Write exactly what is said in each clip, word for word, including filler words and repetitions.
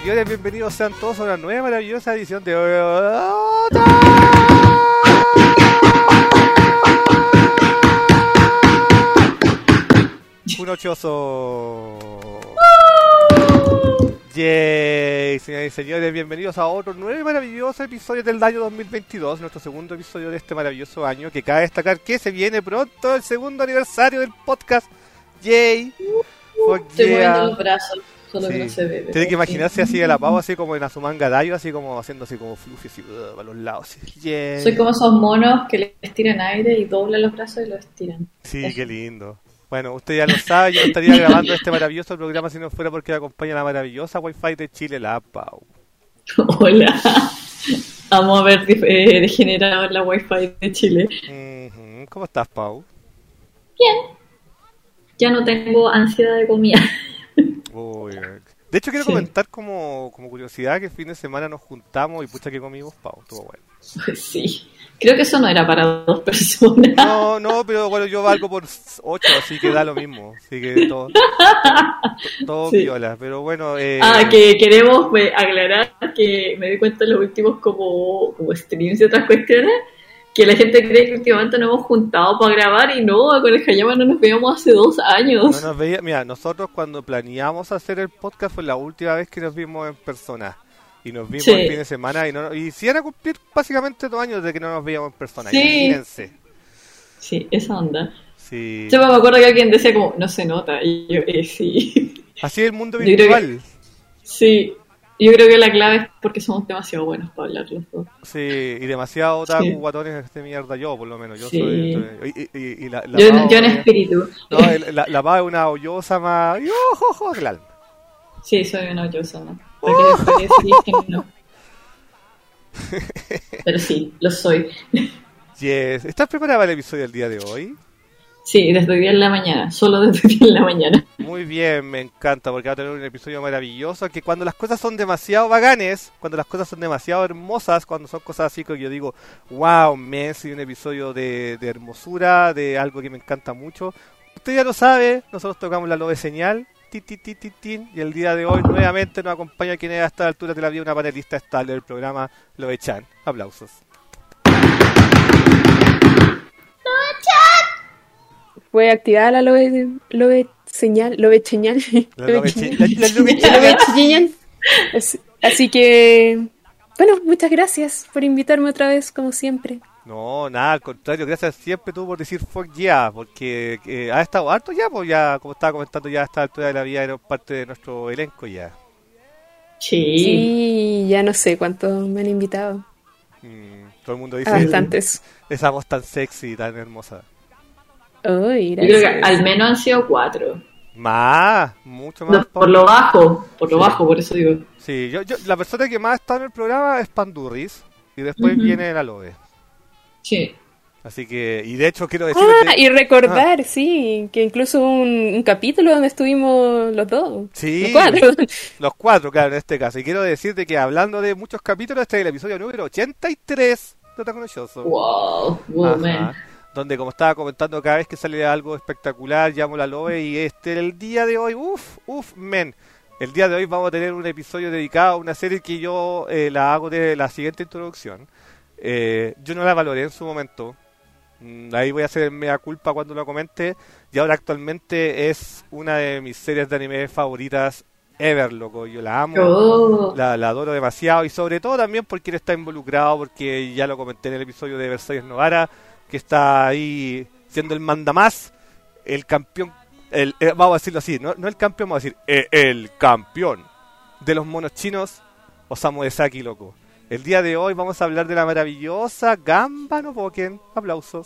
señores, bienvenidos sean todos a una nueva maravillosa edición de Un Ochoso. Yay, señores y señores, bienvenidos a otro nuevo y maravilloso episodio del año dos mil veintidós, nuestro segundo episodio de este maravilloso año, que cabe destacar que se viene pronto el segundo aniversario del podcast. Yay. Uh, Estoy yeah. moviendo los brazos. Solo sí. Que no se ve. Tiene que imaginarse así de la pava, así como en Azumanga Daioh, así como haciendo así como fluffy, así uh, para los lados. Así. Yeah. Soy como esos monos que les tiran aire y doblan los brazos y los estiran. Sí, Eso. Qué lindo. Bueno, usted ya lo sabe, yo estaría grabando este maravilloso programa si no fuera porque me acompaña la maravillosa Wi-Fi de Chile, la Pau. Hola. Vamos a ver eh, degenerado la Wi-Fi de Chile. Mm-hmm. ¿Cómo estás, Pau? Bien. Ya no tengo ansiedad de comida. Uy, de hecho quiero sí. comentar como, como curiosidad que el fin de semana nos juntamos y pucha que comimos, Pau, estuvo bueno. Sí, creo que eso no era para dos personas. No, no, pero bueno, yo valgo por ocho, así que da lo mismo, así que todo, todo sí. viola, pero bueno. Eh... Ah, que queremos pues, aclarar que me di cuenta en los últimos como, como streams y otras cuestiones, que la gente cree que últimamente nos hemos juntado para grabar y no, con el Hayama no nos veíamos hace dos años. No nos veía, mira, nosotros cuando planeamos hacer el podcast fue la última vez que nos vimos en persona. Y nos vimos sí. el fin de semana y no y si era cumplir básicamente dos años de que no nos veíamos en persona. Sí. Imagínense. Sí, esa onda. Sí. Yo me acuerdo que alguien decía como, no se nota, y yo, eh, sí. Así es el mundo virtual. Que, sí. Yo creo que la clave es porque somos demasiado buenos para hablar los dos. Sí, y demasiado otaku sí. guatones de mierda yo, por lo menos. Yo sí. soy... soy y, y, y la, la yo, Pau, yo en espíritu. No, el, la, la Pau es una hoyosa más... ¡Oh, oh, oh! Del Sí, soy una hoyosa más. Para que después decís que no. Pero sí, lo soy. Yes. ¿Estás preparada para el episodio del día de hoy? Sí, desde hoy día en la mañana, solo desde hoy día en la mañana. Muy bien, me encanta porque va a tener un episodio maravilloso, que cuando las cosas son demasiado baganes, cuando las cosas son demasiado hermosas, cuando son cosas así que yo digo, wow, me soy un episodio de, de hermosura, de algo que me encanta mucho. Usted ya lo sabe, nosotros tocamos la Love señal, ti, ti, ti, ti, ti, y el día de hoy nuevamente nos acompaña quien es a esta altura de la vida una panelista estable del programa Love Chan. Aplausos. Fue activada la Love, Love señal, Love señal, la Love señal. Así, así que, bueno, muchas gracias por invitarme otra vez, como siempre. No, nada, al contrario, gracias siempre tú por decir fuck yeah, porque eh, ha estado harto ya, pues ya, como estaba comentando, ya a esta altura de la vida eres parte de nuestro elenco ya. Sí. Sí, ya no sé cuántos me han invitado. Mm, todo el mundo dice bastantes. Esa voz tan sexy y tan hermosa. Uy, yo creo que al menos han sido cuatro. Más, mucho más. No, por lo bajo, por lo sí. bajo, por eso digo. Sí, yo, yo, la persona que más está en el programa es Pandurris y después uh-huh. viene la Love. Sí. Así que, y de hecho quiero decir... Ah, y recordar, ah. sí, que incluso un, un capítulo donde estuvimos los dos. Sí, los cuatro. Los cuatro, claro, en este caso. Y quiero decirte que hablando de muchos capítulos, este es el episodio número ochenta y tres de Otaku no Shoujo. Wow, wow, man. Donde, como estaba comentando, cada vez que sale algo espectacular, llamo la Love y este, el día de hoy, uff, uff, men. El día de hoy vamos a tener un episodio dedicado a una serie que yo eh, la hago de la siguiente introducción. Eh, yo no la valoré en su momento. Mm, ahí voy a hacer mea culpa cuando lo comente. Y ahora actualmente es una de mis series de anime favoritas ever, loco. Yo la amo, oh. la, la adoro demasiado. Y sobre todo también porque él está involucrado, porque ya lo comenté en el episodio de Versailles Novara, que está ahí siendo el mandamás, el campeón, el, el, vamos a decirlo así, no, no el campeón, vamos a decir, el, el campeón de los monos chinos, Osamu Dezaki, loco. El día de hoy vamos a hablar de la maravillosa Gamba no Boken. Aplausos.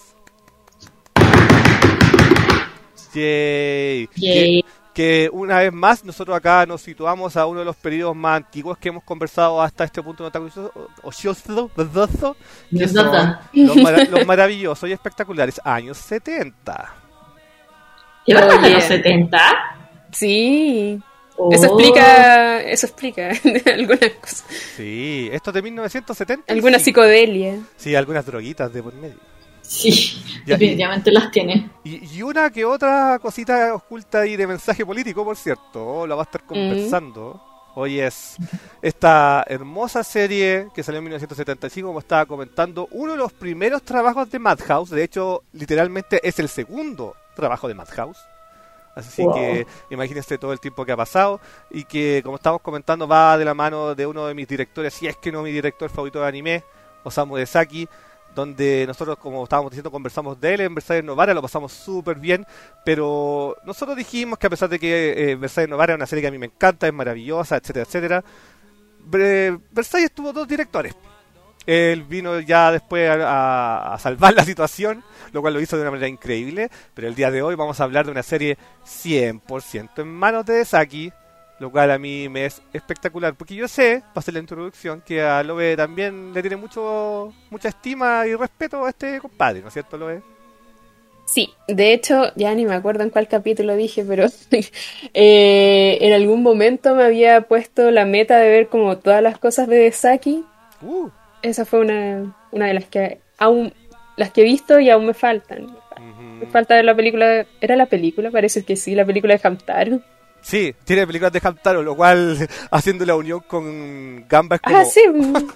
Yay. Yay. Que, que una vez más nosotros acá nos situamos a uno de los periodos más antiguos que hemos conversado hasta este punto en Otaku no Shoujo, que son los, mara- los maravillosos y espectaculares años setenta. ¿Llevas hasta los setenta? Sí. Oh. Eso explica, eso explica algunas cosas. Sí, esto de mil novecientos setenta. Alguna psicodelia. Sí, algunas droguitas de por medio. Sí, ya, definitivamente y, las tiene. Y, y una que otra cosita oculta ahí de mensaje político, por cierto, la va a estar conversando. Hoy es esta hermosa serie que salió en mil novecientos setenta y cinco, como estaba comentando, uno de los primeros trabajos de Madhouse. De hecho, literalmente es el segundo trabajo de Madhouse. Así wow. que imagínense todo el tiempo que ha pasado y que, como estamos comentando, va de la mano de uno de mis directores, si es que no mi director favorito de anime, Osamu Dezaki, donde nosotros, como estábamos diciendo, conversamos de él en Versailles Novara, lo pasamos súper bien, pero nosotros dijimos que a pesar de que eh, Versailles Novara es una serie que a mí me encanta, es maravillosa, etcétera, etcétera, eh, Versailles tuvo dos directores. Él vino ya después a, a, a salvar la situación, lo cual lo hizo de una manera increíble, pero el día de hoy vamos a hablar de una serie cien por ciento en manos de Dezaki, lo cual a mí me es espectacular, porque yo sé, para hacer la introducción, que a Lobe también le tiene mucho mucha estima y respeto a este compadre, ¿no es cierto, Lobe? Sí, de hecho, ya ni me acuerdo en cuál capítulo dije, pero eh, en algún momento me había puesto la meta de ver como todas las cosas de Dezaki. Uh. Esa fue una, una de las que aún las que he visto y aún me faltan. Uh-huh. Me falta ver la película, ¿era la película? Parece que sí, la película de Hamtaro. Sí, tiene películas de Hamtaro, lo cual, haciendo la unión con Gamba es como... Ah, sí,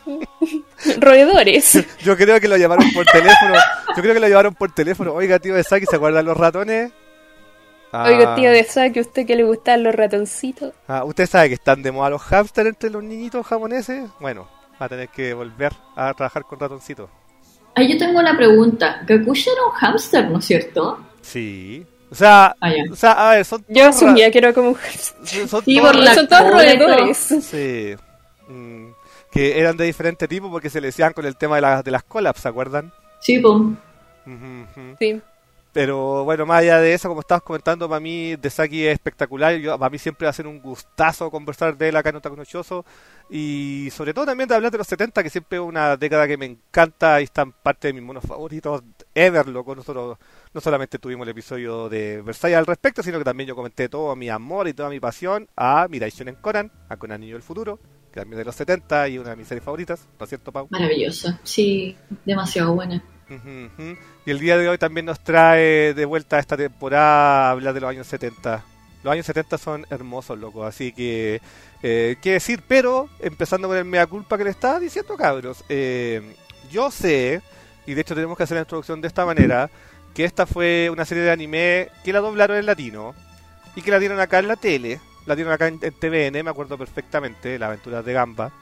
roedores. Yo creo que lo llamaron por teléfono, yo creo que lo llamaron por teléfono. Oiga, tío Dezaki, ¿se acuerdan los ratones? Ah. Oiga, tío Dezaki, ¿a usted que le gustan los ratoncitos? Ah, ¿usted sabe que están de moda los hamsters entre los niñitos japoneses? Bueno, va a tener que volver a trabajar con ratoncitos. Ah, yo tengo una pregunta. Gakusha era un hámster, ¿no es cierto? Sí. O sea, ah, o sea, a ver, son yo asumía ra- que era como un hámster. Son, sí, todos, por la son todos roedores. Sí. Mm, que eran de diferente tipo porque se le decían con el tema de, la, de las colas, ¿se acuerdan? Sí, pues. Uh-huh, uh-huh. Sí. Pero bueno, más allá de eso, como estabas comentando, para mí Dezaki es espectacular. Yo, para mí siempre va a ser un gustazo conversar de él acá en Otaku no Choso. Y sobre todo también de hablar de los setenta, que siempre es una década que me encanta y están parte de mis monos favoritos ever, loco. Nosotros no solamente tuvimos el episodio de Versailles al respecto, sino que también yo comenté todo mi amor y toda mi pasión a Mirai Shonen Conan, a Conan Niño del Futuro, que también es de los setenta y una de mis series favoritas, ¿no es cierto, Pau? Maravillosa, sí, demasiado buena. Uh-huh, uh-huh. Y el día de hoy también nos trae de vuelta a esta temporada a hablar de los años setenta. Los años setenta son hermosos, loco, así que eh, qué decir, pero empezando con el mea culpa que le estaba diciendo, cabros, eh, yo sé, y de hecho tenemos que hacer la introducción de esta manera, que esta fue una serie de anime que la doblaron en latino y que la dieron acá en la tele, la dieron acá en, en T V N, me acuerdo perfectamente, Las Aventuras de Gamba.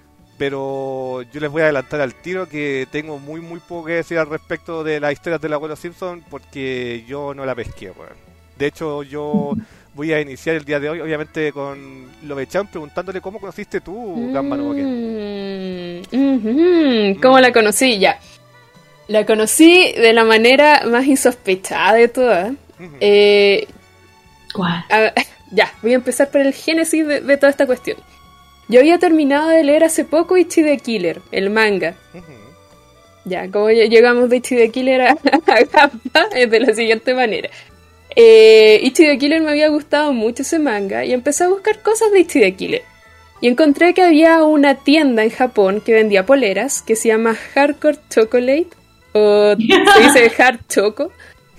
Pero yo les voy a adelantar al tiro que tengo muy muy poco que decir al respecto de las historias del abuelo Simpson porque yo no la pesqué, bueno. De hecho, yo voy a iniciar el día de hoy, obviamente, con Lobe-chan preguntándole cómo conociste tú Gamba no Boken. Mm, mm-hmm. ¿Cómo mm. la conocí? Ya. La conocí de la manera más insospechada de todas. Mm-hmm. Eh, ¿Cuál? A, ya, voy a empezar por el génesis de, de toda esta cuestión. Yo había terminado de leer hace poco Ichi the Killer, el manga. Uh-huh. Ya, como llegamos de Ichi the Killer a, a Gamba, es de la siguiente manera. Eh, Ichi the Killer me había gustado mucho ese manga y empecé a buscar cosas de Ichi the Killer. Y encontré que había una tienda en Japón que vendía poleras que se llama Hardcore Chocolate, o se dice Hard Choco.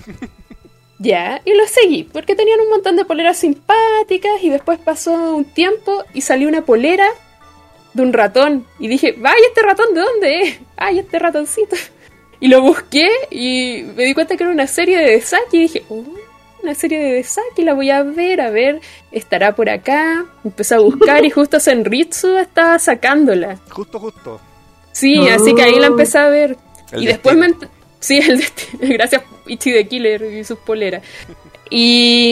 Ya, y lo seguí, porque tenían un montón de poleras simpáticas y después pasó un tiempo y salió una polera de un ratón. Y dije, ¡ay, este ratón de dónde es! ¡Ay, este ratoncito! Y lo busqué y me di cuenta que era una serie de Dezaki y dije, oh, una serie de Dezaki, la voy a ver, a ver, estará por acá. Empecé a buscar y justo Senritsu estaba sacándola. Justo, justo. Sí, oh. Así que ahí la empecé a ver. El y después me... Ent- Sí, el destino. Gracias Ichi the Killer y sus poleras. Y,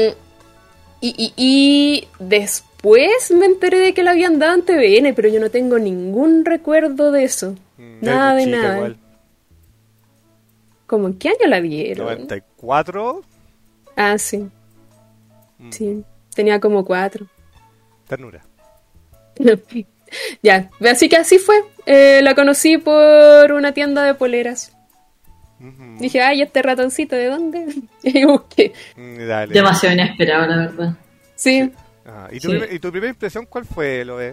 y, y, y después me enteré de que la habían dado en T V N, pero yo no tengo ningún recuerdo de eso. Mm, nada de nada. Igual. ¿Cómo? ¿En qué año la dieron? ¿noventa y cuatro? Ah, sí. Mm. Sí, tenía como cuatro. Ternura. Ya, así que así fue. Eh, la conocí por una tienda de poleras. Uh-huh. Dije, ay, este ratoncito, ¿de dónde? Y busqué. Dale. Demasiado inesperado, la verdad. Sí. sí. Ah, ¿y, tu sí. primer, ¿Y tu primera impresión cuál fue, Loe?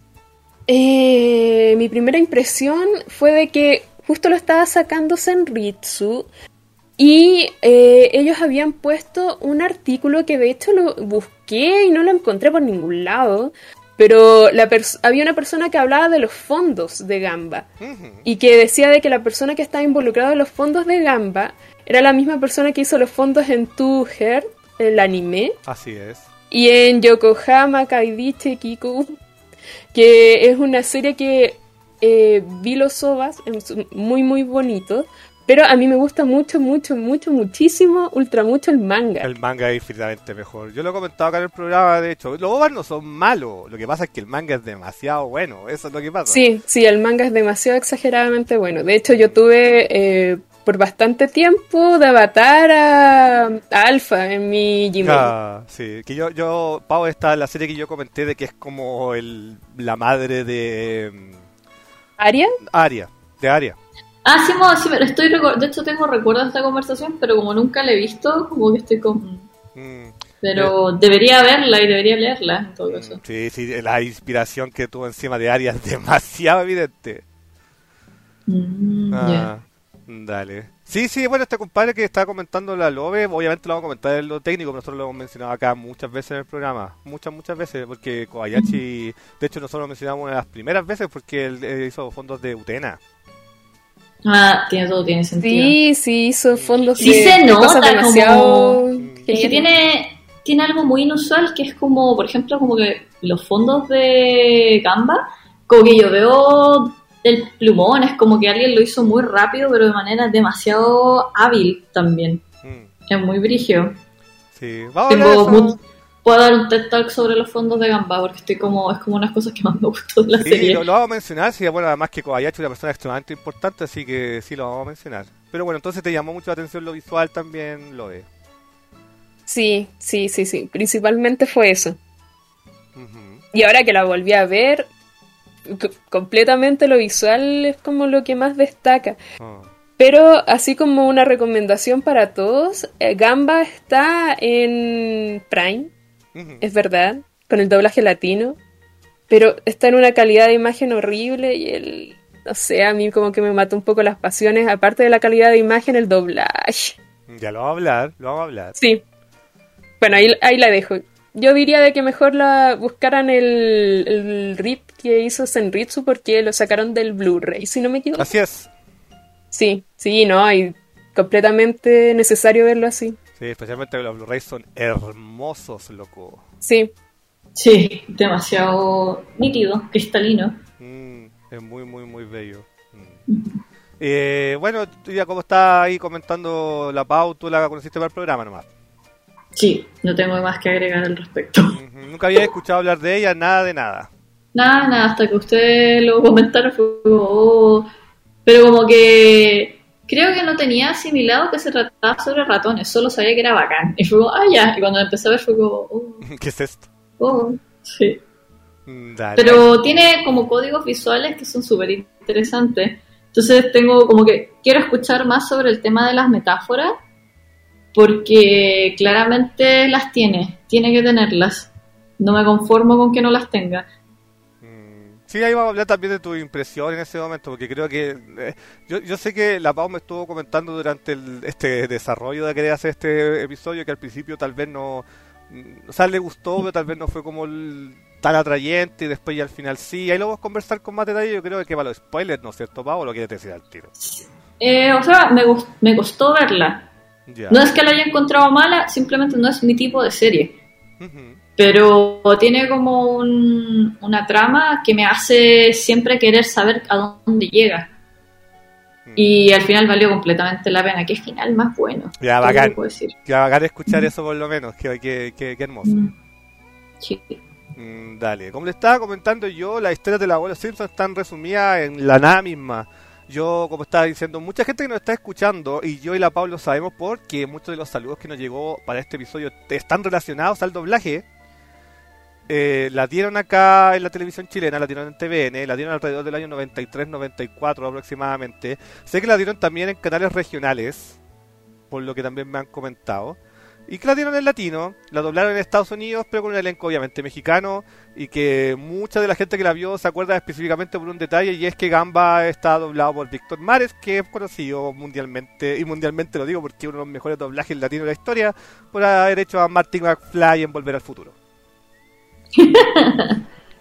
Eh, mi primera impresión fue de que justo lo estaba sacando Senritsu y eh, ellos habían puesto un artículo que de hecho lo busqué y no lo encontré por ningún lado, pero la pers- había una persona que hablaba de los fondos de Gamba Ujú. y que decía de que la persona que estaba involucrada en los fondos de Gamba era la misma persona que hizo los fondos en Two Heart, el anime, Así es. y en Yokohama Kaidichi Kiku, que es una serie que eh, vi los O V As, es muy muy bonito, pero a mí me gusta mucho, mucho, mucho, muchísimo, ultra mucho el manga. El manga es infinitamente mejor. Yo lo he comentado acá en el programa, de hecho. Los O V As no son malos. Lo que pasa es que el manga es demasiado bueno. Eso es lo que pasa. Sí, sí, el manga es demasiado exageradamente bueno. De hecho, yo tuve eh, por bastante tiempo de avatar a, a Alpha en mi Gmail. Ah, sí. Que yo, yo, Pau, está la serie que yo comenté de que es como el, la madre de mm, ¿Aria? Aria. De Aria. Ah, sí, mo- sí, me- estoy recor- de hecho tengo recuerdo de esta conversación, pero como nunca la he visto, como que estoy con... Mm, Pero debería verla y debería leerla, en todo mm, caso. sí, sí. La inspiración que tuvo encima de Aria es demasiado evidente. Mm, Ah, ya. dale. Sí, sí, bueno, este compadre que estaba comentando la Lobe, obviamente lo vamos a comentar en lo técnico, pero nosotros lo hemos mencionado acá muchas veces en el programa, muchas, muchas veces, porque Kobayashi, de hecho nosotros lo mencionamos una de las primeras veces porque él eh, hizo fondos de Utena. Ah, tiene todo, tiene sentido. Sí, sí, hizo fondos Sí de, se de nota cosas demasiado como- Es que geniales. tiene, tiene algo muy inusual, que es como, por ejemplo, como que los fondos de Gamba, como que yo veo el plumón, es como que alguien lo hizo muy rápido, pero de manera demasiado hábil también. Mm, Es muy brígido. sí, vamos a hablar de Tengo eso. mu- Puedo dar un TED Talk sobre los fondos de Gamba, porque estoy como, es como unas cosas que más me gustó de la Sí, serie. lo, lo vamos a mencionar, sí, bueno, además que Kobayashi es una persona extremadamente importante, así que sí, lo vamos a mencionar. Pero bueno, entonces te llamó mucho la atención lo visual también, lo de... Sí, sí, sí, sí, principalmente fue eso. Ujú. Y ahora que la volví a ver, c- completamente lo visual es como lo que más destaca. Ah. Pero así como una recomendación para todos, eh, Gamba está en Prime, Ujú. es verdad, con el doblaje latino, pero está en una calidad de imagen horrible y el, no sé, a mí como que me mata un poco las pasiones, aparte de la calidad de imagen, el doblaje. Ya lo vamos a hablar, lo vamos a hablar. Sí, bueno, ahí, ahí la dejo. Yo diría de que mejor la buscaran el, el R I P que hizo Senritsu porque lo sacaron del Blu-ray, si no me equivoco. Así es. Sí, sí, no, y completamente necesario verlo así. Sí, especialmente los Blu-rays son hermosos, loco. Sí, Sí, demasiado nítido, cristalino. Mm, es muy, muy, muy bello. Mm. Eh, bueno, tú ya como está ahí comentando la Pau, tú la conociste para el programa nomás. Sí, no tengo más que agregar al respecto. Ujú, nunca había escuchado hablar de ella, nada de nada. Nada, nada, hasta que ustedes lo comentaron fue como, oh. Pero como que creo que no tenía asimilado que se trataba sobre ratones, solo sabía que era bacán. Y fue como, ah, ya, y cuando empecé a ver fue como, oh, ¿Qué es esto? oh, sí. Mm, dale. Pero tiene como códigos visuales que son súper interesantes. Entonces tengo como que quiero escuchar más sobre el tema de las metáforas, porque claramente las tiene, tiene que tenerlas. No me conformo con que no las tenga. Mm, sí, ahí vamos a hablar también de tu impresión en ese momento, porque creo que... eh, yo, yo sé que la Pau me estuvo comentando durante el- este desarrollo de querer hacer este episodio que al principio tal vez no... mm, O sea, le gustó, pero tal vez no fue como el- tan atrayente y después ya al final sí. Ahí lo vamos a conversar con más detalle. Yo creo que para los spoilers, ¿no es cierto, Pau? ¿O lo quieres decir al tiro? Eh, o sea, me, gust- me costó verla. Ya. No es que la haya encontrado mala, simplemente no es mi tipo de serie. Ujú. Pero tiene como un- una trama que me hace siempre querer saber a dónde llega. Mm. Y al final valió completamente la pena. Qué final más bueno. Ya, Todo lo que bacán. puedo decir. Que bacán escuchar eso por lo menos. Que, que, que, que hermoso. Mm. Sí. Mm, dale, como le estaba comentando yo, las historias de la abuela Simpson están resumidas en la nada misma. Yo, como estaba diciendo, mucha gente que nos está escuchando, y yo y la Pablo sabemos porque muchos de los saludos que nos llegó para este episodio están relacionados al doblaje. Eh, la dieron acá en la televisión chilena, la dieron en T V N, la dieron alrededor del año noventa y tres noventa y cuatro aproximadamente. Sé que la dieron también en canales regionales, por lo que también me han comentado. Y que la dieron en latino, la doblaron en Estados Unidos, pero con un elenco obviamente mexicano, y que mucha de la gente que la vio se acuerda específicamente por un detalle, y es que Gamba está doblado por Víctor Mares, que es conocido mundialmente, y mundialmente lo digo porque es uno de los mejores doblajes latinos de la historia, por haber hecho a Martin McFly en Volver al Futuro.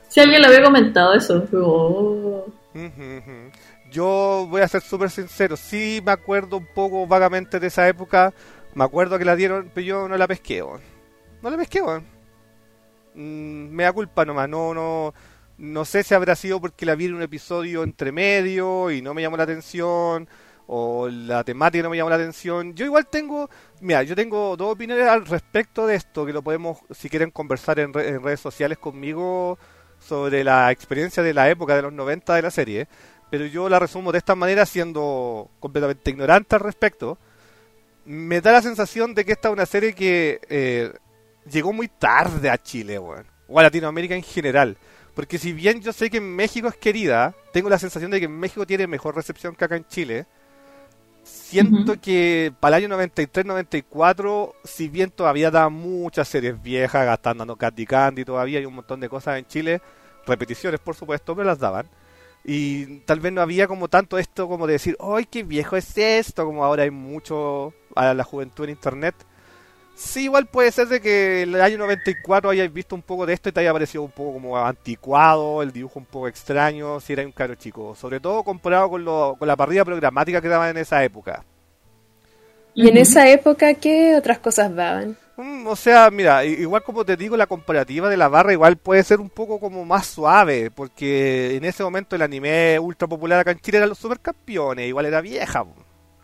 Si alguien le había comentado eso, fue como, oh. Ujú, ujú. Yo voy a ser súper sincero, sí me acuerdo un poco vagamente de esa época, me acuerdo que la dieron, pero yo no la pesqué, weón. No la pesqué, weón. Mm, me da culpa nomás, no, no, no sé si habrá sido porque la vi en un episodio entre medio y no me llamó la atención, o la temática no me llamó la atención. Yo igual tengo, mira, yo tengo dos opiniones al respecto de esto, que lo podemos, si quieren, conversar en, re- en redes sociales conmigo sobre la experiencia de la época de los noventa de la serie, pero yo la resumo de esta manera siendo completamente ignorante al respecto. Me da la sensación de que esta es una serie que eh, llegó muy tarde a Chile, weón, o a Latinoamérica en general. Porque si bien yo sé que en México es querida, tengo la sensación de que en México tiene mejor recepción que acá en Chile. Siento Ujú. que para el año noventa y tres noventa y cuatro, si bien todavía da muchas series viejas, están dando Candy Candy todavía, hay un montón de cosas en Chile, repeticiones por supuesto, pero las daban. Y tal vez no había como tanto esto como de decir, ¡ay, qué viejo es esto! Como ahora hay mucho a la juventud en internet. Sí, igual puede ser de que en el año noventa y cuatro hayas visto un poco de esto y te haya parecido un poco como anticuado, el dibujo un poco extraño, si era un caro chico. Sobre todo comparado con, lo, con la parrilla programática que daban en esa época. Y en Ujú. esa época, ¿qué otras cosas daban? Mm, o sea, mira, i- igual como te digo, la comparativa de la barra igual puede ser un poco como más suave, porque en ese momento el anime ultra popular acá en Chile era los supercampeones, igual era vieja. Po.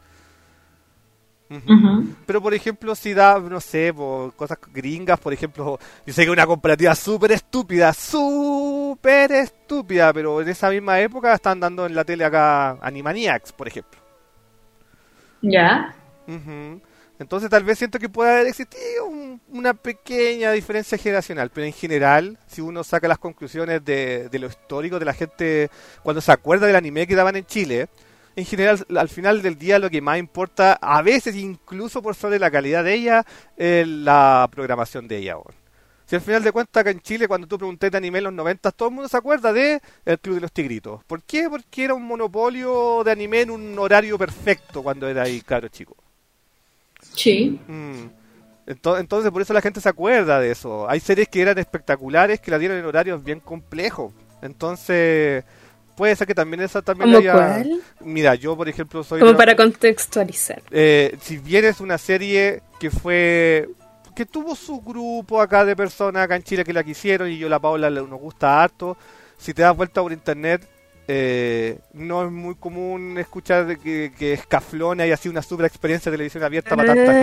Ujú. Ujú. Pero por ejemplo, si da, no sé, por cosas gringas, por ejemplo, yo sé que es una comparativa súper estúpida, súper estúpida, pero en esa misma época están dando en la tele acá Animaniacs, por ejemplo. Ya. Ujú. Entonces tal vez siento que puede haber existido un- una pequeña diferencia generacional, pero en general, si uno saca las conclusiones de, de lo histórico de la gente cuando se acuerda del anime que daban en Chile, en general al final del día lo que más importa, a veces incluso por sobre la calidad de ella, es la programación de ella. Weón. Si al final de cuentas acá en Chile cuando tú preguntas de anime en los noventa, todo el mundo se acuerda de El Club de los Tigritos. ¿Por qué? Porque era un monopolio de anime en un horario perfecto cuando era ahí caro chico. Sí. Mm. Ento- Entonces, por eso la gente se acuerda de eso. Hay series que eran espectaculares que la dieron en horarios bien complejos. Entonces, puede ser que también esa también ¿Cómo haya... cuál? Mira, yo por ejemplo soy... Como de- para contextualizar. eh, si bien es una serie que fue... que tuvo su grupo acá de personas acá en Chile que la quisieron y yo la Paula le- nos gusta harto. Si te das vuelta por internet, eh, no es muy común escuchar de que, que Scaflón haya sido una super experiencia de televisión abierta para tanta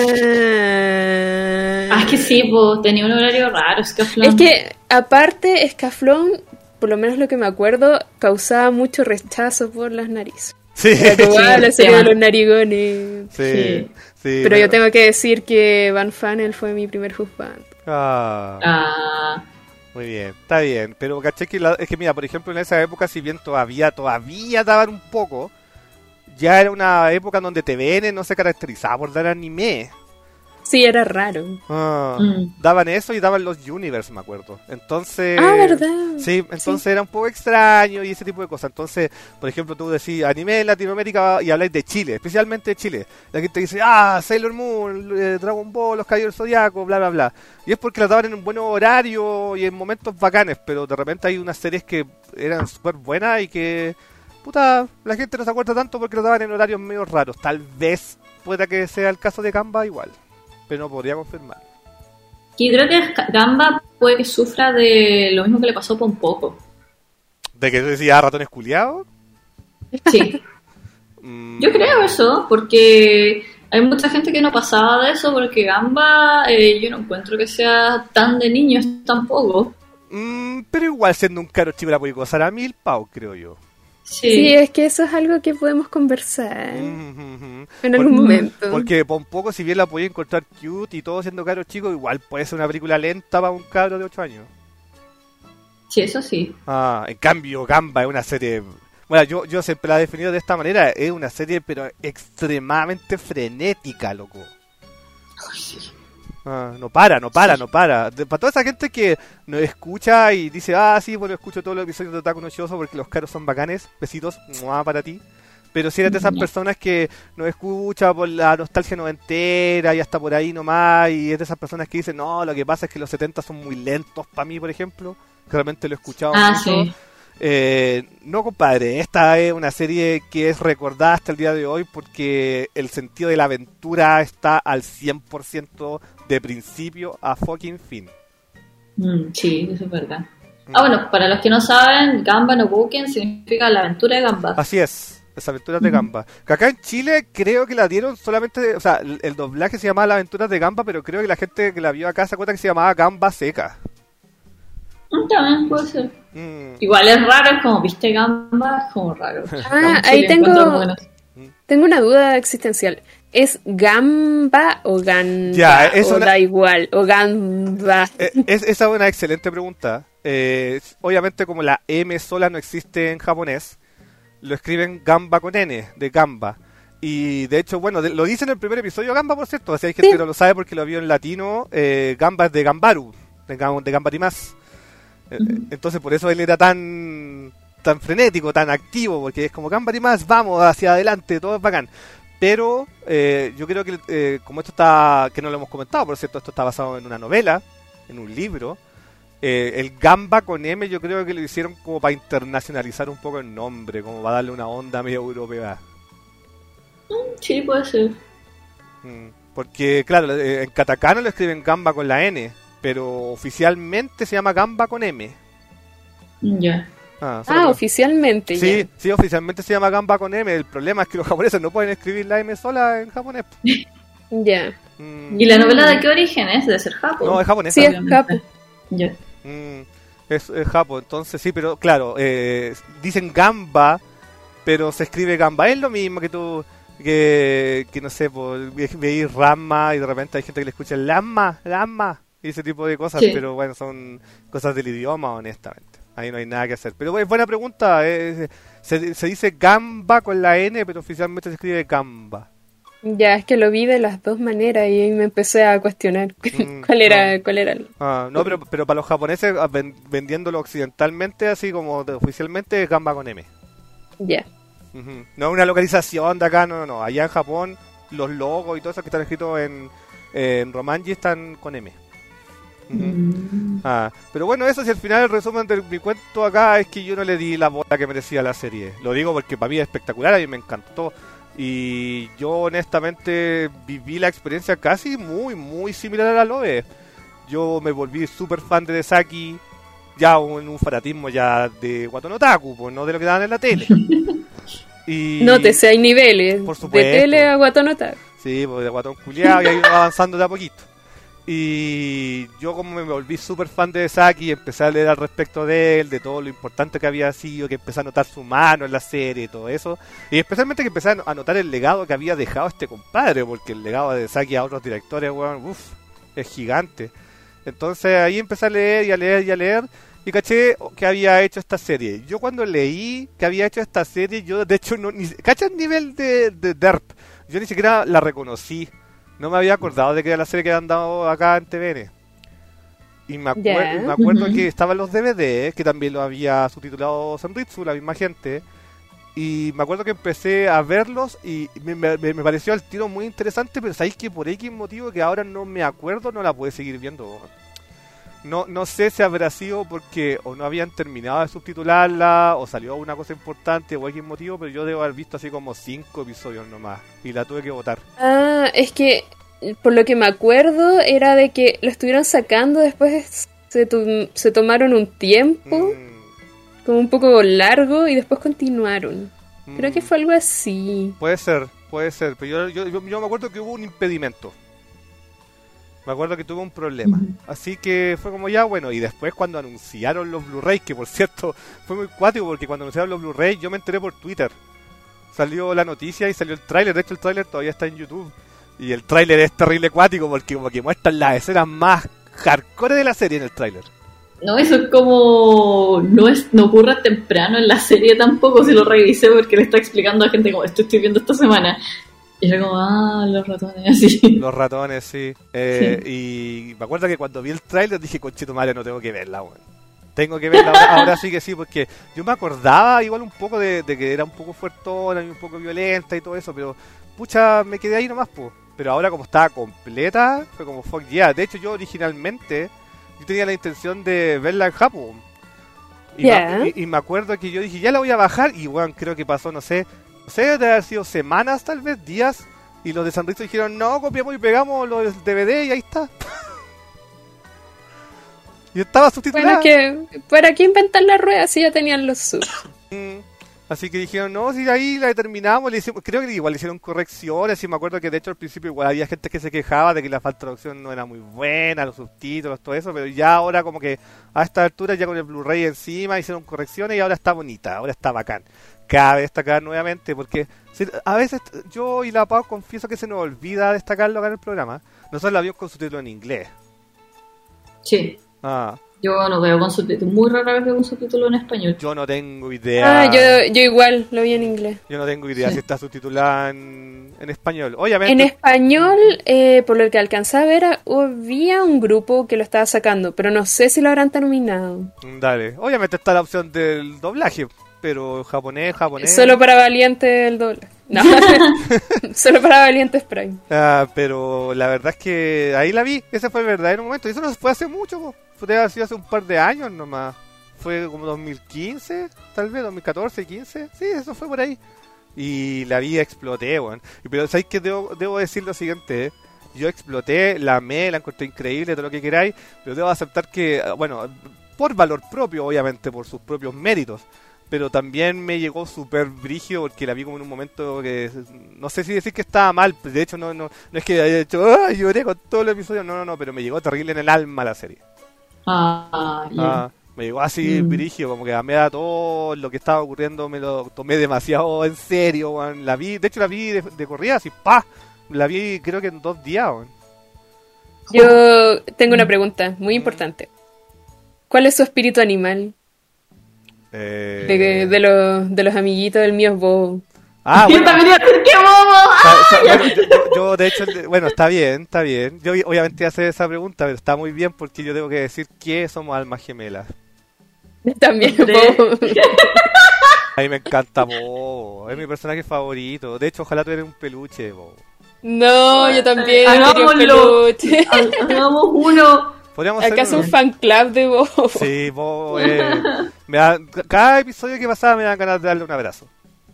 gente. Ah, es que sí, pues tenía un horario raro, Scaflón. Es que, aparte, Escaflón, por lo menos lo que me acuerdo, causaba mucho rechazo por las narices. Sí, Era como, Sí, ah, la el serie de tema. los narigones. sí, Sí. sí, Pero yo tengo que decir que Van Fanel fue mi primer husband. Ah, Ah, muy bien, está bien. Pero caché que la- es que mira, por ejemplo, en esa época, si bien todavía, todavía daban un poco, ya era una época en donde T V N no se caracterizaba por dar anime. Sí, era raro. Ah, Mm. daban eso y daban los Universe, me acuerdo. Entonces... Ah, ¿verdad? Sí, entonces era un poco extraño y ese tipo de cosas. Entonces, por ejemplo, tú decís anime en Latinoamérica y habláis de Chile, especialmente de Chile. La gente dice, ah, Sailor Moon, eh, Dragon Ball, Los Caballeros del Zodiaco, bla, bla, bla. Y es porque la daban en un buen horario y en momentos bacanes, pero de repente hay unas series que eran súper buenas y que, puta, la gente no se acuerda tanto porque la daban en horarios medio raros. Tal vez pueda que sea el caso de Gamba igual, pero no podría confirmar. y creo que Sca- Gamba puede que sufra de lo mismo que le pasó por un poco. ¿De que tú decías ratones culiados? Sí, Mm, yo creo eso, porque hay mucha gente que no pasaba de eso, porque Gamba eh, yo no encuentro que sea tan de niños tampoco. Mm, pero igual siendo un caro chico la puede gozar a mil pau, creo yo. Sí, Sí, es que eso es algo que podemos conversar Mm, en algún Por- momento. Porque por un poco, si bien la podía encontrar cute y todo siendo caro chico, igual puede ser una película lenta para un cabro de ocho años. sí, eso sí. Ah, en cambio, Gamba es una serie... Bueno, yo, yo siempre la he definido de esta manera, es una serie pero extremadamente frenética, loco. Ah, no para, no para, no para. De- para toda esa gente que nos escucha y dice, ah, sí, bueno, escucho todos los episodios de Otaku no Shoujo porque los caros son bacanes, besitos, ¡mua! Para ti. Pero si eres de esas Ya. personas que nos escucha por la nostalgia noventera y hasta por ahí nomás, y es de esas personas que dicen, no, lo que pasa es que los setenta son muy lentos para mí, por ejemplo, realmente lo he escuchado Ah, mucho. sí. Eh, no, compadre, esta es una serie que es recordada hasta el día de hoy porque el sentido de la aventura está al cien por ciento de principio a fucking fin. Mm, sí, eso es verdad. Ah, bueno, para los que no saben, Gamba no Boken significa la aventura de Gamba. Así es, las aventuras de Gamba. Que acá en Chile creo que la dieron solamente, o sea, el, el doblaje se llamaba Las aventuras de Gamba, pero creo que la gente que la vio acá se acuerda que se llamaba Gamba Seca. Mm, también puede ser. Mm. Igual es raro, es como, ¿viste Gamba? Es como raro. Ah, En ahí Chile tengo- encuentro buenos. Tengo una duda existencial. ¿Es gamba o gamba? Ya, es o una- da igual, o gamba. Eh, es, esa es una excelente pregunta. Eh, obviamente como la M sola no existe en japonés, lo escriben Gamba con N, de Gamba. Y de hecho, bueno, de- lo dice en el primer episodio Gamba, por cierto. Si hay gente Sí. que no lo sabe porque lo vio en latino, eh, Gamba es de Gambaru, de, Gam- de Gambarimas. Eh, Ujú. Entonces por eso él era tan tan frenético, tan activo, porque es como Gambarimas, vamos hacia adelante, todo es bacán. Pero eh, yo creo que eh, como esto está, que no lo hemos comentado, por cierto, esto está basado en una novela, en un libro. Eh, el Gamba con M yo creo que lo hicieron como para internacionalizar un poco el nombre, como para darle una onda medio europea. Sí, puede ser. Mm, Porque, claro, eh, en katakana lo escriben Gamba con la N, pero oficialmente se llama Gamba con M. Mm, Ya. Ah, solo Ah, que- oficialmente sí, ya. sí, oficialmente se llama Gamba con M. El problema es que los japoneses no pueden escribir la M sola en japonés. Ya. Mm, ¿Y la novela de qué origen es? ¿De ser Japón? no, es japonesa. Sí, es obviamente. japo. Ya. Mm, es, es Japo, entonces sí, pero claro, eh, dicen Gamba, pero se escribe Gamba. Es lo mismo que tú, que, que no sé, pues, ve- veis Rama y de repente hay gente que le escucha Lama, Lama, y ese tipo de cosas, Sí. pero bueno, son cosas del idioma, honestamente. Ahí no hay nada que hacer. Pero es buena pregunta, eh, se, se dice Gamba con la N, pero oficialmente se escribe Gamba. Ya, es que lo vi de las dos maneras y ahí me empecé a cuestionar Mm, cuál era, no. cuál era el... Ah, no, pero, pero para los japoneses, ah, ven- vendiéndolo occidentalmente, así como de- oficialmente, es Gamba con M. Ya. Ujú. No es una localización de acá, no, no, no. Allá en Japón, los logos y todo eso que están escritos en, en Romanji están con M. Ujú. Mm. Ah, pero bueno, eso si al final el resumen de mi cuento acá es que yo no le di la bola que merecía la serie. Lo digo porque para mí es espectacular, a mí me encantó. Y yo honestamente viví la experiencia casi muy, muy similar a la Loe. Yo me volví súper fan de Desaki, ya en un fanatismo ya de Wataru no Taku, pues no de lo que daban en la tele. Y... Nótese, hay niveles. Por supuesto. De tele a Guatonota. Sí, pues de guatón culiado y ahí uno va avanzando de a poquito. Y yo como me volví súper fan de Saki, empecé a leer al respecto de él, de todo lo importante que había sido, que empecé a notar su mano en la serie y todo eso. Y especialmente que empecé a notar el legado que había dejado este compadre, porque el legado de Saki a otros directores, weón, uff, es gigante. Entonces ahí empecé a leer y a leer y a leer y caché que había hecho esta serie. Yo cuando leí que había hecho esta serie, yo de hecho no... Ni, ¿cacha el nivel de, de derp? Yo ni siquiera la reconocí. No me había acordado de que era la serie que habían dado acá en T V N. Y me, acuer- Ya. me acuerdo Ujú. que estaban los D V D, que también lo había subtitulado Senritsu, la misma gente. Y me acuerdo que empecé a verlos y me, me- me pareció al tiro muy interesante, pero sabéis que por X motivo que ahora no me acuerdo, no la pude seguir viendo. No, no sé si habrá sido porque o no habían terminado de subtitularla, o salió una cosa importante, o X motivo, pero yo debo haber visto así como cinco episodios nomás, y la tuve que votar. Ah, es que por lo que me acuerdo era de que lo estuvieron sacando, después se, tu- se tomaron un tiempo, Mm, como un poco largo, y después continuaron. Creo que mm, fue algo así. Puede ser, puede ser, pero yo, yo, yo, yo me acuerdo que hubo un impedimento. Me acuerdo que tuve un problema. Ujú. Así que fue como ya, bueno, y después cuando anunciaron los Blu-rays, que por cierto fue muy cuático porque cuando anunciaron los Blu-rays yo me enteré por Twitter. Salió la noticia y salió el tráiler, de hecho el tráiler todavía está en YouTube. Y el tráiler es terrible cuático porque como que muestran las escenas más hardcore de la serie en el tráiler. No, eso es como... No es no ocurre temprano en la serie tampoco, si lo revisé porque le está explicando a gente como esto estoy viendo esta semana. Y era como, ah, los ratones, así. Los ratones, sí. Eh, Y me acuerdo que cuando vi el tráiler dije, conchito madre, no tengo que verla, weón. Tengo que verla, ahora, ahora sí que sí, porque yo me acordaba igual un poco de, de que era un poco fuertona y un poco violenta y todo eso, pero pucha, me quedé ahí nomás, po. Pero ahora como estaba completa, fue como fuck yeah. De hecho yo originalmente, yo tenía la intención de verla en Japón, Y, Yeah. ma- y, y me acuerdo que yo dije, ya la voy a bajar, y bueno, creo que pasó, no sé, no sé, debe haber sido semanas, tal vez, días, y los de Sanrizo dijeron, no, copiamos y pegamos los D V D y ahí está. Y estaba subtitulada. Bueno, que ¿para qué inventar la rueda si ya tenían los subs? Mm, Así que dijeron, no, si ahí la terminamos, le hicimos, creo que igual le hicieron correcciones, y me acuerdo que de hecho al principio igual había gente que se quejaba de que la falta de traducción no era muy buena, los subtítulos, todo eso, pero ya ahora como que a esta altura ya con el Blu-ray encima hicieron correcciones y ahora está bonita, ahora está bacán. Cabe destacar nuevamente, porque si- a veces yo y la Pau confieso que se nos olvida destacarlo acá en el programa, nosotros la vimos con subtítulo en inglés. Sí. Ah, Yo no veo con subtítulos. Muy rara vez veo un subtítulo en español. yo no tengo idea. Ah, yo, yo igual lo vi en inglés. Yo no tengo idea Sí. si está subtitulada en, en español. Obviamente. En español, eh, por lo que alcanzaba a ver, había un grupo que lo estaba sacando, pero no sé si lo habrán terminado. Dale. Obviamente está la opción del doblaje, pero japonés, japonés. Solo para valientes el doble. No, solo para valientes Prime. Ah, pero la verdad es que ahí la vi. Ese fue el verdadero momento. Y eso no fue hace mucho, po. Fue haber sido hace un par de años nomás. Fue como dos mil quince, tal vez, dos mil catorce, quince. Sí, eso fue por ahí. Y la vi y exploté, weón. Y pero ¿sabéis que debo, debo decir lo siguiente? eh? Yo exploté, la amé, la encontré increíble, todo lo que queráis. Pero debo aceptar que, bueno, por valor propio, obviamente, por sus propios méritos. Pero también me llegó súper brígido porque la vi como en un momento que no sé si decir que estaba mal, de hecho no no, no es que haya hecho ¡ah! Lloré con todo el episodio, no, no, no, pero me llegó terrible en el alma la serie. Ah, ya. Ah, me llegó así Mm. brígido, como que a medida todo lo que estaba ocurriendo me lo tomé demasiado en serio, weón. La vi, de hecho la vi de, de corrida, así, pa, la vi creo que en dos días, weón. Yo tengo una pregunta muy importante. ¿Cuál es su espíritu animal? Eh... De, de, los, de los amiguitos del mío Bobo. Ah, Yo bueno. también iba a decir, ¡qué bobo! Sa- sa- bueno, yo, yo- yo, de hecho, el- bueno, está bien, está bien. Yo obviamente iba a hacer esa pregunta, pero está muy bien porque yo tengo que decir que somos almas gemelas. También Sí. Bobo. A mí me encanta Bobo, es mi personaje favorito. De hecho, ojalá tuviera un peluche, Bobo. No, yo también quería un Hagámoslo. peluche. Ha- Hagamos uno. Podríamos hacer ¿Acaso uno. un fan club de Bobo? Sí, Bobo, eh, me da- cada episodio que pasaba me dan ganas de darle un abrazo.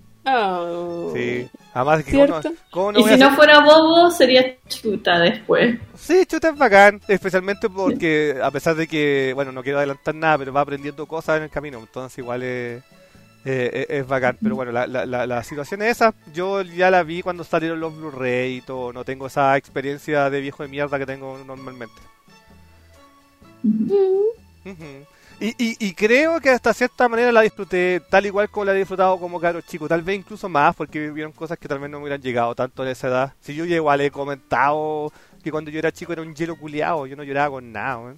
Oh. Sí, además que cómo no, ¿Cierto? cómo no Y voy si a no hacer- fuera bobo, sería chuta después. Sí, Chuta es bacán, especialmente porque a pesar de que, bueno, no quiero adelantar nada, pero va aprendiendo cosas en el camino, entonces igual es, eh, es, es bacán. Pero bueno, la, la, la, la situación es esa, yo ya la vi cuando salieron los Blu-ray y todo, no tengo esa experiencia de viejo de mierda que tengo normalmente. Ujú. Y, y, y creo que hasta cierta manera la disfruté tal igual como la he disfrutado como caro chico, tal vez incluso más porque vivieron cosas que tal vez no me hubieran llegado tanto en esa edad. Si yo igual he comentado que cuando yo era chico era un hielo culiado, yo no lloraba con nada, weón.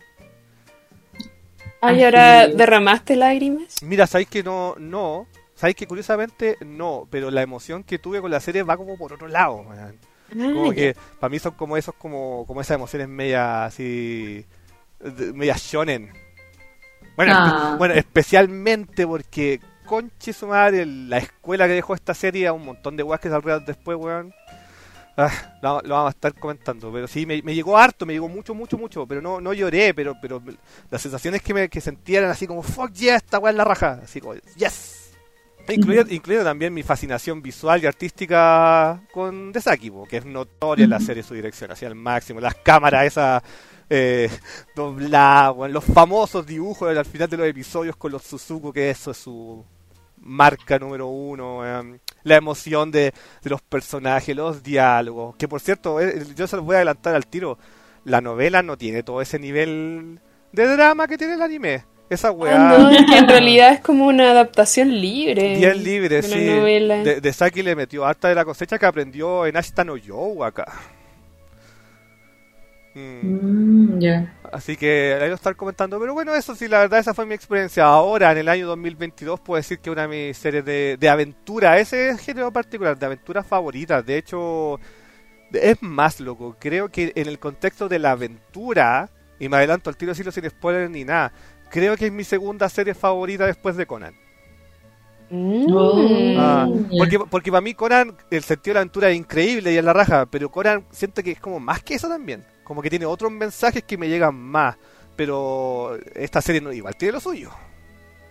Ay, ahora derramaste lágrimas. Mira, sabéis que no, no, sabéis que curiosamente no, pero la emoción que tuve con la serie va como por otro lado, weón. Como Ah, que para mí son como esos, como, como esas emociones media así, de- media shonen. Bueno, Ah. espe- bueno, especialmente porque, conche su madre, el- la escuela que dejó esta serie a un montón de weas que saldrán después, weón. Ah, lo, lo vamos a estar comentando, pero sí, me, me llegó harto, me llegó mucho, mucho, mucho, pero no, no lloré, pero, pero las sensaciones que me que sentía eran así como, fuck yeah, esta wea es la raja, así como, yes. Incluida, incluida también mi fascinación visual y artística con Desaki, po, que es notoria en la serie su dirección, hacia el máximo, las cámaras esas eh, dobladas, weón, los famosos dibujos al final de los episodios con los Suzuku, que eso es su marca número uno, weón. La emoción de, de los personajes, los diálogos, que por cierto, eh, yo se los voy a adelantar al tiro, la novela no tiene todo ese nivel de drama que tiene el anime. Esa weá... Ah, no, es que en realidad es como una adaptación libre. Bien libre, de la sí. novela. De, de Saki le metió harta de la cosecha que aprendió en Ashita no You acá. Mm, Mm, ya. Así que ahí lo estar comentando. Pero bueno, eso sí, la verdad, esa fue mi experiencia. Ahora, en el año dos mil veintidós, puedo decir que una de mis series de, de aventura, ese género particular, de aventuras favoritas. De hecho, es más loco. Creo que en el contexto de la aventura, y me adelanto al tiro decirlo sin spoiler ni nada, creo que es mi segunda serie favorita después de Conan. Mm. Oh. Ah, ya. porque, porque para mí Conan, el sentido de la aventura es increíble y es la raja, pero Conan siento que es como más que eso también, como que tiene otros mensajes que me llegan más, pero esta serie no, igual tiene lo suyo.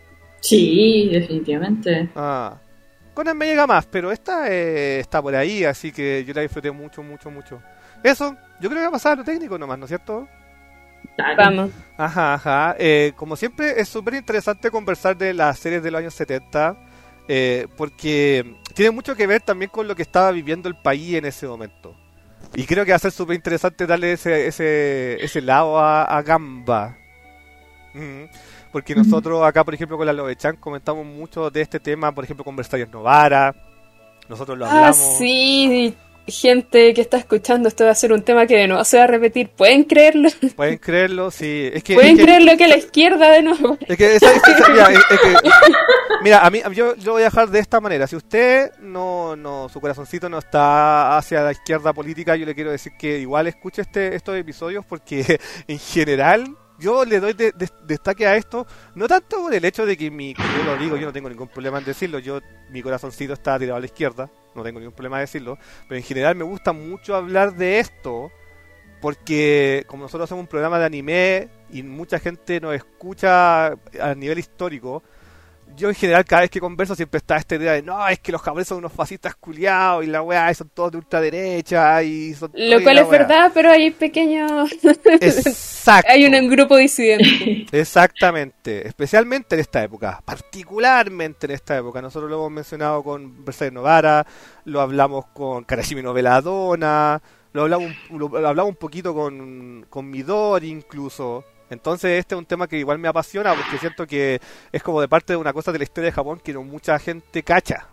Sí, definitivamente. Ah, Conan me llega más, pero esta eh, está por ahí, así que yo la disfruté mucho, mucho, mucho. Eso, yo creo que va a pasar a lo técnico nomás, ¿no es cierto? Dale. Vamos. Ajá, ajá. Eh, como siempre, es súper interesante conversar de las series de los años setenta, eh, porque tiene mucho que ver también con lo que estaba viviendo el país en ese momento. Y creo que va a ser súper interesante darle ese, ese, ese lado a, a Gamba. Ujú. Porque nosotros acá, por ejemplo, con la Lovechan comentamos mucho de este tema, por ejemplo, con Versalles Novara. Nosotros lo Ah, hablamos. sí, gente que está escuchando, esto va a ser un tema que de nuevo se va a repetir. ¿Pueden creerlo? ¿Pueden creerlo? Sí. Es que, ¿Pueden es que, creerlo que la izquierda de nuevo? Es que, esa- es que esa- mira, es- es que- mira, a mí, yo lo voy a dejar de esta manera. Si usted no, no, su corazoncito no está hacia la izquierda política, yo le quiero decir que igual escuche este, estos episodios porque en general yo le doy de- de- destaque a esto, no tanto por el hecho de que mi, como yo lo digo, yo no tengo ningún problema en decirlo, yo mi corazoncito está tirado a la izquierda, no tengo ningún problema en decirlo, pero en general me gusta mucho hablar de esto porque como nosotros hacemos un programa de anime y mucha gente nos escucha a nivel histórico, yo en general cada vez que converso siempre está esta idea de no, es que los japoneses son unos fascistas culiados y la weá y son todos de ultraderecha y son Lo y cual la es weá. verdad, pero hay pequeños... Exacto. hay un grupo disidente. Exactamente, especialmente en esta época, particularmente en esta época. Nosotros lo hemos mencionado con Versailles Novara, lo hablamos con Karashimi no Veladona, lo hablamos, un- lo, lo hablamos un poquito con, con Midori incluso. Entonces este es un tema que igual me apasiona porque siento que es como de parte de una cosa de la historia de Japón que no mucha gente cacha.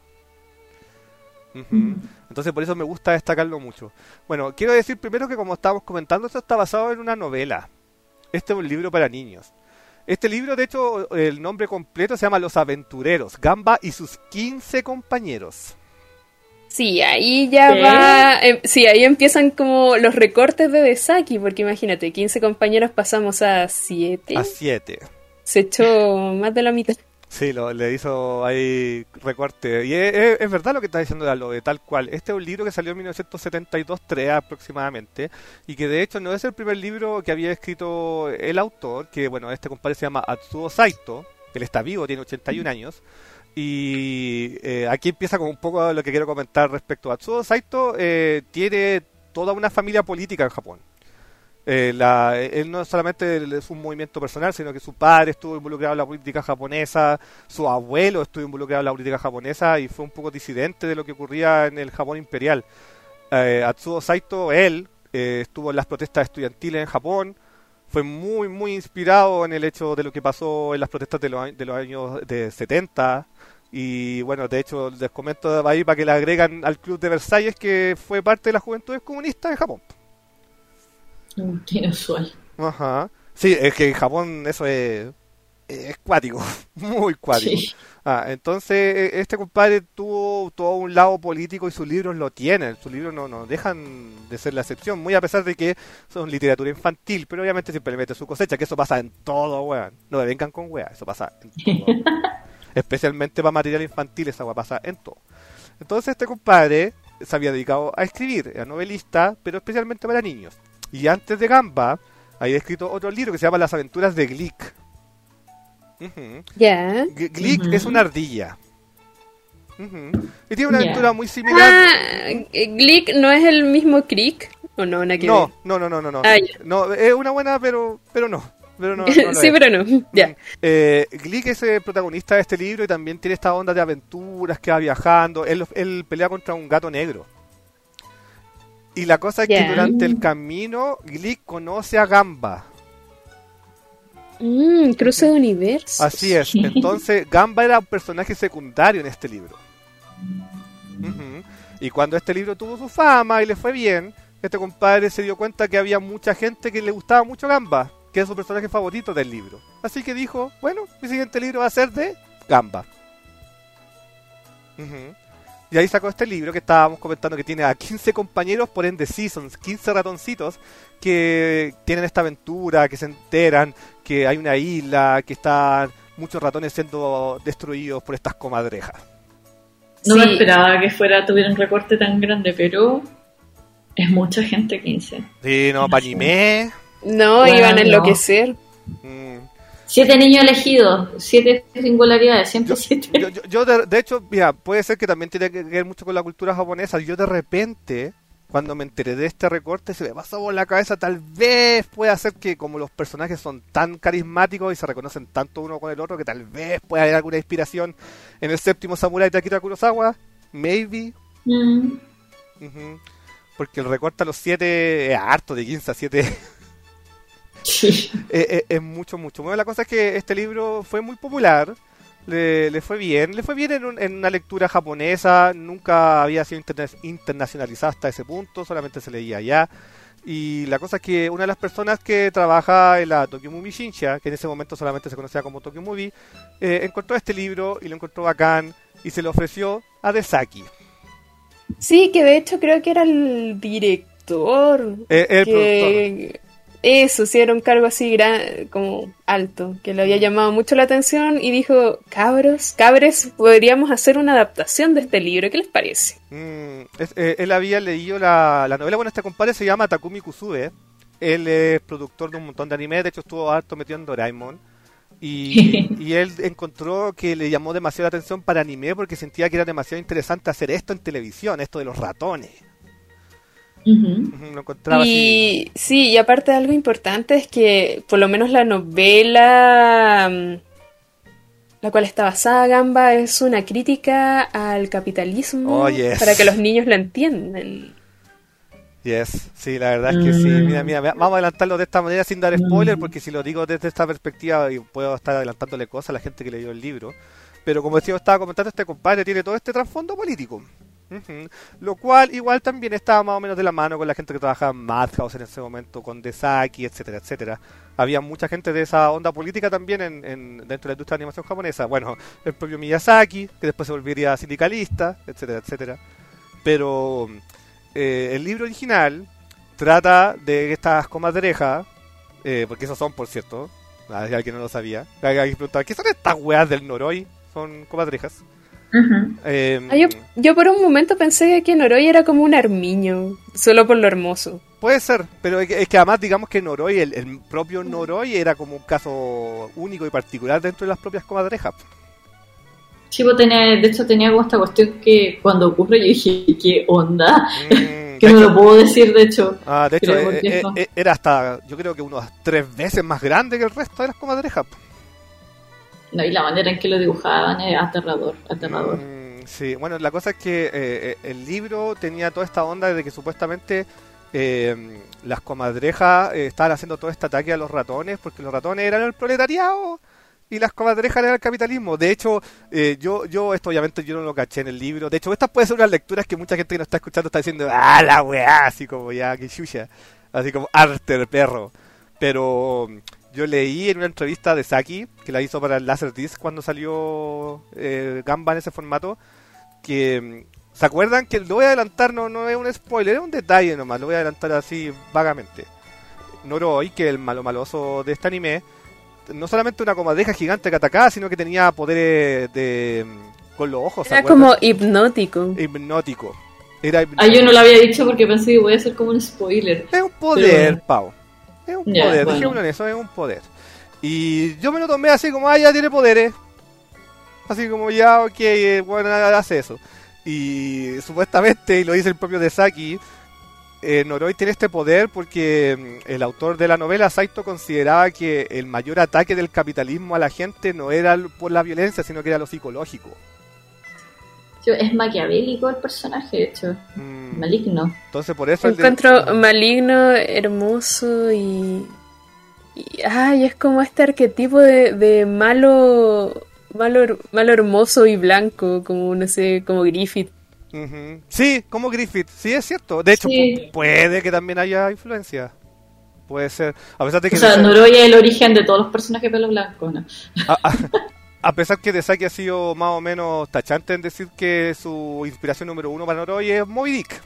Ujú. Entonces por eso me gusta destacarlo mucho. Bueno, quiero decir primero que como estábamos comentando, esto está basado en una novela. Este es un libro para niños. Este libro, de hecho, el nombre completo se llama Los Aventureros, Gamba y sus quince compañeros. Sí, ahí ya ¿Qué? va... em, sí, ahí empiezan como los recortes de Desaki, porque imagínate, quince compañeros pasamos a siete. A siete. Se echó más de la mitad. Sí, lo, le hizo ahí recorte. Y es, es- es verdad lo que está diciendo Lalo, de tal cual. Este es un libro que salió en mil novecientos setenta y dos, tres aproximadamente, y que de hecho no es el primer libro que había escrito el autor, que bueno, este compadre se llama Atsuo Saito, él está vivo, tiene ochenta y un años, y eh, aquí empieza con un poco lo que quiero comentar respecto a Atsuo Saito. Eh, tiene toda una familia política en Japón. Eh, la, él no solamente es un movimiento personal, sino que su padre estuvo involucrado en la política japonesa, su abuelo estuvo involucrado en la política japonesa y fue un poco disidente de lo que ocurría en el Japón imperial. Eh, Atsuo Saito, él, eh, estuvo en las protestas estudiantiles en Japón, fue muy, muy inspirado en el hecho de lo que pasó en las protestas de los, a- de los años de setenta. Y bueno, de hecho, les comento ahí para que le agregan al Club de Versalles que fue parte de las juventudes comunistas en Japón. Qué inusual. Ajá. Sí, es que en Japón eso es, es cuático, muy cuático. Sí. Ah, entonces e- este compadre tuvo todo un lado político y sus libros lo tienen. Sus libros no, no dejan de ser la excepción, muy a pesar de que son literatura infantil, pero obviamente siempre le mete su cosecha, que eso pasa en todo, weón. No me vengan con weá, eso pasa en todo. Especialmente para material infantil, esa weá pasa en todo. Entonces este compadre se había dedicado a escribir, era novelista, pero especialmente para niños. Y antes de Gamba, había escrito otro libro que se llama Las aventuras de Glick. Ujú. Ya. G- Glick Ujú. es una ardilla. Ujú. Y tiene una Ya. aventura muy similar. Ah, eh, Glick no es el mismo Crick. ¿O no? Nada que No, ver. no, no, no, no, no. Ah, ya. No, es una buena, pero, pero no. Pero no, no lo sí, es. pero no. Ya. Eh, Glick es el protagonista de este libro y también tiene esta onda de aventuras que va viajando. Él, él pelea contra un gato negro. Y la cosa es que Ya. durante el camino, Glick conoce a Gamba. Mm, cruce de universos. Así es. Entonces, Gamba era un personaje secundario en este libro. Ujú. Y cuando este libro tuvo su fama y le fue bien, este compadre se dio cuenta que había mucha gente que le gustaba mucho Gamba, que es su personaje favorito del libro. Así que dijo, bueno, mi siguiente libro va a ser de Gamba. Ujú. Y ahí sacó este libro que estábamos comentando que tiene a quince compañeros, por ende seasons, quince ratoncitos que tienen esta aventura, que se enteran que hay una isla, que están muchos ratones siendo destruidos por estas comadrejas. No Sí. me esperaba que fuera tuviera un recorte tan grande, pero es mucha gente, quince. Sí, no, para anime. No, Bueno, iban a no. enloquecer. Mm. Siete niños elegidos, siete singularidades, siempre Yo, siete. yo, yo, yo de, de hecho, mira, puede ser que también tiene que ver mucho con la cultura japonesa. Yo de repente, cuando me enteré de este recorte, se me pasó por la cabeza, tal vez pueda ser que como los personajes son tan carismáticos y se reconocen tanto uno con el otro, que tal vez pueda haber alguna inspiración en el séptimo samurái de Akira Kurosawa. Maybe. Mm. Uh-huh. Porque el recorte a los siete es harto, de quince a siete. Sí. es, es, es mucho, mucho. Bueno, la cosa es que este libro fue muy popular, le, le fue bien, le fue bien en, un, en una lectura japonesa, nunca había sido interna internacionalizado hasta ese punto, solamente se leía allá. Y la cosa es que una de las personas que trabaja en la Tokyo Movie Shinsha, que en ese momento solamente se conocía como Tokyo Movie, eh, encontró este libro y lo encontró bacán y se lo ofreció a Desaki. Sí, que de hecho creo que era el director. Eh, el que... productor. Eso, sí, era un cargo así gran, como alto, que le había llamado mucho la atención y dijo, cabros, cabres, podríamos hacer una adaptación de este libro, ¿qué les parece? Mm, es, eh, él había leído la, la novela, bueno, este compadre se llama Takumi Kusube, él es productor de un montón de anime, de hecho estuvo harto metido en Doraemon, y, y él encontró que le llamó demasiada atención para anime porque sentía que era demasiado interesante hacer esto en televisión, esto de los ratones. Uh-huh. Lo encontraba y así. Sí, y aparte de algo importante es que por lo menos la novela, la cual está basada, Gamba, es una crítica al capitalismo, Oh, yes. para que los niños la entiendan. Yes, sí, la verdad es que sí. Mira, mira, vamos a adelantarlo de esta manera sin dar spoiler, porque si lo digo desde esta perspectiva y puedo estar adelantándole cosas a la gente que leyó el libro. Pero como decía, yo estaba comentando, este compadre tiene todo este trasfondo político. Uh-huh. Lo cual igual también estaba más o menos de la mano con la gente que trabajaba en Madhouse en ese momento, con Desaki, etcétera, etcétera. Había mucha gente de esa onda política también en, en, dentro de la industria de animación japonesa. Bueno, el propio Miyazaki, que después se volvería sindicalista, etcétera, etcétera. Pero eh, el libro original trata de estas comadrejas, eh, porque esos son, por cierto, hay alguien no lo sabía, hay que preguntar, ¿qué son estas weas del Noroi? Son comadrejas. Uh-huh. Eh, Ah, yo, yo por un momento pensé que Noroi era como un armiño, solo por lo hermoso. Puede ser, pero es que, es que además digamos que Noroi, el, el propio Noroi era como un caso único y particular dentro de las propias comadrejas. Sí, pues tenía, de hecho tenía como esta cuestión que cuando ocurre yo dije, ¿qué onda? Mm, que de no hecho, lo puedo decir, de hecho. ah, de hecho Creo eh, que eh, no. eh, era hasta, yo creo que unas tres veces más grande que el resto de las comadrejas. No, y la manera en que lo dibujaban es aterrador, aterrador. Mm, sí, bueno, la cosa es que eh, eh, el libro tenía toda esta onda de que supuestamente eh, las comadrejas eh, estaban haciendo todo este ataque a los ratones porque los ratones eran el proletariado y las comadrejas eran el capitalismo. De hecho, eh, yo, yo esto obviamente yo no lo caché en el libro. De hecho, estas pueden ser unas lecturas que mucha gente que nos está escuchando está diciendo, ah, la weá, así como ya, que chucha, así como arte perro. Pero yo leí en una entrevista de Saki, que la hizo para el Laserdisc cuando salió eh, Gamba en ese formato, que ¿se acuerdan? Que lo voy a adelantar, no, no es un spoiler, es un detalle nomás, lo voy a adelantar así vagamente. Noroi, que es el malo maloso de este anime, no solamente una comadreja gigante que atacaba, sino que tenía poderes de con los ojos. ¿se Era acuerdan? como hipnótico. Hipnótico. Era Ah, hipnótico. yo no lo había dicho porque pensé que voy a hacer como un spoiler. Es un poder, Pero bueno. Pau. Es un Ya, poder, bueno. dejémoslo en eso, es un poder. Y yo me lo tomé así como, ah, ya tiene poderes. Así como, ya, ok, eh, bueno, hace eso. Y supuestamente, y lo dice el propio Desaki, eh, Noroi tiene este poder porque mm, el autor de la novela, Saito, consideraba que el mayor ataque del capitalismo a la gente no era por la violencia, sino que era lo psicológico. Yo- Es maquiavélico el personaje, de hecho. Mm, Maligno. entonces por eso... el de- Encuentro maligno, hermoso y, y... Ay, es como este arquetipo de, de malo, malo, her- malo hermoso y blanco, como, no sé, como Griffith. Ujú. Sí, como Griffith, sí es cierto. De hecho, Sí. pu- puede que también haya influencia. Puede ser. A pesar de que O sea, Desaki- Noroi es el origen de todos los personajes de pelo blanco, ¿no? a, a- a pesar que Desaki ha sido más o menos tachante en decir que su inspiración número uno para Noroi es Moby Dick.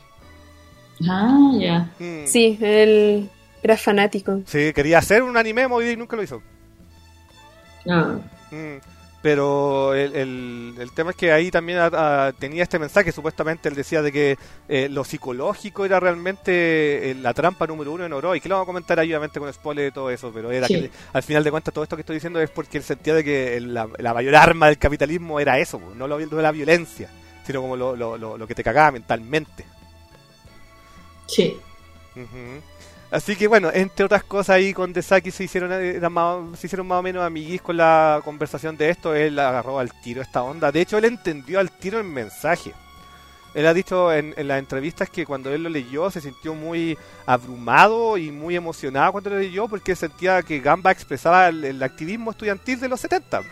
Ah, ya. Mm. Sí, él era fanático. Sí, quería hacer un anime, Moby Dick nunca lo hizo. Ah. Mm. Pero el, el, el tema es que ahí también a, a, tenía este mensaje, supuestamente él decía de que eh, lo psicológico era realmente eh, la trampa número uno en Oro, y que lo vamos a comentar ahí obviamente con spoiler y todo eso, pero era sí. que al final de cuentas todo esto que estoy diciendo es porque él sentía de que la, la mayor arma del capitalismo era eso, no, lo, no la violencia, sino como lo, lo, lo, lo que te cagaba mentalmente. Sí. Uh-huh. Así que bueno, entre otras cosas ahí con Desaki se hicieron más, se hicieron más o menos amiguis con la conversación de esto. Él agarró al tiro esta onda. De hecho, él entendió al tiro el mensaje. Él ha dicho en, en las entrevistas que cuando él lo leyó se sintió muy abrumado y muy emocionado cuando lo leyó, porque sentía que Gamba expresaba el, el activismo estudiantil de los setenta.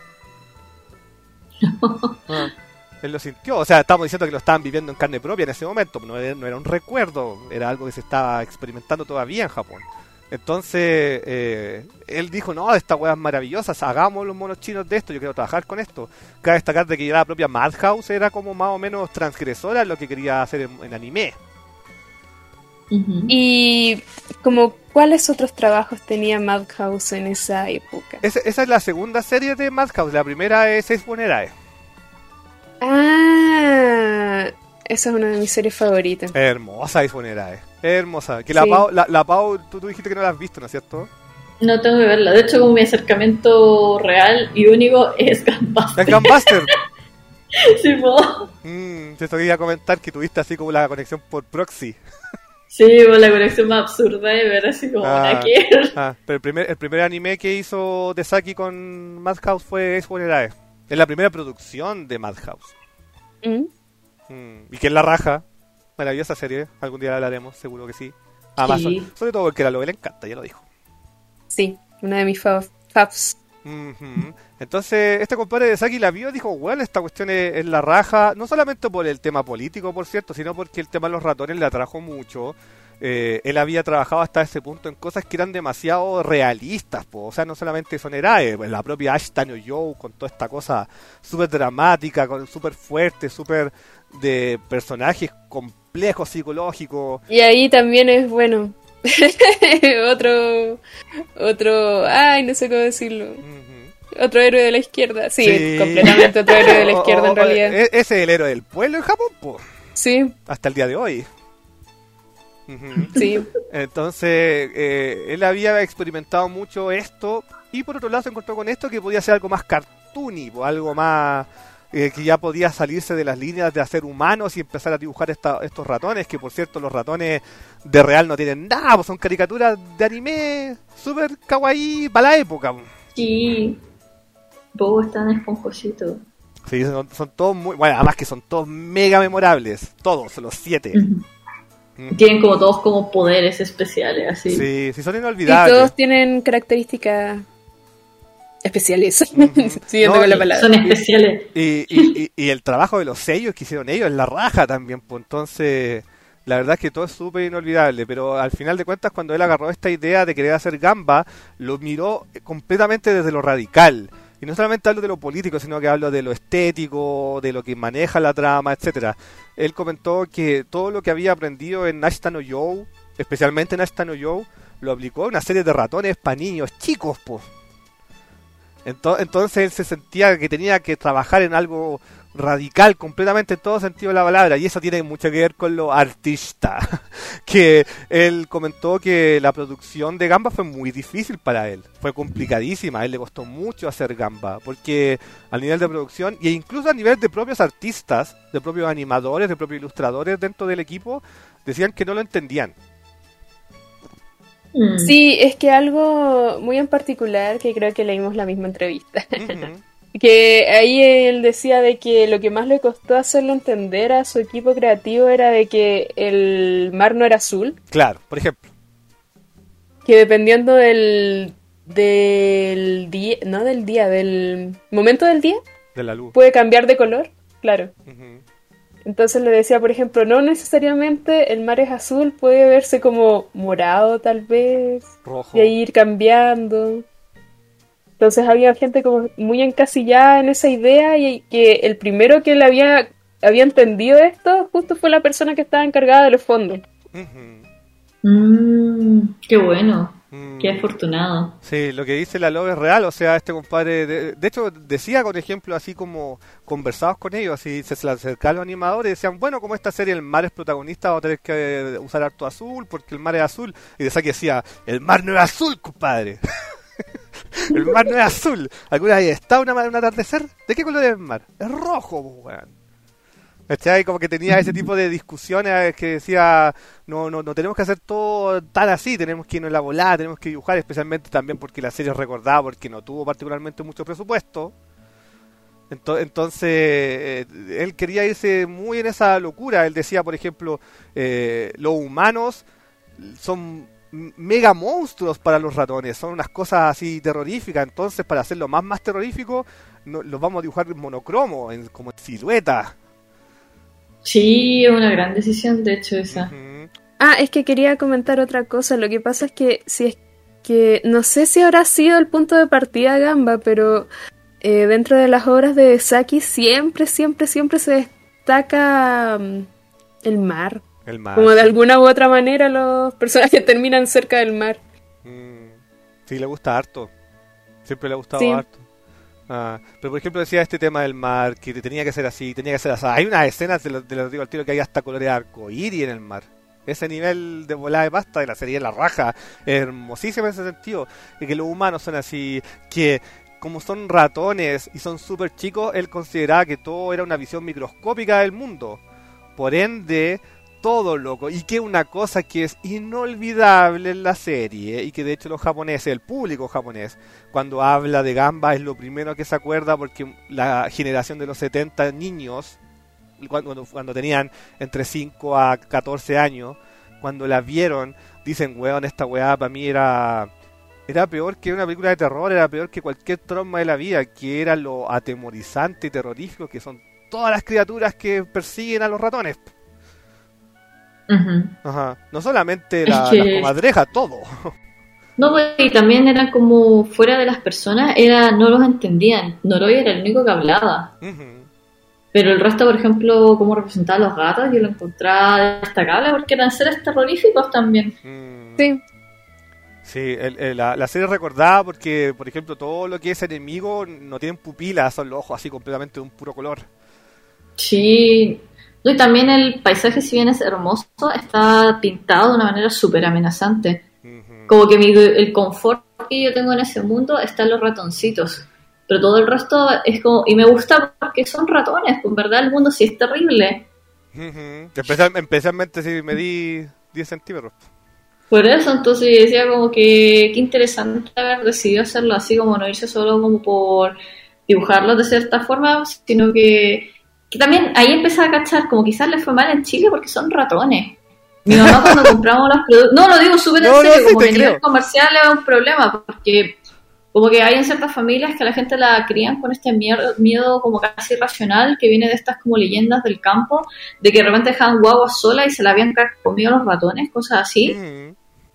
ah. Él lo sintió, o sea, estamos diciendo que lo estaban viviendo en carne propia en ese momento, no era, no era un recuerdo, era algo que se estaba experimentando todavía en Japón. Entonces, eh, él dijo, no, esta weá es maravillosa, hagamos los monos chinos de esto, yo quiero trabajar con esto. Cabe destacar de que ya la propia Madhouse era como más o menos transgresora en lo que quería hacer en, en anime. Uh-huh. Y como, ¿cuáles otros trabajos tenía Madhouse en esa época? Esa, esa es la segunda serie de Madhouse, la primera es Ace Bonerae. Ah, esa es una de mis series favoritas. Hermosa Ace Bonerae, hermosa. Que la, sí. Pau, la, la Pau, tú, tú dijiste que no la has visto, ¿no es cierto? No tengo que verla. De hecho, como mi acercamiento real y único es Gunbuster. ¿Es Gunbuster? Sí, po. Mm, te quería comentar que tuviste así como la conexión por proxy. Sí, po, la conexión más absurda de ver así como ah, una que... ah, pero el primer, el primer anime que hizo Desaki con Madhouse fue Ace Bonerae. Es la primera producción de Madhouse. ¿Mm? Mm, y que es la raja. Maravillosa serie. Algún día la hablaremos, seguro que sí. Amazon. Sí. Sobre todo porque a la Lobe le encanta, ya lo dijo. Sí, una de mis fav- faves. Mm-hmm. Entonces, este compadre de Saki la vio y dijo, bueno, esta cuestión es, es la raja. No solamente por el tema político, por cierto, sino porque el tema de los ratones le atrajo mucho. Eh, él había trabajado hasta ese punto en cosas que eran demasiado realistas, po. O sea, no solamente Sonerae, pues la propia Ash Tano Yo con toda esta cosa súper dramática, con súper fuerte, súper de personajes complejos, psicológicos. Y ahí también es, bueno, otro, otro, ay, no sé cómo decirlo. Uh-huh. Otro héroe de la izquierda, sí, sí. completamente otro héroe de la izquierda en realidad. Ese es el héroe del pueblo en Japón, po. Sí. Hasta el día de hoy. Uh-huh. Sí. Entonces, eh, él había experimentado mucho esto y por otro lado se encontró con esto que podía ser algo más cartoony, algo más eh, que ya podía salirse de las líneas de hacer humanos y empezar a dibujar esta, estos ratones, que por cierto los ratones de real no tienen nada, pues son caricaturas de anime súper kawaii para la época. Sí, Bobo es tan esponjosito. Sí, son, son todos muy, bueno, además que son todos mega memorables, todos, los siete. Uh-huh. Tienen como todos como poderes especiales, así. Sí, sí, son inolvidables. Y todos tienen características especiales. Uh-huh. Siguiendo no, con la palabra. Son especiales. Y, y, y, y el trabajo de los sellos que hicieron ellos es la raja también, pues entonces la verdad es que todo es súper inolvidable, pero al final de cuentas cuando él agarró esta idea de querer hacer Gamba, lo miró completamente desde lo radical. Y no solamente hablo de lo político, sino que hablo de lo estético, de lo que maneja la trama, etcétera. Él comentó que todo lo que había aprendido en Ashita no You, especialmente en Ashita no You, lo aplicó a una serie de ratones para niños chicos, pues. Entonces él se sentía que tenía que trabajar en algo radical completamente en todo sentido de la palabra, y eso tiene mucho que ver con lo artista. Que él comentó que la producción de Gamba fue muy difícil para él, fue complicadísima, a él le costó mucho hacer Gamba, porque a nivel de producción e incluso a nivel de propios artistas, de propios animadores, de propios ilustradores dentro del equipo, decían que no lo entendían. Sí, es que algo muy en particular que creo que leímos la misma entrevista. Uh-huh. Que ahí él decía de que lo que más le costó hacerlo entender a su equipo creativo era de que el mar no era azul. Claro, por ejemplo. Que dependiendo del del día, no del día, del momento del día, de la luz, puede cambiar de color, claro. Uh-huh. Entonces le decía, por ejemplo, no necesariamente el mar es azul, puede verse como morado tal vez, rojo, y ahí ir cambiando. Entonces había gente como muy encasillada en esa idea, y que el primero que le había, había entendido esto justo fue la persona que estaba encargada de los fondos. Uh-huh. Mm, qué bueno. Mm. Qué afortunado. Sí, lo que dice la Love es real, o sea, este compadre, de, de hecho decía, por ejemplo, así como conversados con ellos, así se, se le acercaban los animadores y decían, bueno, como esta serie el mar es protagonista, vamos a tener que usar harto azul, porque el mar es azul, y decía que decía, el mar no es azul, compadre. El mar no es azul. ¿Alguna vez está una, un atardecer? ¿De qué color es el mar? Es rojo, weón. ¿Cachai? Como que tenía ese tipo de discusiones que decía, no, no, no tenemos que hacer todo tan así, tenemos que irnos en la volada, tenemos que dibujar, especialmente también porque la serie es recordada porque no tuvo particularmente mucho presupuesto. Ento- Entonces, eh, él quería irse muy en esa locura. Él decía, por ejemplo, eh, los humanos son mega monstruos para los ratones, son unas cosas así terroríficas, entonces para hacerlo más más terrorífico, no, los vamos a dibujar en monocromo, en, como en silueta. Sí, es una gran decisión, de hecho, esa. Uh-huh. Ah, es que quería comentar otra cosa. Lo que pasa es que si es que no sé si habrá sido el punto de partida Gamba, pero eh, dentro de las obras de Saki siempre, siempre, siempre se destaca um, el mar. El mar. Como de alguna u otra manera los personajes terminan cerca del mar. Mm, sí, le gusta harto. Siempre le ha gustado Sí. harto. Ah, pero por ejemplo decía este tema del mar, que tenía que ser así, tenía que ser así. Hay unas escenas, te lo, te lo digo al tiro, que hay hasta colores arcoíris en el mar. Ese nivel de volada de pasta de la serie La Raja es hermosísimo en ese sentido. Y que los humanos son así, que como son ratones y son súper chicos, él consideraba que todo era una visión microscópica del mundo. Por ende, todo loco. Y que una cosa que es inolvidable en la serie, y que de hecho los japoneses, el público japonés, cuando habla de Gamba es lo primero que se acuerda, porque la generación de los setenta niños, cuando, cuando tenían entre cinco a catorce años, cuando la vieron, dicen, weón, esta weá para mí era... Era peor que una película de terror, era peor que cualquier trauma de la vida, que era lo atemorizante y terrorífico que son todas las criaturas que persiguen a los ratones. Uh-huh. Ajá. No solamente la, Es que- las comadrejas, todo. No, pues, y también eran como fuera de las personas, era no los entendían. Noroi era el único que hablaba. Ujú. Pero el resto, por ejemplo, cómo representaba a los gatos, yo lo encontraba destacable porque eran seres terroríficos también. Mm. Sí. Sí, el- el- la, la serie es recordada porque, por ejemplo, todo lo que es enemigo no tienen pupilas, son los ojos así completamente de un puro color. Sí. No, y también el paisaje, si bien es hermoso, está pintado de una manera súper amenazante. Ujú. Como que mi- el confort que yo tengo en ese mundo está en los ratoncitos. Pero todo el resto es como... Y me gusta porque son ratones, pues en verdad el mundo sí es terrible. Ujú. Especial- especialmente si me di diez centímetros. Por eso, entonces yo decía como que qué interesante haber decidido hacerlo así, como no irse solo como por dibujarlos de cierta forma, sino que, que también ahí empecé a cachar, como quizás les fue mal en Chile porque son ratones. Mi mamá cuando compramos los productos... No, lo digo súper en No, no, serio, sí, como te que a nivel creo. comercial es un problema, porque como que hay en ciertas familias que a la gente la crían con este miedo, miedo como casi irracional que viene de estas como leyendas del campo, de que de repente dejaban guaguas sola y se la habían comido los ratones, cosas así. Ujú.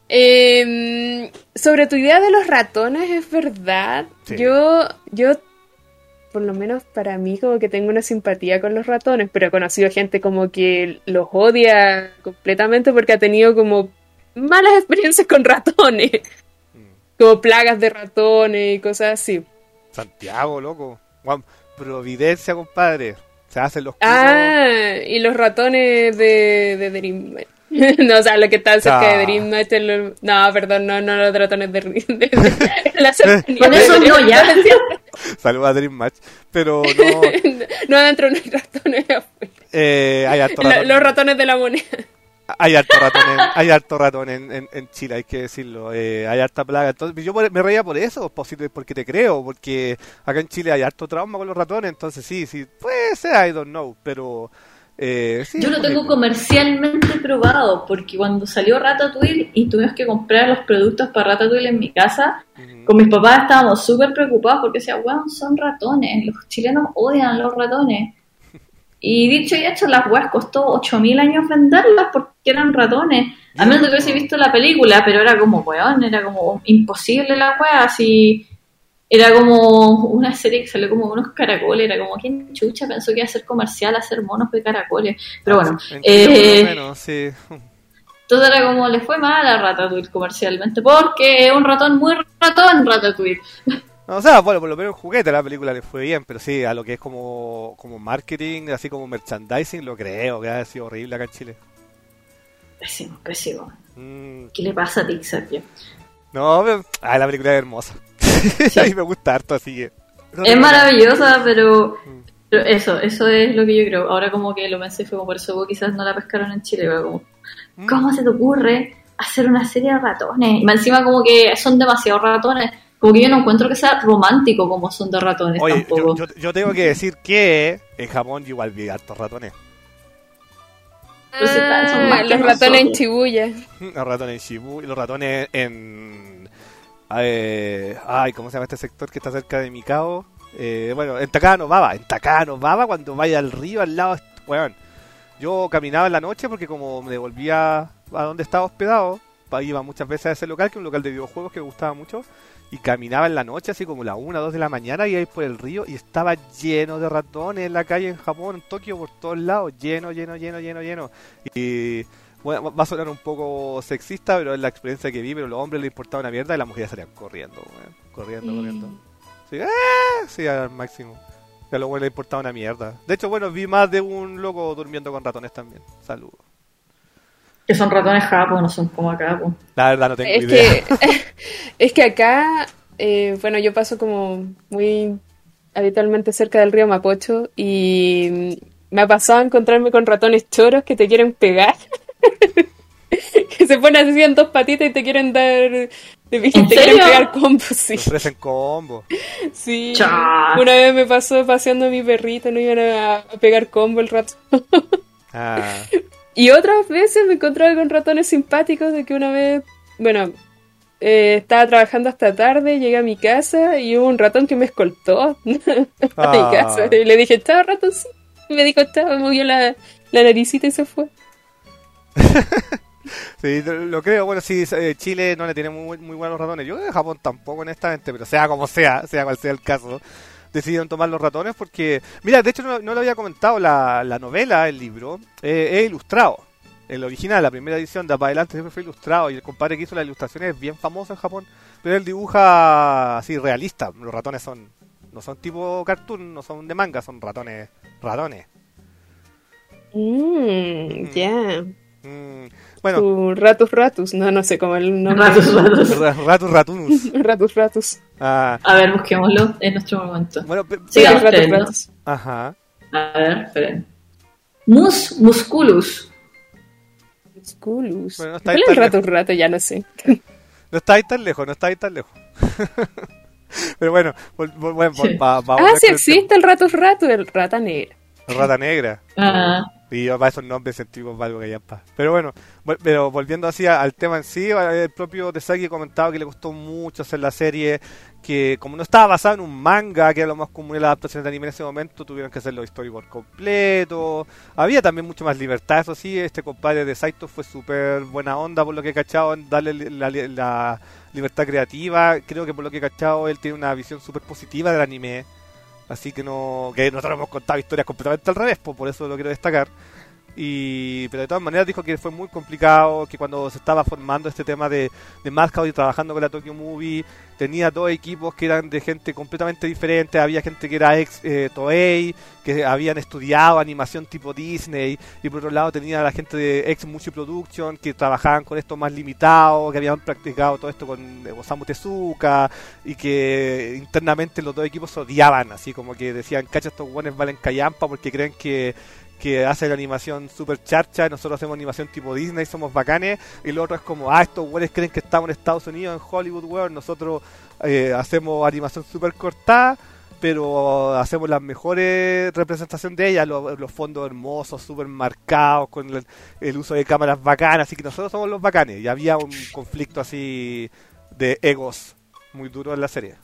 Eh, sobre tu idea de los ratones, es verdad. Sí. Yo, yo, por lo menos para mí, como que tengo una simpatía con los ratones, pero he conocido gente como que los odia completamente porque ha tenido como malas experiencias con ratones, Mm. como plagas de ratones y cosas así. Santiago, loco. Guam, Providencia, compadre. Se hacen los culos. Ah, y los ratones de, de Dream Match. No, o sea, lo que está cerca Ah. de Dream Match es lo- No, perdón, no, no los ratones de, de, de- la cercanía Con de eso Dream no, ya. Saludos a Dream Match. Pero no. No, adentro no hay ratones afuera. Eh, hay harto La- ratón. los ratones de la moneda. Hay harto ratón, en, hay harto ratón en, en, en Chile, hay que decirlo. Eh, hay harta plaga. Entonces, yo por- me reía por eso, posi- porque te creo, porque acá en Chile hay harto trauma con los ratones. Entonces, sí, sí, puede ser, I don't know, pero. Eh, sí, Yo es lo tengo bonito. comercialmente probado, porque cuando salió Ratatouille y tuvimos que comprar los productos para Ratatouille en mi casa, Ujú. con mis papás estábamos súper preocupados porque decían, weón, son ratones, los chilenos odian a los ratones. Y dicho y hecho, las weas costó ocho mil años venderlas porque eran ratones. A menos de que hubiese visto la película, pero era como, weón, era como imposible la wea, así... Era como una serie que salió como unos caracoles, era como, ¿quién chucha pensó que iba a ser comercial hacer monos de caracoles? Pero bueno, En Chile, por eh, lo menos, sí. Entonces era como, le fue mal a Ratatouille comercialmente, porque es un ratón muy ratón Ratatouille. No, o sea, bueno, por lo menos el juguete a la película le fue bien, pero sí, a lo que es como, como marketing, así como merchandising, lo creo, que ha sido horrible acá en Chile. Pésimo, pésimo. Mm. ¿Qué le pasa a Pixar, tío? No, pero, ah, la película es hermosa. Sí. A mí me gusta harto, así que... No es maravillosa, pero, Mm. pero eso, eso es lo que yo creo. Ahora como que lo pensé y fue como por eso quizás no la pescaron en Chile, pero como, Mm. ¿cómo se te ocurre hacer una serie de ratones? Y más encima como que son demasiados ratones. Como que yo no encuentro que sea romántico como son de ratones. Oye, tampoco. yo, yo, yo tengo que decir que en Japón yo igual vi hartos ratones. Pero si están- son más Ah, que los ratones en nosotros. Shibuya. Los ratones en Shibuya, los ratones en... eh, ay, ¿cómo se llama este sector que está cerca de Mikao? Eh, bueno, en Takano Baba, en Takano Baba, cuando vaya al río al lado, weón. Yo caminaba en la noche porque como me devolvía a donde estaba hospedado, pa- iba muchas veces a ese local, que es un local de videojuegos que me gustaba mucho, y caminaba en la noche, así como la una, dos de la mañana, y ahí por el río, y estaba lleno de ratones en la calle en Japón, en Tokio, por todos lados, lleno, lleno, lleno, lleno, lleno. Y bueno, va a sonar un poco sexista, pero es la experiencia que vi, pero los hombres les importaba una mierda y las mujeres salían corriendo, weón, corriendo, Mm. corriendo. Sí, ¡ah! Sí, al máximo. Que a los buenos les importaba una mierda. De hecho, bueno, vi más de un loco durmiendo con ratones también. Saludos. Que son ratones japos, no son como acá, pues. La verdad no tengo Es idea. que, es que acá, eh, bueno, yo paso como muy habitualmente cerca del río Mapocho y me ha pasado a encontrarme con ratones choros que te quieren pegar. Que se ponen así en dos patitas y te quieren dar, te, te quieren serio? pegar combos, sí. Te ofrecen combo. Sí. Chá. Una vez me pasó paseando a mi perrito, no iban a, a pegar combo el rato. Ah, Y otras veces me encontraba con ratones simpáticos de que una vez, bueno, eh, estaba trabajando hasta tarde, llegué a mi casa y hubo un ratón que me escoltó a mi Ah. casa. Y le dije, ¿estaba ratón? Sí. Y me dijo, estaba, movió la, la naricita y se fue. sí, lo creo. Bueno, sí, eh, Chile no le tiene muy, muy buenos ratones. Yo de Japón tampoco, honestamente, pero sea como sea, sea cual sea el caso, decidieron tomar los ratones porque... Mira, de hecho no, no lo había comentado, la, la novela, el libro, eh, es ilustrado. El original, la primera edición de para adelante siempre fue ilustrado y el compadre que hizo las ilustraciones es bien famoso en Japón, pero él dibuja así realista. Los ratones son no son tipo cartoon, no son de manga, son ratones, ratones. Mmm, ya. Mm, bueno, Tu ratus ratus, no, no sé cómo el nombre. Ratos, ratos. ra- ratus ratunus. Ratus ratus. Ah, A ver, busquémoslo en nuestro momento. bueno, pe- Sí, Sí, Sigamos ratus teniendo. ratus. ajá. A ver, esperen. Mus musculus. Musculus. Bueno, no está ¿Cuál ahí es el tan ratus ratus? Ya no sé. No está ahí tan lejos, no está ahí tan lejos. Pero bueno, vol- vol- bueno, Sí. va- va a Ah, volver sí con el existe el ratus ratus, el rata negra. tema. Rata negra. Ah, Y yo para esos nombres antiguos valgo que ya pa. Pero bueno, vol- pero volviendo así a- al tema en sí, el propio Tesaki comentaba que le costó mucho hacer la serie, que como no estaba basado en un manga, que era lo más común en las adaptaciones de anime en ese momento, tuvieron que hacerlo storyboard completo. Había también mucho más libertad, eso sí, este compadre de Saito fue súper buena onda por lo que he cachado en darle li- la, li- la libertad creativa. Creo que por lo que he cachado él tiene una visión súper positiva del anime. Así que no, que nosotros hemos contado historias completamente al revés, pues por eso lo quiero destacar. Y pero de todas maneras dijo que fue muy complicado, que cuando se estaba formando este tema de, de Madhouse y trabajando con la Tokyo Movie, tenía dos equipos que eran de gente completamente diferente. Había gente que era ex eh, Toei, que habían estudiado animación tipo Disney, y por otro lado tenía a la gente de ex Mushi Production, que trabajaban con esto más limitado, que habían practicado todo esto con eh, Osamu Tezuka, y que internamente los dos equipos se odiaban, así como que decían, cacha, estos guanes valen callampa porque creen que que hace la animación super charcha, nosotros hacemos animación tipo Disney, somos bacanes, y lo otro es como, ah, estos güeyes creen que estamos en Estados Unidos, en Hollywood, weón, nosotros eh, hacemos animación super cortada, pero hacemos la mejores representación de ella, los, los fondos hermosos, super marcados, con el, el uso de cámaras bacanas, así que nosotros somos los bacanes, y había un conflicto así de egos muy duro en la serie.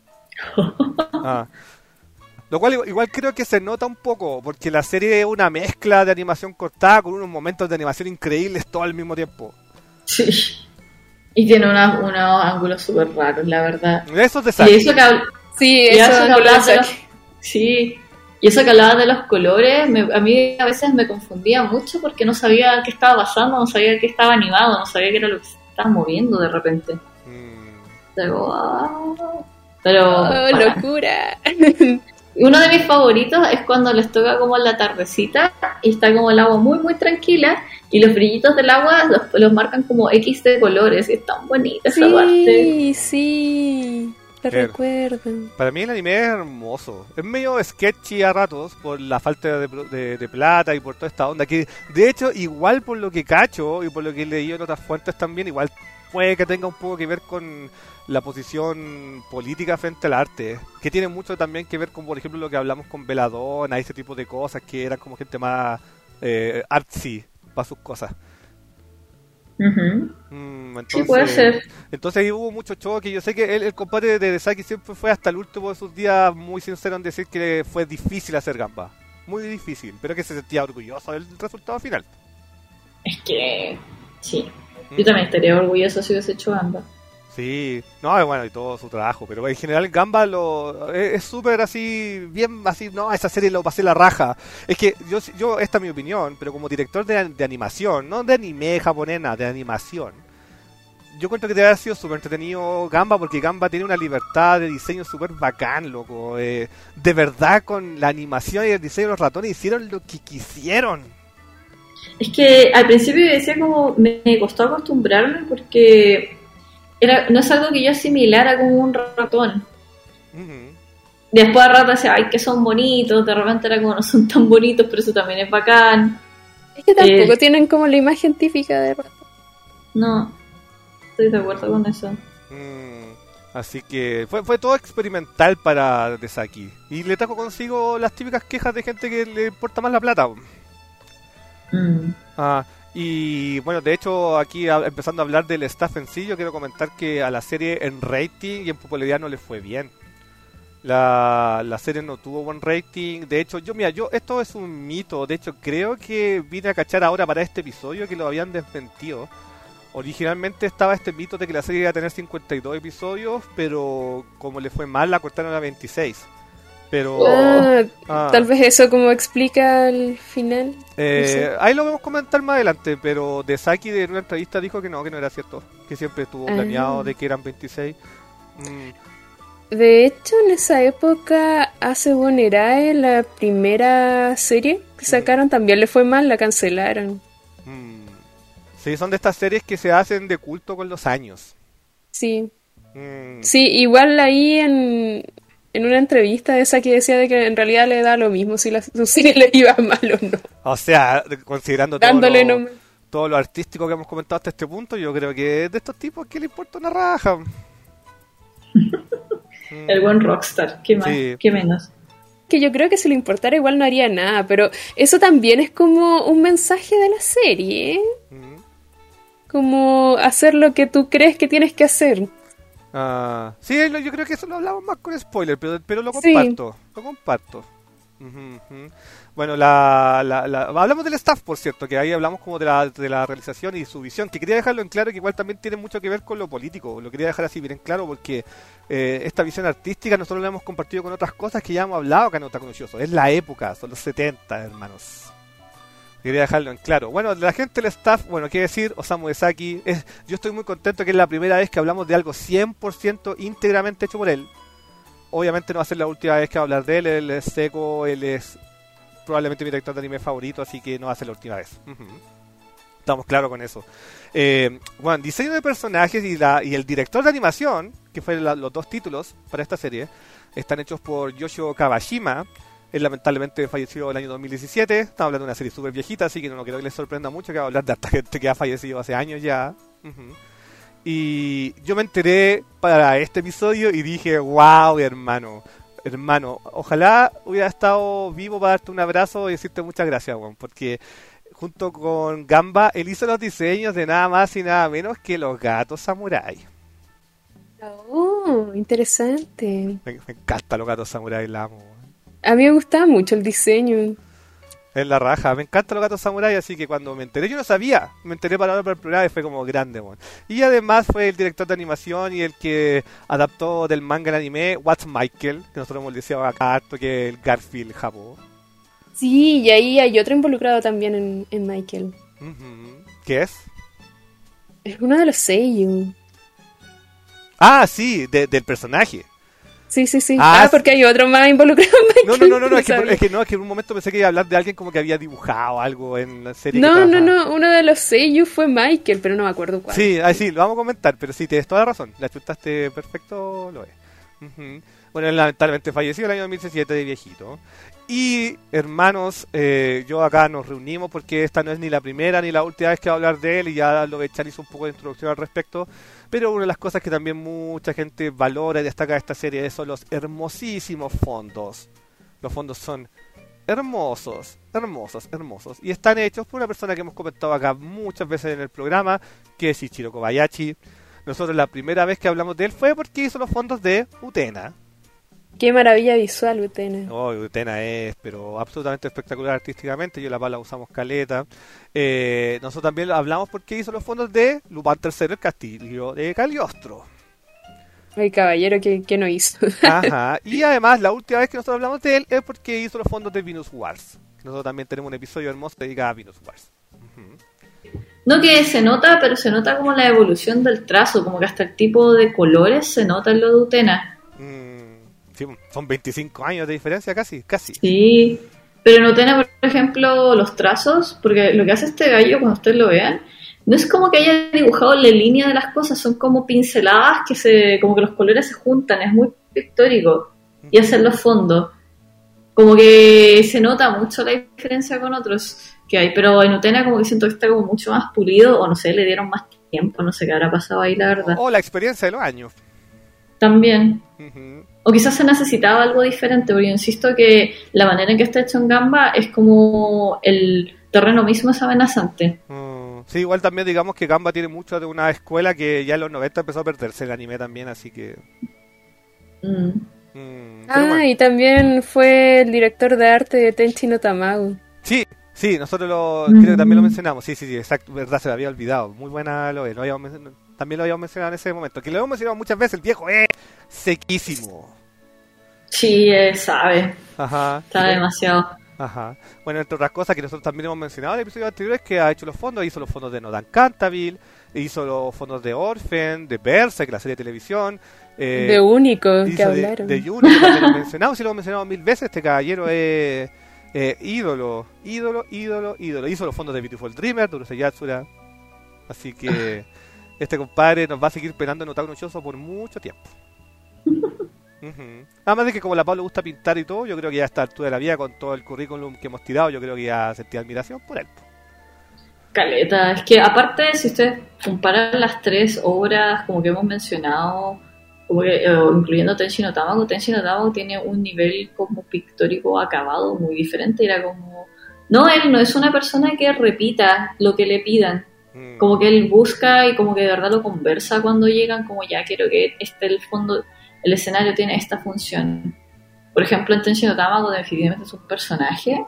Ah. Lo cual igual, igual creo que se nota un poco, porque la serie es una mezcla de animación cortada con unos momentos de animación increíbles todo al mismo tiempo. sí. Y tiene una- unos ángulos súper raros, la verdad. Eso te Y sale. eso que, habl- Sí, y eso eso que no lo hablabas de sé. los- Sí. Y eso que hablaba de los colores, me, a mí a veces me confundía mucho porque no sabía qué estaba pasando, no sabía qué estaba animado, no sabía qué era lo que se estaba moviendo de repente. Mm. Pero, ah, pero ¡Oh, locura! uno de mis favoritos es cuando les toca como en la tardecita y está como el agua muy muy tranquila y los brillitos del agua los, los marcan como X de colores y es tan bonita esa Sí, parte. sí, lo Claro. recuerdo. Para mí el anime es hermoso. Es medio sketchy a ratos por la falta de, de- de plata y por toda esta onda. Que de hecho, igual por lo que cacho y por lo que he leído en otras fuentes también, igual puede que tenga un poco que ver con la posición política frente al arte. Que tiene mucho también que ver con, por ejemplo, lo que hablamos con Veladona y ese tipo de cosas que eran como gente más eh, artsy para sus cosas. Ujú. Mm, Sí, entonces, puede ser. entonces ahí hubo mucho choque. Yo sé que el, el compadre de Saki siempre fue hasta el último de sus días muy sincero en decir que fue difícil hacer gamba. Muy difícil, pero que se sentía orgulloso del resultado final. Es que, sí. Yo también estaría orgulloso si hubiese hecho Gamba. Sí, no, y bueno, y todo su trabajo, pero en general Gamba lo es es súper así, bien así, no, esa serie lo pasé la raja. Es que yo, yo esta es mi opinión, pero como director de, de animación, no de anime japonés, nada, de animación, yo encuentro que debe haber sido súper entretenido Gamba, porque Gamba tiene una libertad de diseño súper bacán, loco. Eh, de verdad, con la animación y el diseño de los ratones hicieron lo que quisieron. Es que al principio decía como me costó acostumbrarme porque era, no es algo que yo asimilara como un ratón. Ujú. Después de rato decía, ay, que son bonitos, de repente era como no son tan bonitos, pero eso también es bacán. Es que tampoco Eh. tienen como la imagen típica de ratón. No, estoy de acuerdo con eso. Mm, así que fue, fue todo experimental para Desaki. Y le trajo consigo las típicas quejas de gente que le importa más la plata. Mm. Ah, y bueno, de hecho, aquí a- empezando a hablar del staff en sí, yo quiero comentar que a la serie en rating y en popularidad no le fue bien. La, la serie no tuvo buen rating. De hecho, yo, mira, yo, esto es un mito. De hecho, creo que vine a cachar ahora para este episodio que lo habían desmentido. Originalmente estaba este mito de que la serie iba a tener cincuenta y dos episodios, pero como le fue mal, la cortaron a veintiséis. Pero Ah, ah, tal vez eso como explica el final. eh, no sé. ahí lo vamos a comentar más adelante, pero Desaki en una entrevista dijo que no, que no era cierto, que siempre estuvo Ah. planeado de que eran veintiséis. Mm, De hecho, en esa época, Ace Bonerae, la primera serie que sacaron, también le fue mal, la cancelaron. mm. Sí, son de estas series que se hacen de culto con los años. Sí, Mm, sí, igual ahí en, en una entrevista de esa que decía de que en realidad le da lo mismo si la su serie le iba mal o no. O sea, considerando todo Dándole lo, nomás. todo lo artístico que hemos comentado hasta este punto, yo creo que es de estos tipos que le importa una raja. Mm, El buen rockstar, ¿qué más? Sí. ¿Qué menos? Que yo creo que si le importara igual no haría nada, pero eso también es como un mensaje de la serie, ¿eh? mm. Como hacer lo que tú crees que tienes que hacer. Ah, sí, lo- yo creo que eso lo hablamos más con spoiler, pero, pero lo Sí. comparto, lo comparto. Ujú, ujú. Bueno, la, la, la- hablamos del staff, por cierto, que ahí hablamos como de la, de la realización y su visión, que quería dejarlo en claro, que igual también tiene mucho que ver con lo político, lo quería dejar así bien en claro, porque eh, esta visión artística nosotros la hemos compartido con otras cosas que ya hemos hablado acá en Otaku no Shoujo. Es la época, son los setenta, hermanos. Quería dejarlo en claro. Bueno, la gente del staff, bueno, quiere decir, Osamu Dezaki, es, yo estoy muy contento que es la primera vez que hablamos de algo cien por ciento íntegramente hecho por él. Obviamente no va a ser la última vez que va a hablar de él, él es seco, él es probablemente mi director de anime favorito, así que no va a ser la última vez. Ujú. Estamos claros con eso. Eh, bueno, diseño de personajes y, la, y el director de animación, que fueron la- los dos títulos para esta serie, están hechos por Yoshio Kawashima. Él lamentablemente falleció el año dos mil diecisiete. Estamos hablando de una serie súper viejita, así que no creo que les sorprenda mucho que va a hablar de harta gente que ha fallecido hace años ya. Ujú. Y yo me enteré para este episodio y dije, wow, hermano, hermano, ojalá hubiera estado vivo para darte un abrazo y decirte muchas gracias, weón, porque junto con Gamba, él hizo los diseños de nada más y nada menos que los gatos samurai. Oh, interesante. Me, me encantan los gatos samurai, la amo, weón. A mí me gustaba mucho el diseño. Es la raja, me encantan los gatos samurai, así que cuando me enteré, yo no sabía, me enteré para ahora para el programa y fue como grande, mon. Y además fue el director de animación y el que adaptó del manga al anime What's Michael, que nosotros hemos decíamos acá harto que el Garfield Japón. Sí, y ahí hay otro involucrado también en, en Michael. Uh-huh. ¿Qué es? Es uno de los seiyuu. Ah, sí, de, del personaje. Sí, sí, sí. Ah, Ah, porque hay otro más involucrado en No, Michael. no, no, no, no, es que, sabía. es que no, es que en un momento pensé que iba a hablar de alguien como que había dibujado algo en la serie. No, que no, trabajaba. no, uno de los seiyuu fue Michael, pero no me acuerdo cuál. Sí, ahí sí, lo vamos a comentar, pero sí, tienes toda la razón. La chutaste perfecto, lo es. Uh-huh. Bueno, él lamentablemente falleció en el año dos mil diecisiete de viejito. Y, hermanos, eh, yo acá nos reunimos porque esta no es ni la primera ni la última vez que voy a hablar de él, y ya lo Chan hizo un poco de introducción al respecto. Pero una de las cosas que también mucha gente valora y destaca de esta serie son los hermosísimos fondos. Los fondos son hermosos, hermosos, hermosos. Y están hechos por una persona que hemos comentado acá muchas veces en el programa, que es Ichiro Kobayashi. Nosotros la primera vez que hablamos de él fue porque hizo los fondos de Utena. Qué maravilla visual, Utena. Oh, Utena es, pero absolutamente espectacular artísticamente. Yo y la pala usamos caleta. Eh, nosotros también hablamos porque hizo los fondos de Lupin tercero, el castillo de Cagliostro. Ay, caballero, ¿qué, qué no hizo? Ajá. Y además, la última vez que nosotros hablamos de él es porque hizo los fondos de Venus Wars. Nosotros también tenemos un episodio hermoso dedicado a Venus Wars. Uh-huh. No, que se nota, pero se nota como la evolución del trazo, como que hasta el tipo de colores se nota en lo de Utena. Mm, sí, son veinticinco años de diferencia casi, casi. Sí, pero en Utena, por ejemplo, los trazos, porque lo que hace este gallo, cuando ustedes lo vean, no es como que haya dibujado la línea de las cosas, son como pinceladas que se, como que los colores se juntan, es muy pictórico. Y hacen los fondos. Como que se nota mucho la diferencia con otros que hay, pero en Utena como que siento que está como mucho más pulido, o no sé, le dieron más tiempo, no sé qué habrá pasado ahí, la verdad. O la experiencia de los años. También. Uh-huh. O quizás se necesitaba algo diferente, porque yo insisto que la manera en que está hecho en Gamba es como el terreno mismo es amenazante. Uh, sí, igual también digamos que Gamba tiene mucho de una escuela que ya en los noventa empezó a perderse el anime también, así que... Mm. Mm, pero Ah, bueno. y también fue el director de arte de Tenchi no Tamago. Sí, sí, nosotros lo, Mm. creo que también lo mencionamos. Sí, sí, sí, exacto, verdad, se lo había olvidado. Muy buena lo es, lo habíamos men- también lo habíamos mencionado en ese momento. Que lo hemos mencionado muchas veces, el viejo es sequísimo. Sí, él sabe, Ajá. está Sí, demasiado. ajá. Bueno, entre otras cosas que nosotros también hemos mencionado en el episodio anterior es que ha hecho los fondos, hizo los fondos de Nodan Cantabile, hizo los fondos de Orphan, de Berserk, la serie de televisión. Eh, de único que hizo de, hablaron. de Yuri, que también lo hemos mencionado, sí lo hemos mencionado mil veces, este caballero es eh, ídolo, ídolo, ídolo, ídolo. Hizo los fondos de Beautiful Dreamer, de Urusei Yatsura. Así que este compadre nos va a seguir penando en Otaku no Shoujo por mucho tiempo. Uh-huh. Además de que como a la Pablo le gusta pintar y todo, yo creo que ya a esta altura de la vida, con todo el currículum que hemos tirado, yo creo que ya sentí admiración por él. Caleta, es que aparte si ustedes comparan las tres obras como que hemos mencionado, como que, eh, incluyendo Tenchi no Tamago, Tenchi no Tamago tiene un nivel como pictórico acabado muy diferente, era como... No, él no es una persona que repita lo que le pidan, Mm. como que él busca y como que de verdad lo conversa cuando llegan, como ya quiero que este el fondo, el escenario tiene esta función. Por ejemplo, en Tenchi no Tamago definitivamente es un personaje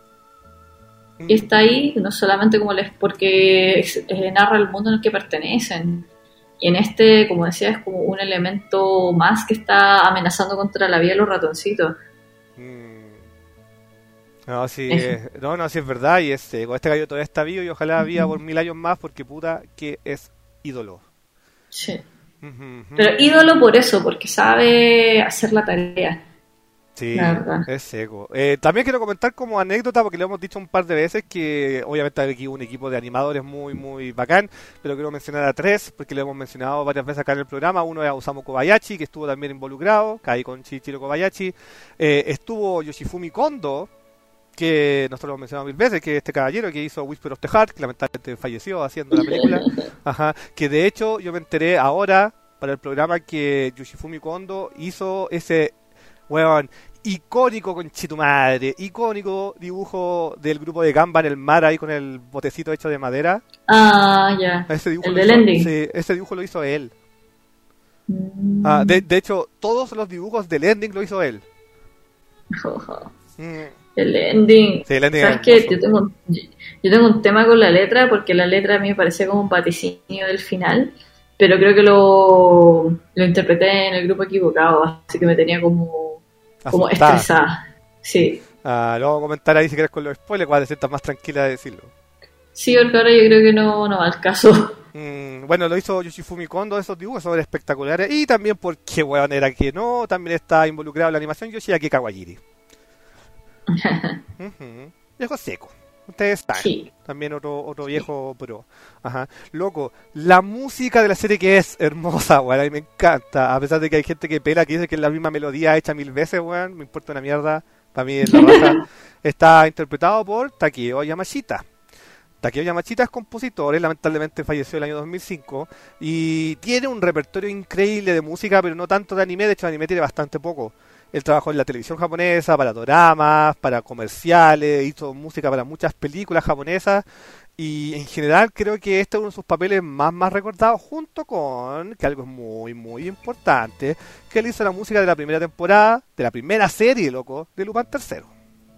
Mm. que está ahí, no solamente como les porque es- eh, narra el mundo en el que pertenecen. Y en este, como decía, es como un elemento más que está amenazando contra la vida de los ratoncitos. Mm. No, sí, Eso. eh, no, no, sí es verdad, y este, este gallo todavía está vivo y ojalá viva por mil años más porque puta que es ídolo. Sí. Ujú, ujú. Pero ídolo por eso, porque sabe hacer la tarea. Sí, La verdad. es seco. Eh, también quiero comentar como anécdota, porque le hemos dicho un par de veces que obviamente hay aquí un equipo de animadores muy, muy bacán, pero quiero mencionar a tres, porque lo hemos mencionado varias veces acá en el programa. Uno es a Osamu Kobayashi, que estuvo también involucrado, que ahí con Shichiro Kobayashi. Eh, estuvo Yoshifumi Kondo, que nosotros lo hemos mencionado mil veces, que es este caballero que hizo Whisper of the Heart, que lamentablemente falleció haciendo la película. Ajá, que de hecho yo me enteré ahora para el programa que Yoshifumi Kondo hizo ese, weón, icónico conchetumadre, icónico dibujo del grupo de Gamba en el mar ahí con el botecito hecho de madera. Ah, ya. Ese dibujo El lo del hizo, ending. sí, ese dibujo lo hizo él. Mm. Ah, de, de hecho, todos los dibujos del ending lo hizo él. Mm. El ending. Sí, el ending ¿Sabes es qué? hermoso. Yo tengo, yo tengo un tema con la letra, porque la letra a mí me parecía como un vaticinio del final, pero creo que lo, lo interpreté en el grupo equivocado, así que me tenía como, como Asustada. estresada. Sí. Ah, lo vamos a comentar ahí si quieres con los spoilers, cuál es más tranquila de decirlo. Sí, porque ahora yo creo que no, no va al caso. Mm, bueno, lo hizo Yoshifumi Kondo, esos dibujos son espectaculares. Y también porque, weón, era que no, también está involucrado en la animación Yoshiaki Kawajiri. Uh-huh. Viejo seco. Ustedes saben. Sí. También otro, otro viejo pro. Ajá. Loco, la música de la serie que es hermosa, weón, a mí me encanta. A pesar de que hay gente que pela, que dice que es la misma melodía hecha mil veces, weón, me importa una mierda. Para mí es la raza. Está interpretado por Takeo Yamashita. Takeo Yamashita es compositor, él lamentablemente falleció el año dos mil cinco y tiene un repertorio increíble de música, pero no tanto de anime, de hecho el anime tiene bastante poco. Él trabajó en la televisión japonesa, para doramas, para comerciales, hizo música para muchas películas japonesas y en general creo que este es uno de sus papeles más más recordados, junto con, que algo es muy muy importante, que él hizo la música de la primera temporada, de la primera serie, loco, de Lupin tercero.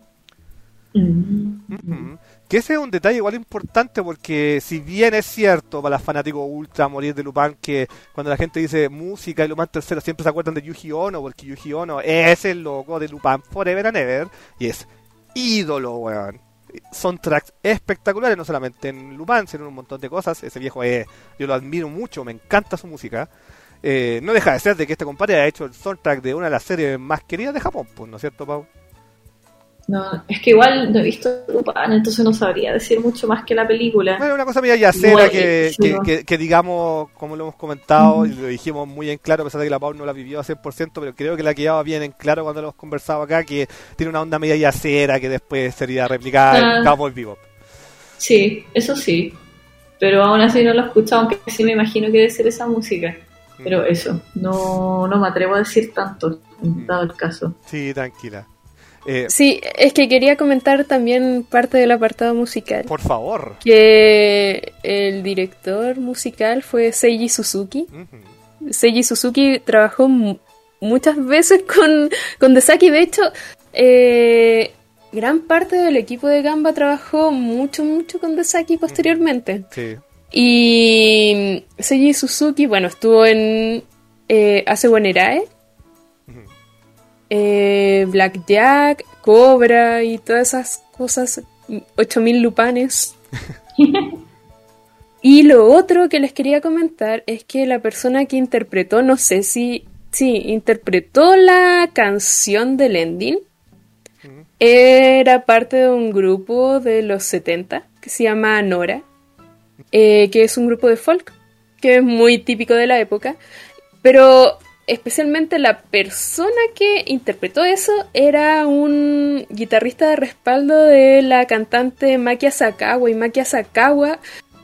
Mm. Uh-huh. Que ese es un detalle igual importante porque si bien es cierto para los fanáticos ultra a morir de Lupin que cuando la gente dice música y Lupin tercero siempre se acuerdan de Yuji Ono porque Yuji Ono es el loco de Lupin Forever and Ever y es ídolo, weón. Son tracks espectaculares, no solamente en Lupin, sino en un montón de cosas. Ese viejo es, yo lo admiro mucho, me encanta su música. Eh, no deja de ser de que este compadre ha hecho el soundtrack de una de las series más queridas de Japón, pues, ¿no es cierto, Pau? No, es que igual no he visto Lupin, entonces no sabría decir mucho más que la película. Bueno, una cosa media yacera Igual, que, sí, que, no. que, que digamos, como lo hemos comentado, Ujú. y lo dijimos muy en claro, a pesar de que la Pau no la vivió a cien por ciento, pero creo que la quedaba bien en claro cuando lo hemos conversado acá, que tiene una onda media yacera que después sería replicada Ah. en Cowboy Bebop. Sí, eso sí. Pero aún así no lo he escuchado, aunque sí me imagino que debe ser esa música. Pero eso, no, no me atrevo a decir tanto, en dado el caso. Sí, tranquila. Eh, Sí, es que quería comentar también parte del apartado musical. por favor. Que el director musical fue Seiji Suzuki. Ujú. Seiji Suzuki trabajó mu- muchas veces con, con Desaki. De hecho, eh, gran parte del equipo de Gamba trabajó mucho, mucho con Desaki posteriormente. Sí. Y Seiji Suzuki, bueno, estuvo en eh, Ase Wanerae, Ujú. eh, Blackjack, Cobra y todas esas cosas, ocho mil lupanes. Y lo otro que les quería comentar es que la persona que interpretó, no sé si, sí, interpretó la canción del ending, Ujú. era parte de un grupo de los setenta que se llama Nora, eh, que es un grupo de folk, que es muy típico de la época, pero especialmente la persona que interpretó eso era un guitarrista de respaldo de la cantante Maki Asakawa, y Maki Asakawa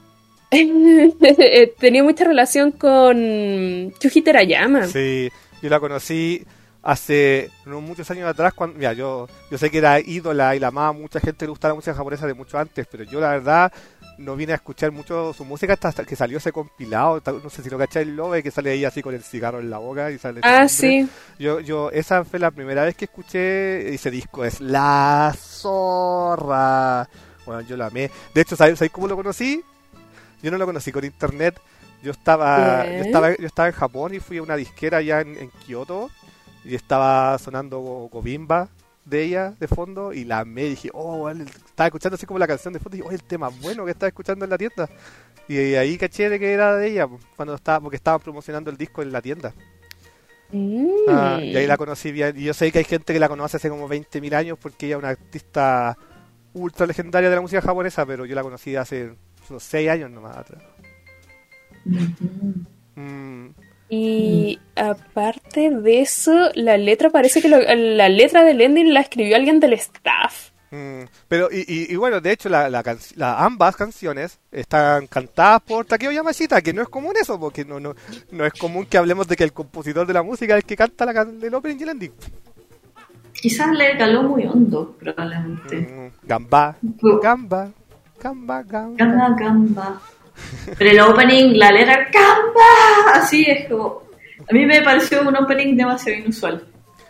tenía mucha relación con Chuji Terayama. Sí, yo la conocí hace no muchos años atrás. Cuando, mira, yo, yo sé que era ídola y la amaba, mucha gente le gustaba la música japonesa de mucho antes, pero yo la verdad no vine a escuchar mucho su música hasta, hasta que salió ese compilado. No sé si lo cacháis, el Love, que sale ahí así con el cigarro en la boca y sale. Ah, ese nombre. sí. Yo, yo, esa fue la primera vez que escuché ese disco, es La Zorra. Bueno, yo lo amé. De hecho, ¿sabéis ¿sabéis cómo lo conocí? Yo no lo conocí con internet. Yo estaba, Bien. yo estaba, yo estaba en Japón y fui a una disquera allá en, en Kioto y estaba sonando Go- Gobimba de ella de fondo y la amé y dije, oh, vale, estaba escuchando así como la canción de fondo y dije, oh, el tema bueno que estaba escuchando en la tienda. Y ahí caché de que era de ella, cuando estaba, porque estaban promocionando el disco en la tienda. Mm. Ah, y ahí la conocí bien. Y yo sé que hay gente que la conoce hace como veinte mil años porque ella es una artista ultra legendaria de la música japonesa, pero yo la conocí hace unos seis años nomás atrás. Ujú. Mm, Y aparte de eso, la letra parece que lo- la letra del ending la escribió alguien del staff. mm. Pero, y, y, y bueno, de hecho, la, la, can- la- ambas canciones están cantadas por Takeo Yamashita, que no es común eso, porque no, no, no es común que hablemos de que el compositor de la música es el que canta la, can- el opening y el ending. Quizás le caló muy hondo, probablemente. Mm, Gamba, Fu- gamba, gamba, gamba. Gamba, gamba. Pero el opening, la letra gamba, así es como... A mí me pareció un opening demasiado inusual.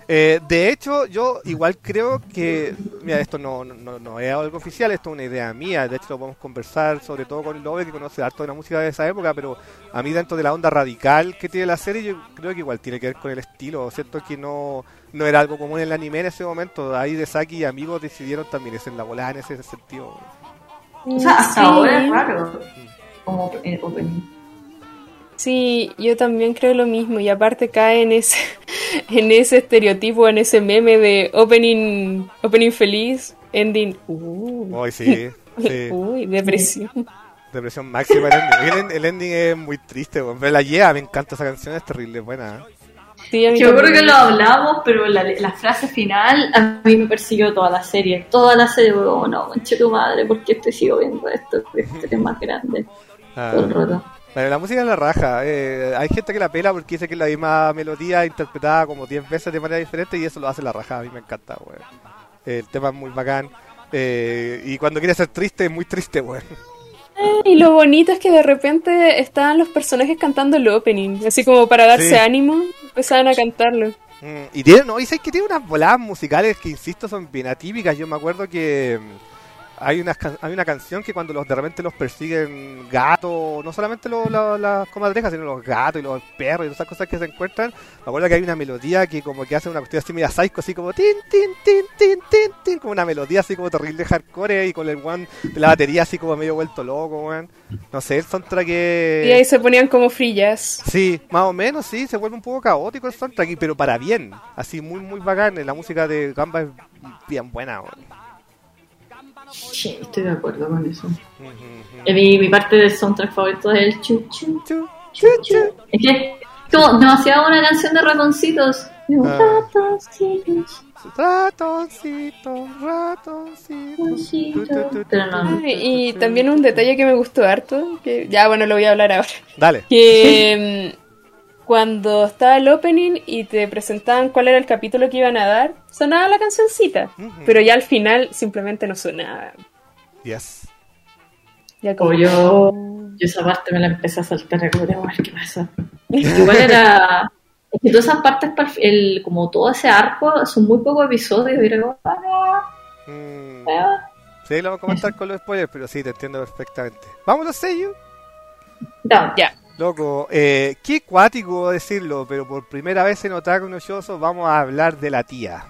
Eh, de hecho, yo igual creo que, mira, esto no, no, no es algo oficial, esto es una idea mía, de hecho lo podemos conversar sobre todo con Lobe, que conoce harto de la música de esa época, pero a mí dentro de la onda radical que tiene la serie, yo creo que igual tiene que ver con el estilo, cierto que no, no era algo común en el anime en ese momento, ahí de Saki y amigos decidieron también hacer la volada en ese sentido. O sea, hasta Sí. ahora es raro. Como eh, opening. Sí, yo también creo lo mismo y aparte cae en ese en ese estereotipo, en ese meme de opening opening feliz, ending uh, Hoy sí, sí, uy, depresión. depresión máxima el ending. El, el ending es muy triste, weón. Pero la Yeah, me encanta esa canción, es terrible, buena. ¿eh? Sí, a mí Yo creo también. que lo hablamos, pero la, la frase final a mí me persiguió toda la serie. Toda la serie, oh, no, conche tu madre, ¿por qué te sigo viendo esto? Este es más grande. Ah. Todo el rato. Bueno, la música es la raja. Eh, hay gente que la pela porque dice que es la misma melodía interpretada como diez veces de manera diferente y eso lo hace la raja. A mí me encanta, weón. El tema es muy bacán. Eh, y cuando quiere ser triste, es muy triste, weón. Y lo bonito es que de repente estaban los personajes cantando el opening, así como para darse Sí. ánimo, empezaban a cantarlo. Mm, y tiene, no, y sé que tiene unas voladas musicales que, insisto, son bien atípicas. Yo me acuerdo que mm, hay una, hay una canción que cuando los de repente los persiguen gatos, no solamente los, los- las comadrejas, sino los gatos y los perros y todas esas cosas que se encuentran. Me acuerdo que hay una melodía que como que hace una cuestión así media psycho, así como tin, tin, tin, tin, tin, tin, como una melodía así como terrible hardcore y con el one de la batería así como medio vuelto loco, weón. No sé, el soundtrack es... Y ahí se ponían como frillas. Sí, más o menos, sí, se vuelve un poco caótico el soundtrack, pero para bien, así muy, muy bacán. La música de Gamba es bien buena, weón. Sí, estoy de acuerdo con eso. Ujú, ujú. Eh, Mi, mi parte del soundtrack favorito es el chu chu Chu, chu chu. Es que es como demasiado una canción de ratoncitos. Ah. Ratoncitos, Ratoncito, ratoncito. ratoncitos. Pero no. Y, y también un detalle que me gustó harto, que ya bueno, lo voy a hablar ahora. Dale. Que mm, cuando estaba el opening y te presentaban cuál era el capítulo que iban a dar, sonaba la cancioncita, Ujú. pero ya al final simplemente no sonaba. Yes. Ya como, Como yo, yo esa parte me la empecé a saltar, como de, a ver qué pasa. Igual era. Es que todas esas partes, para el, como todo ese arco, son muy pocos episodios. Y era como, ah, Mm, ah. sí, lo vamos a comentar con los spoilers, pero sí, te entiendo perfectamente. Vamos los sellos. No, ya. Loco, eh, qué cuático decirlo, pero por primera vez en Otaku no Shoujo vamos a hablar de la tía.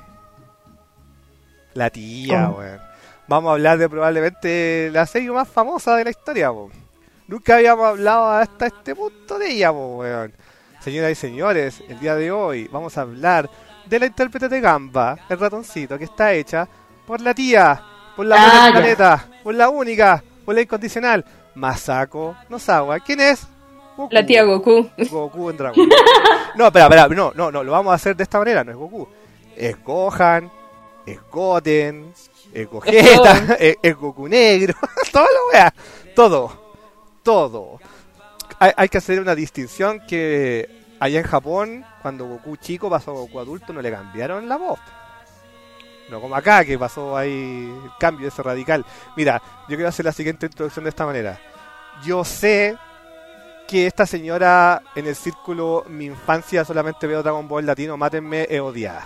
La tía, ¿Cómo? weón. Vamos a hablar de probablemente la serie más famosa de la historia, weón. Nunca habíamos hablado hasta este punto de ella, weón. Señoras y señores, el día de hoy vamos a hablar de la intérprete de Gamba, el ratoncito, que está hecha por la tía, por la Ah, buena del ya. planeta, por la única, por la incondicional, Masako Nozawa. ¿Quién es? Goku. La tía Goku. Goku en Dragon Ball. No, espera, espera, no, no, no, lo vamos a hacer de esta manera, no es Goku. Es Gohan, es Goten, es Gogeta, es, es Goku negro, todo lo wea, todo, todo. Hay, hay que hacer una distinción que allá en Japón, cuando Goku chico pasó a Goku adulto, no le cambiaron la voz. No como acá, que pasó ahí el cambio ese radical. Mira, yo quiero hacer la siguiente introducción de esta manera. Yo sé que esta señora en el círculo mi infancia solamente veo Dragon Ball latino, mátenme, es odiada.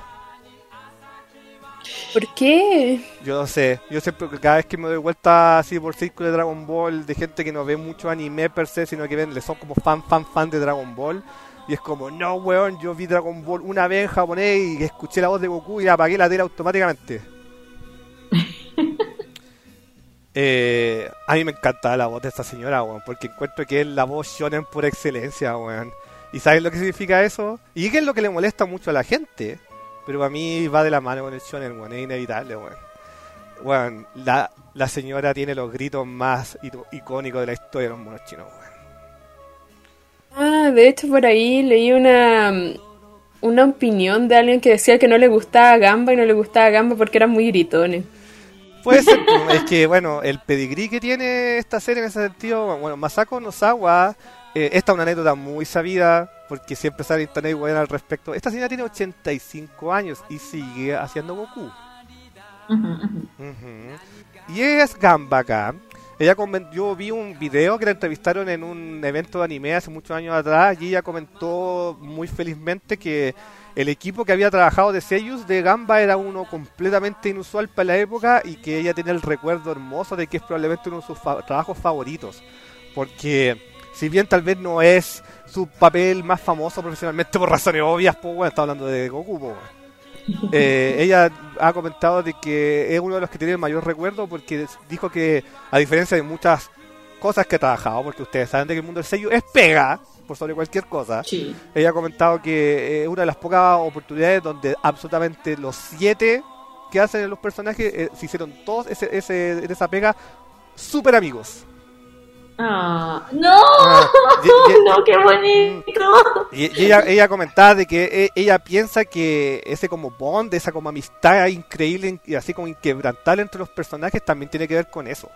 ¿Por qué? Yo no sé, yo siempre, cada vez que me doy vuelta así por círculo de Dragon Ball, de gente que no ve mucho anime per se, sino que ven, le son como fan, fan, fan de Dragon Ball, y es como, no weón, yo vi Dragon Ball una vez en japonés y escuché la voz de Goku y apagué la tele automáticamente. eh, a mí me encanta la voz de esta señora, weón, porque encuentro que es la voz shonen por excelencia, weón. ¿Y saben lo que significa eso? Y que es lo que le molesta mucho a la gente, pero a mí va de la mano con el shonen, weón, es inevitable, weón. Weón, la, la señora tiene los gritos más ito- icónicos de la historia de los monos chinos, weón. Ah, de hecho por ahí leí una, una opinión de alguien que decía que no le gustaba Gamba y no le gustaba Gamba porque eran muy gritones. Puede ser, pues, es que, bueno, el pedigrí que tiene esta serie en ese sentido, bueno, Masako Nozawa, eh, esta es una anécdota muy sabida, porque siempre sale en internet igual al respecto. Esta señora tiene ochenta y cinco años y sigue haciendo Goku. Ujú, ujú. Ujú. Y ella es Gamba acá. Ella comen- yo vi un video que la entrevistaron en un evento de anime hace muchos años atrás y ella comentó muy felizmente que el equipo que había trabajado de Seiyus de Gamba era uno completamente inusual para la época y que ella tiene el recuerdo hermoso de que es probablemente uno de sus fa- trabajos favoritos. Porque si bien tal vez no es su papel más famoso profesionalmente por razones obvias, pues bueno, está hablando de Goku, pues, bueno. eh, ella ha comentado de que es uno de los que tiene el mayor recuerdo porque dijo que a diferencia de muchas cosas que ha trabajado, porque ustedes saben de que el mundo del sello es pega por sobre cualquier cosa, Sí. ella ha comentado que es una de las pocas oportunidades donde absolutamente los siete que hacen los personajes eh, se hicieron todos ese, ese, en esa pega súper amigos. Ah, no, Ah, y- y- no, qué bonito. Y, y ella, ella comentaba de que e- ella piensa que ese como bond, esa como amistad increíble y así como inquebrantable entre los personajes también tiene que ver con eso.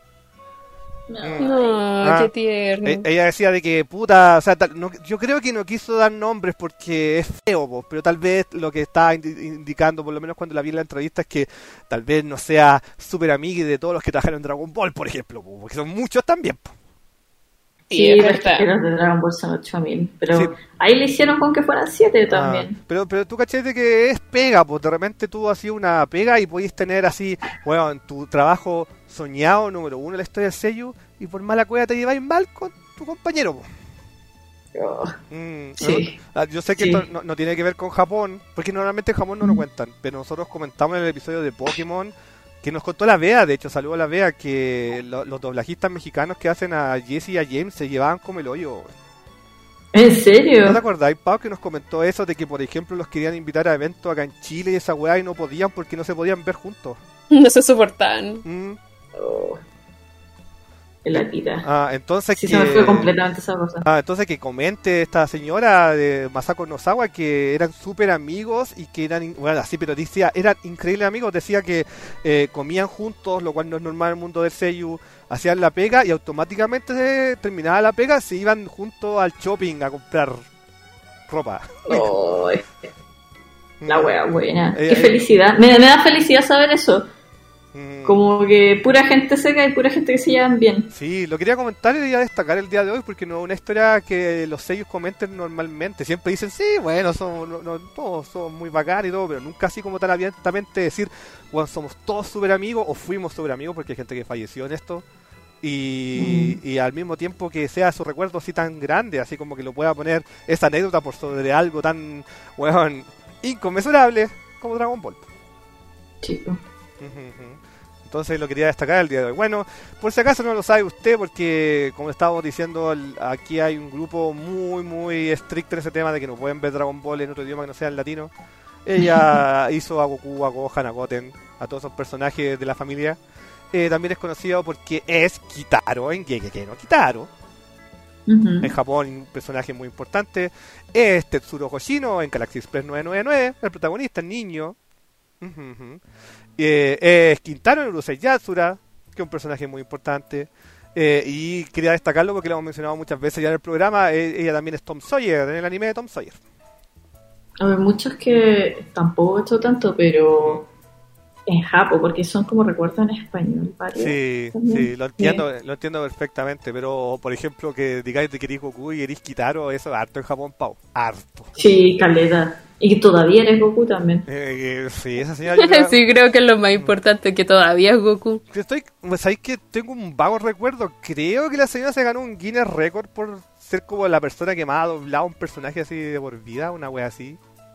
No. No, Ah. qué tierno. E- ella decía de que puta, o sea, tal- no- yo creo que no quiso dar nombres porque es feo, po, pero tal vez lo que está indi- indicando, por lo menos cuando la vi en la entrevista, es que tal vez no sea súper amiga de todos los que trabajaron en Dragon Ball, por ejemplo, po, porque son muchos también, po. Sí, Sí, es los verdad. tejeros de Dragon Ball son ocho mil, pero Sí. ahí le hicieron con que fueran siete también. Ah, pero, pero tú caché de que es pega, pues de repente tú hacías una pega y podías tener así, bueno, en tu trabajo soñado número uno en la historia del sello y por mala cueva te lleváis mal con tu compañero, pues. Oh, Mm, sí. ¿no? Ah, yo sé que Sí. esto no, no tiene que ver con Japón, porque normalmente en Japón no lo cuentan, pero nosotros comentamos en el episodio de Pokémon que nos contó la Bea, de hecho, saludo a la Bea, que lo- los doblajistas mexicanos que hacen a Jesse y a James se llevaban como el hoyo. ¿En serio? ¿No te acordáis, Pau, que nos comentó eso de que, por ejemplo, los querían invitar a eventos acá en Chile y esa weá y no podían porque no se podían ver juntos? No se soportaban. Mm. Oh, en la vida. Ah, entonces Sí, que... se me fue completamente esa cosa. Ah, entonces que comente esta señora de Masako Nozawa que eran súper amigos y que eran, in- bueno, así, pero decía, eran increíbles amigos, decía que eh, comían juntos, lo cual no es normal en el mundo del seiyuu, hacían la pega y automáticamente se terminaba la pega, se iban juntos al shopping a comprar ropa. Oh, la wea buena. Eh, Qué eh. felicidad. Me, me da felicidad saber eso. Mm. Como que pura gente seca y pura gente que se llevan bien. Sí, lo quería comentar y quería destacar el día de hoy porque no es una historia que los sellos comenten normalmente. Siempre dicen, sí, bueno, somos, no, no, todos somos muy bacán y todo, pero nunca así como tan abiertamente decir, bueno, somos todos súper amigos o fuimos súper amigos porque hay gente que falleció en esto. Y, Mm. y al mismo tiempo que sea su recuerdo así tan grande, así como que lo pueda poner esa anécdota por sobre algo tan, bueno, inconmensurable como Dragon Ball. Chico. Ujú, ujú. Entonces lo quería destacar el día de hoy. Bueno, por si acaso no lo sabe usted, porque como estábamos diciendo, el- aquí hay un grupo muy, muy estricto en ese tema de que no pueden ver Dragon Ball en otro idioma que no sea el latino. Ella hizo a Goku, a Gohan, a Goten, a todos esos personajes de la familia. Eh, también es conocido porque es Kitaro en Gegeki no Kitaro. Ujú. En Japón, un personaje muy importante. Es Tetsuro Hoshino en Galaxy Express novecientos noventa y nueve, el protagonista, el niño. Ujú, ujú. Eh, es Quintaro en Urusei Yatsura, que es un personaje muy importante. Eh, y quería destacarlo porque lo hemos mencionado muchas veces ya en el programa. Eh, ella también es Tom Sawyer, en el anime de Tom Sawyer. A ver, muchos que tampoco he hecho tanto, pero en japo, porque son como recuerdos en español, varios. Sí, también. sí, lo entiendo, lo entiendo perfectamente. Pero, por ejemplo, que digáis de que eres Goku y eres Kitaro, eso es harto en Japón, Pau. Harto. Sí, caleta. Y que todavía eres Goku también. Eh, eh, sí, esa señora yo creo- Sí, creo que es lo más importante, que todavía es Goku. Yo estoy, ¿sabéis que tengo un vago recuerdo? Creo que la señora se ganó un Guinness Record por ser como la persona que más ha doblado un personaje así de por vida, una wea así.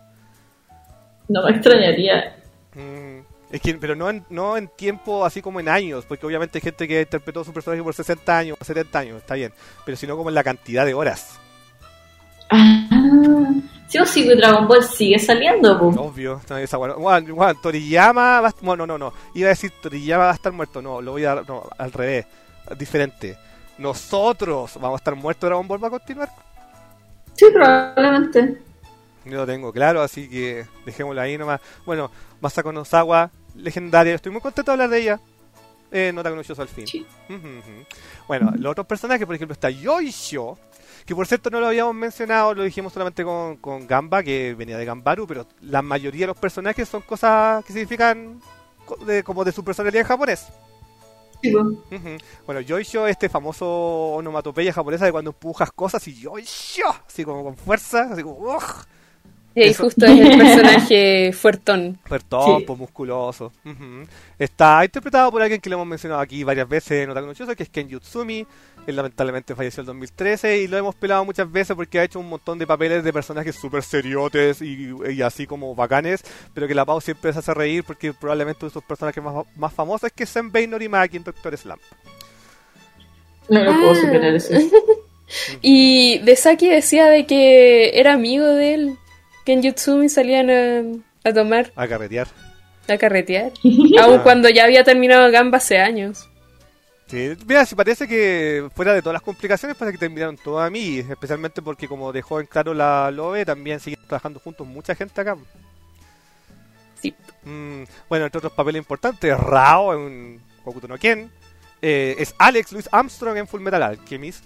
No me extrañaría. Mm, es que, pero no en, no en tiempo así como en años, porque obviamente hay gente que interpretó su personaje por sesenta años, setenta años, está bien, pero sino como en la cantidad de horas. Ah, sí o sí, que Dragon Ball sigue saliendo, po. Obvio, no, esa wea- Juan, Juan, Toriyama va a, bueno, no, no, no, iba a decir Toriyama va a estar muerto, no, lo voy a dar, no, al revés, diferente. Nosotros vamos a estar muertos, Dragon Ball va a continuar. Sí, probablemente. Yo lo tengo claro, así que dejémoslo ahí nomás. Bueno, Masako Nozawa, legendaria, estoy muy contento de hablar de ella. Eh, nota conocioso al fin. Sí. Ujú, ujú. Bueno, los otros personajes, por ejemplo, está Yoisho, que por cierto no lo habíamos mencionado, lo dijimos solamente con, con Gamba, que venía de Gambaru, pero la mayoría de los personajes son cosas que significan co- de- como de su personalidad en japonés. Sí, po. Ujú. Bueno, Yoisho, este famoso onomatopeya japonesa de cuando empujas cosas y Yoisho, así como con fuerza, así como ¡ugh! Y ahí Eso- justo es el personaje fuertón. Fuertón, Sí. pues, musculoso. Ujú. Está interpretado por alguien que lo hemos mencionado aquí varias veces en Otaku no Choso, que es Ken Yutsumi. Él lamentablemente falleció en el dos mil trece y lo hemos pelado muchas veces porque ha hecho un montón de papeles de personajes súper seriotes y, y así como bacanes, pero que la Pau siempre se hace reír porque probablemente uno de sus personajes más, más famosos es que es Senbei Norimaki en Doctor Slump. No lo puedo Ah. superar eso. Y de Saki decía de que era amigo de él. Que en Yutsumi salían a, a tomar, A carretear. a carretear. Aun cuando ya había terminado Gamba hace años. Sí, mira, si parece que fuera de todas las complicaciones, parece que terminaron todo a mí, especialmente porque como dejó en claro la Loe, también siguen trabajando juntos mucha gente acá. Sí. Mm, bueno, entre otros papeles importantes, Rao en Hokuto no Ken, eh, es Alex Louis Armstrong en Fullmetal Alchemist,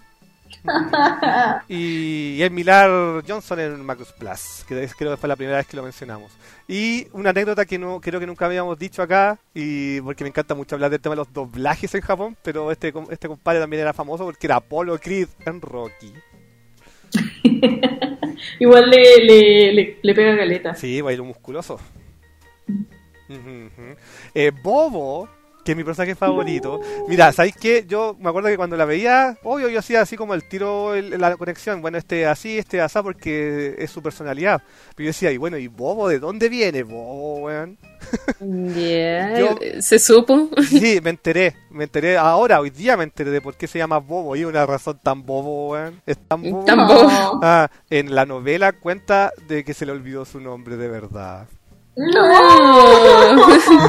y es Millar Johnson en Macross Plus, que es- creo que fue la primera vez que lo mencionamos. Y una anécdota que no creo que nunca habíamos dicho acá, y porque me encanta mucho hablar del tema de los doblajes en Japón, pero este com- este compadre también era famoso porque era Apollo Creed en Rocky. Igual le, le, le, le pega caleta. Sí, bailo musculoso. Ujú, ujú. Eh, Bobo, que es mi personaje favorito. Mira, ¿sabéis qué? Yo me acuerdo que cuando la veía, obvio, yo hacía así como el tiro, el- la conexión. Bueno, este así, este asá, porque es su personalidad. Pero yo decía, y bueno, ¿y Bobo de dónde viene? Bobo, weón. Ya, Yo- se supo. Sí, me enteré, me enteré ahora, hoy día me enteré de por qué se llama Bobo. Y una razón tan bobo, weón. Es tan bobo. Tan No. bobo. Ah, en la novela cuenta de que se le olvidó su nombre de verdad. No.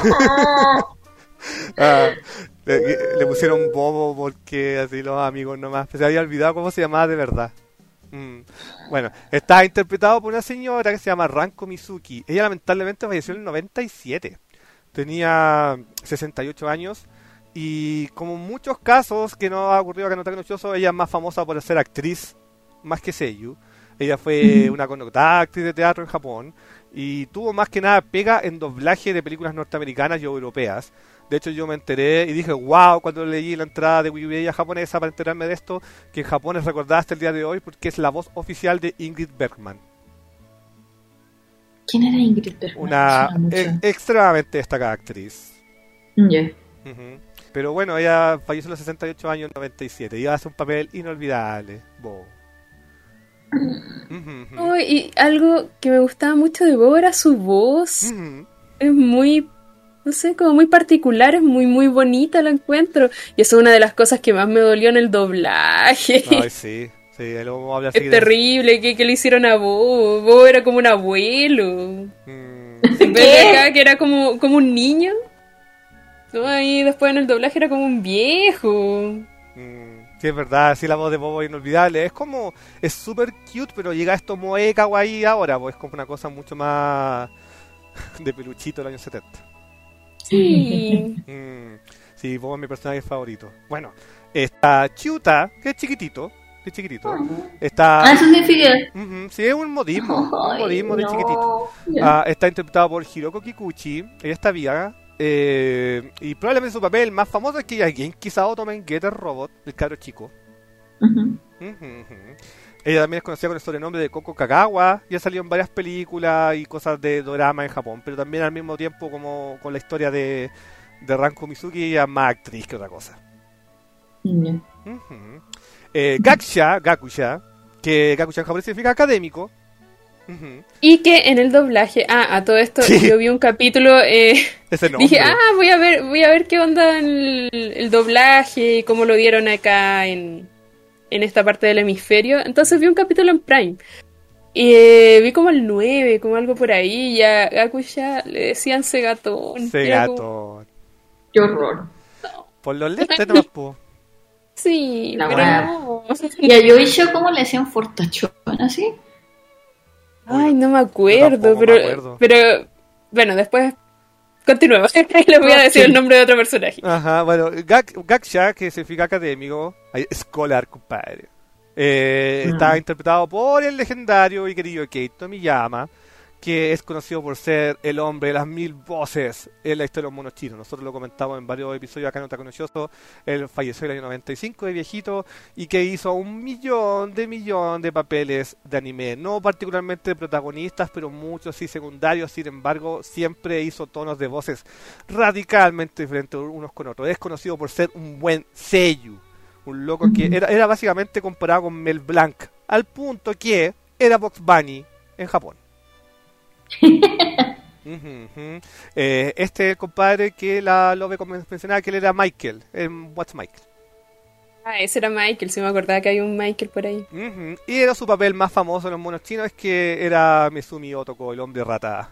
Ah, le, le pusieron Bobo porque así los amigos nomás. Se había olvidado cómo se llamaba de verdad. Mm. Bueno, está interpretado por una señora que se llama Ranko Mizuki. Ella lamentablemente falleció en el noventa y siete. Tenía sesenta y ocho años. Y como en muchos casos que no ha ocurrido acá en Otaku no Choso, ella es más famosa por ser actriz más que seiyuu. Ella fue una connotada actriz de teatro en Japón y tuvo más que nada pega en doblaje de películas norteamericanas y europeas. De hecho, yo me enteré y dije, wow, cuando leí la entrada de Wikipedia japonesa para enterarme de esto, que en Japón es recordada hasta el día de hoy porque es la voz oficial de Ingrid Bergman, ¿Quién era Ingrid Bergman? una Me suena mucho. e- extremadamente destacada actriz. Ya. Ujú. Pero bueno, ella falleció a los sesenta y ocho años en noventa y siete y hace un papel inolvidable. Bo. Ujú, ujú. Oh, y algo que me gustaba mucho de Bob era su voz. Ujú. Es muy, no sé, como muy particular, es muy, muy bonita, la encuentro. Y eso es una de las cosas que más me dolió en el doblaje. Ay, sí, sí, luego vamos a hablar Es seguido. terrible que, que le hicieron a Bob. Bob era como un abuelo. Mm, En vez de acá, que era como, como un niño. No, y después en el doblaje era como un viejo. mm, sí, es verdad, sí, la voz de Bobo es inolvidable. Es como, es súper cute, pero llega esto moe kawaii ahora, pues es como una cosa mucho más de peluchito de los años setenta. Sí. Mm, sí, Bobo es mi personaje favorito. Bueno, está Chiuta, que es chiquitito, que es chiquitito. Está... Ah, eso significa. Ujú, sí, es un modismo, un Ay, modismo de no. chiquitito. Ya. Ah, está interpretado por Hiroko Kikuchi, ella está viva, eh, y probablemente su papel más famoso es que ella es Genki Saotome en Getter Robot, el cabro chico. Ujú. Ujú, ujú. Ella también es conocida con el sobrenombre de Koko Kagawa, y ha salido en varias películas y cosas de dorama en Japón, pero también al mismo tiempo como con la historia de, de Ranko Mizuki, ella es más actriz que otra cosa. Ya. Ujú. Eh, Gakusha, Gakusha, que Gakusha en japonés significa académico. Ujú. Y que en el doblaje, ah, a todo esto, Sí. yo vi un capítulo, eh, Ese nombre. dije, ah, voy a ver, voy a ver qué onda el, el doblaje y cómo lo dieron acá en, en esta parte del hemisferio. Entonces vi un capítulo en Prime. Y eh, vi como el nueve, como algo por ahí, y a Gakusha le decían Segatón. Era como- Segato. Qué horror. Por los lentes nomás, po. Sí, La pero wea. no. ¿Y a Yoisho cómo le hacían fortachón así? Ay, no me Yo acuerdo, tampoco me pero, acuerdo. pero bueno, después continuemos. Les voy a decir Ok. el nombre de otro personaje. Ajá, bueno, Gak, Gaksha, que significa académico, ay, scholar, compadre. Eh, Mm. Está interpretado por el legendario y querido Keito Miyama, que es conocido por ser el hombre de las mil voces en la historia de los monos chinos. Nosotros lo comentamos en varios episodios acá en Otakunoyoso. Él falleció en el año noventa y cinco de viejito y que hizo un millón de millón de papeles de anime. No particularmente de protagonistas, pero muchos sí secundarios. Sin embargo, siempre hizo tonos de voces radicalmente diferentes unos con otros. Es conocido por ser un buen seiyuu. Un loco que era, era básicamente comparado con Mel Blanc, al punto que era Bugs Bunny en Japón. uh-huh, uh-huh. Eh, este compadre que la Lobe mencionaba que él era Michael en What's Michael. Ah, ese era Michael, se me acordaba que hay un Michael por ahí. Uh-huh. Y era su papel más famoso en los monos chinos, es que era Mesumi Otoko, el hombre rata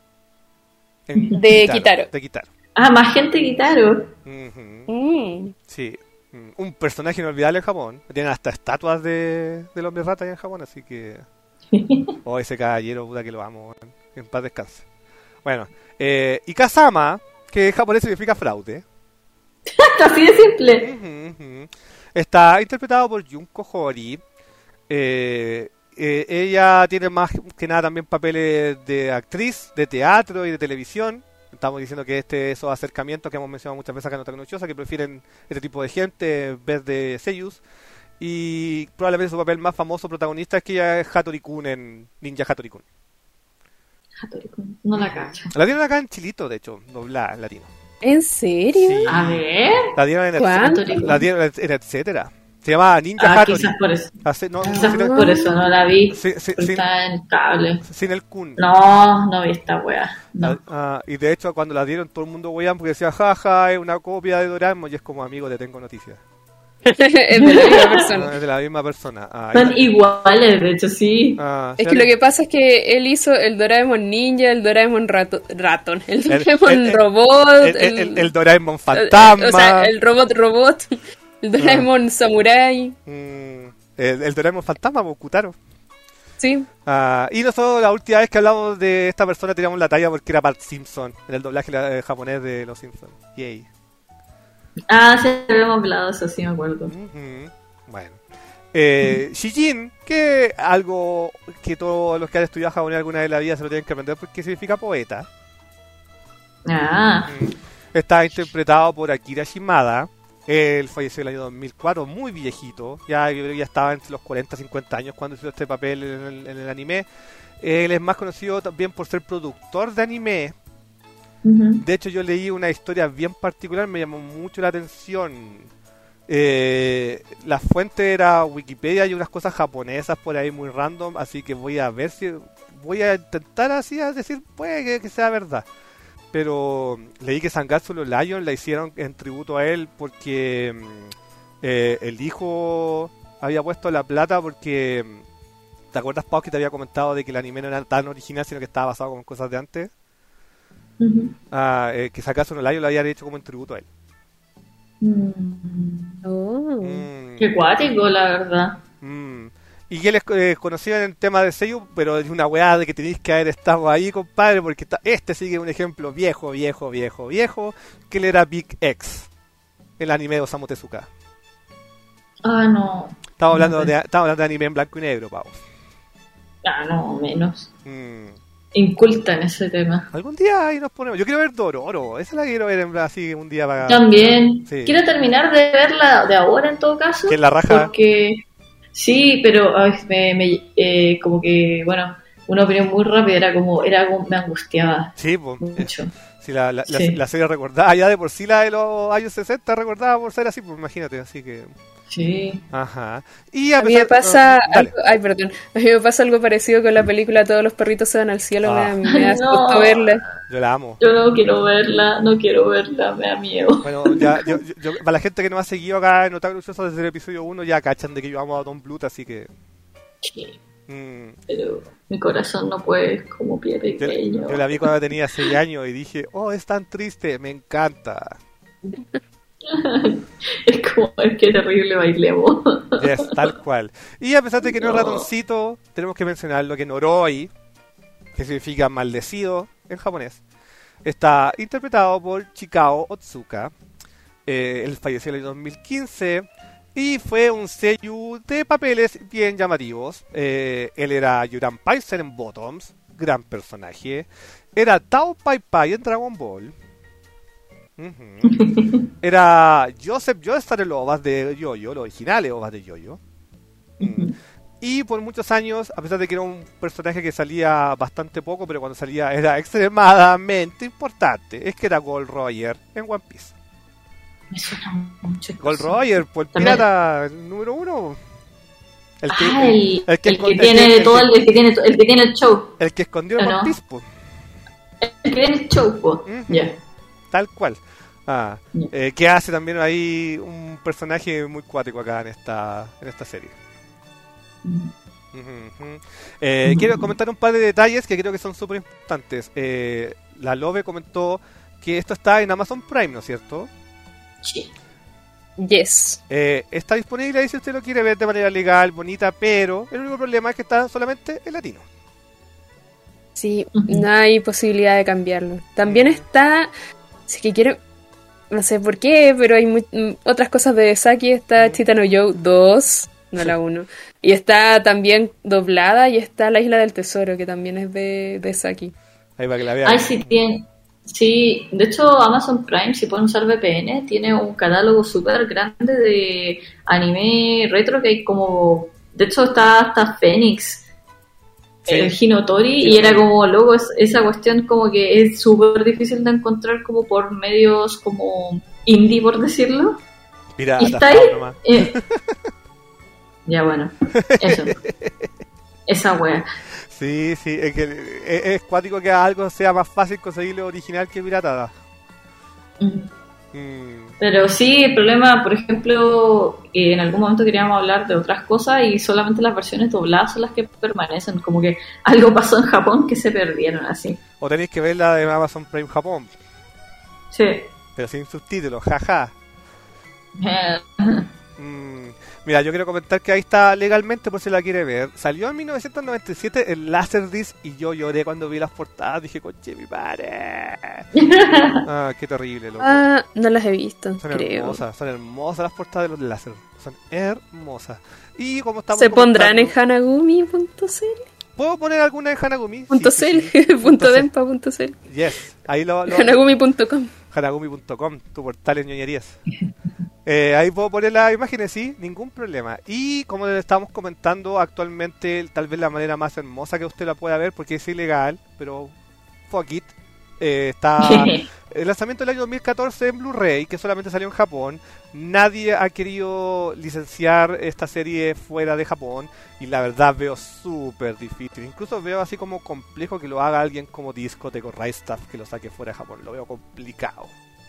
en de Kitaro. De Kitaro. Ah, más gente Kitaro. Uh-huh. Mm. Sí, un personaje inolvidable en Japón. Tienen hasta estatuas de del hombre rata allá en Japón, así que oh, ese caballero, puta que lo amo. En paz descanse. Bueno, eh, y Kazama, que en japonés significa fraude. Así de simple. Uh-huh, uh-huh. Está interpretado por Junko Hori. Eh, eh, ella tiene más que nada también papeles de actriz, de teatro y de televisión. Estamos diciendo que este esos acercamientos que hemos mencionado muchas veces acá en Otakunoyoso, que prefieren este tipo de gente en vez de seiyus. Y probablemente su papel más famoso protagonista es que ella es Hattori-kun en Ninja Hattori-kun. Hattori-kun, no la cacho. La dieron acá en Chilito, de hecho, doblada en latino. ¿En serio? Sí. A ver. La dieron en el, la dieron en etcétera. Se llamaba Ninja ah, Hattori. Quizás por eso. Hace, no, quizás sin el, por eso no la vi. Sí, sí, sin, está en cable. Sin el kun. No, no vi esta wea. No. Ah, ah, y de hecho, cuando la dieron, todo el mundo weían porque decía, jaja, es una copia de Doraemon. Y es como, amigo, te tengo noticias. Es de la misma persona. No, es de la misma persona. Ah, Son y... iguales, de hecho, sí. Ah, es que lo que pasa es que él hizo el Doraemon ninja, el Doraemon rato, ratón, el Doraemon el, el, robot, el, el, el, el Doraemon fantasma. O sea, el robot robot, el Doraemon ah. samurai. Mm, el, el Doraemon fantasma, Bokutaro. Sí. Ah, y nosotros la última vez que hablamos de esta persona tiramos la talla porque era Bart Simpson, en el doblaje eh, japonés de Los Simpsons. Yay. Ah, sí, habíamos hablado, eso sí me acuerdo. Uh-huh. Bueno. Eh, Shijin, que algo que todos los que han estudiado japonés alguna vez en la vida se lo tienen que aprender porque significa poeta. Ah. Está interpretado por Akira Shimada. Él falleció en el año dos mil cuatro, muy viejito. Ya, ya estaba entre los cuarenta, cincuenta años cuando hizo este papel en el, en el anime. Él es más conocido también por ser productor de anime. De hecho, yo leí una historia bien particular, me llamó mucho la atención. Eh, la fuente era Wikipedia y unas cosas japonesas por ahí muy random, así que voy a ver si... Voy a intentar así a decir, puede que, que sea verdad. Pero leí que Sangatsu no Lion la hicieron en tributo a él porque eh, el hijo había puesto la plata porque... ¿Te acuerdas, Pau, que te había comentado de que el anime no era tan original, sino que estaba basado con cosas de antes? Uh-huh. Ah, eh, que Sangatsu no Lion lo habían hecho como en tributo a él. Mm. Oh. Mm. Qué cuático, la verdad. Mm. Y él es eh, conocido en el tema de seiyuu, pero es una weá de que tenéis que haber estado ahí, compadre, porque está, este sigue un ejemplo viejo, viejo, viejo, viejo, que él era Big X, el anime de Osamu Tezuka. Ah, no. Estamos hablando, no, de, estamos hablando de anime en blanco y negro, pavo. Ah, no, menos. Mm. Inculta en ese tema. Algún día ahí nos ponemos. Yo quiero ver Dororo. Esa la quiero ver en así un día para... También. Sí. Quiero terminar de verla de ahora en todo caso. ¿Que la raja? Porque... Sí, pero ay, me, me eh, como que, bueno, una opinión muy rápida. Era como... era como me angustiaba. Sí, pues. Mucho. Sí, la, la, sí. La, la serie recordada. Ya de por sí la de los años sesenta recordada por ser así, pues imagínate. Así que... Sí. Ajá. Y a, a mí me pasa uh, algo, ay, perdón. A mí me pasa algo parecido con la película Todos los perritos se van al cielo. Ah. Me, me da no. gusto verla. Yo la amo. Yo no quiero verla, no quiero verla, me da miedo. Bueno, ya, yo, yo, yo, para la gente que nos ha seguido acá en Otakunoyoso desde el episodio uno, ya cachan de que yo amo a Don Bluth, así que... Sí. Mm. Pero mi corazón no puede como pie pequeño. Yo, yo la vi cuando tenía seis años y dije, oh, es tan triste, me encanta. Es como, es que terrible bailemos. Yes, tal cual. Y a pesar de que no es ratoncito, tenemos que mencionar lo que Noroi, que significa maldecido en japonés, está interpretado por Chikao Otsuka. Eh, él falleció en el dos mil quince y fue un seiyuu de papeles bien llamativos. Eh, él era Yuran Paisen en Bottoms, gran personaje. Era Tao Pai Pai en Dragon Ball. Uh-huh. Era Joseph Joestar en los O V As de Yoyo, los originales O V As de Yoyo. Uh-huh. Y por muchos años, a pesar de que era un personaje que salía bastante poco, pero cuando salía era extremadamente importante, es que era Gold Roger en One Piece. Me suena mucho. Gold Roger, pues el pirata número uno. El que, ah, el, el que, el que el tiene que, todo el, el que tiene el que tiene el show. El que escondió en ¿no? One Piece, pues. El que tiene el show, pues. Uh-huh. Ya. Yeah. Tal cual. Ah, yeah. eh, que hace también ahí un personaje muy cuático acá en esta en esta serie. Uh-huh. Uh-huh. Eh, uh-huh. Quiero comentar un par de detalles que creo que son súper importantes. Eh, la Lobe comentó que esto está en Amazon Prime, ¿no es cierto? Sí. Yes. Eh, está disponible ahí si usted lo quiere ver de manera legal, bonita, pero el único problema es que está solamente en latino. Sí, uh-huh. No hay posibilidad de cambiarlo. También uh-huh. está, si es que quiero, no sé por qué, pero hay muy, otras cosas de Saki. Está uh-huh. Cheetah no Joe dos, no sí. La uno. Y está también doblada y está La Isla del Tesoro, que también es de, de Saki. Ahí va que la vean. Ay, sí, tiene. Sí, de hecho Amazon Prime, si pueden usar V P N, tiene un catálogo súper grande de anime retro que hay como... De hecho está hasta Phoenix, sí. El Hinotori, sí, y era como, loco, es, esa cuestión como que es súper difícil de encontrar como por medios como indie, por decirlo. Mira, y está ahí... Eh, ya bueno, eso. Esa wea. Sí, sí, es que es, es cuático que algo sea más fácil conseguirlo original que piratada. Mm. Mm. Pero sí, el problema, por ejemplo, eh, en algún momento queríamos hablar de otras cosas y solamente las versiones dobladas son las que permanecen. Como que algo pasó en Japón que se perdieron así. O tenéis que ver la de Amazon Prime Japón. Sí. Pero sin subtítulos, jaja. mm. Mira, yo quiero comentar que ahí está legalmente por si la quiere ver. Salió en mil novecientos noventa y siete el Laserdisc y yo lloré cuando vi las portadas. Dije, conche, mi padre. Ah, qué terrible, loco. Ah, no las he visto, son creo. hermosas, son hermosas las portadas de los de láser. Son hermosas. Y como estamos ¿Se pondrán en hanagumi punto c l? ¿Puedo poner alguna en Hanagumi? Punto sí, cl, sí, sí. punto denpa punto c l. Yes, ahí lo... lo hanagumi punto com. hanagumi punto com, tu portal en ñoñerías. Eh, ahí puedo poner las imágenes, sí, ningún problema. Y como le estamos comentando actualmente, tal vez la manera más hermosa que usted la pueda ver, porque es ilegal, pero fuck it, eh, está el lanzamiento del año dos mil catorce en Blu-ray, que solamente salió en Japón. Nadie ha querido licenciar esta serie fuera de Japón, y la verdad veo súper difícil. Incluso veo así como complejo que lo haga alguien como Discoteco Raistaf, que lo saque fuera de Japón. Lo veo complicado.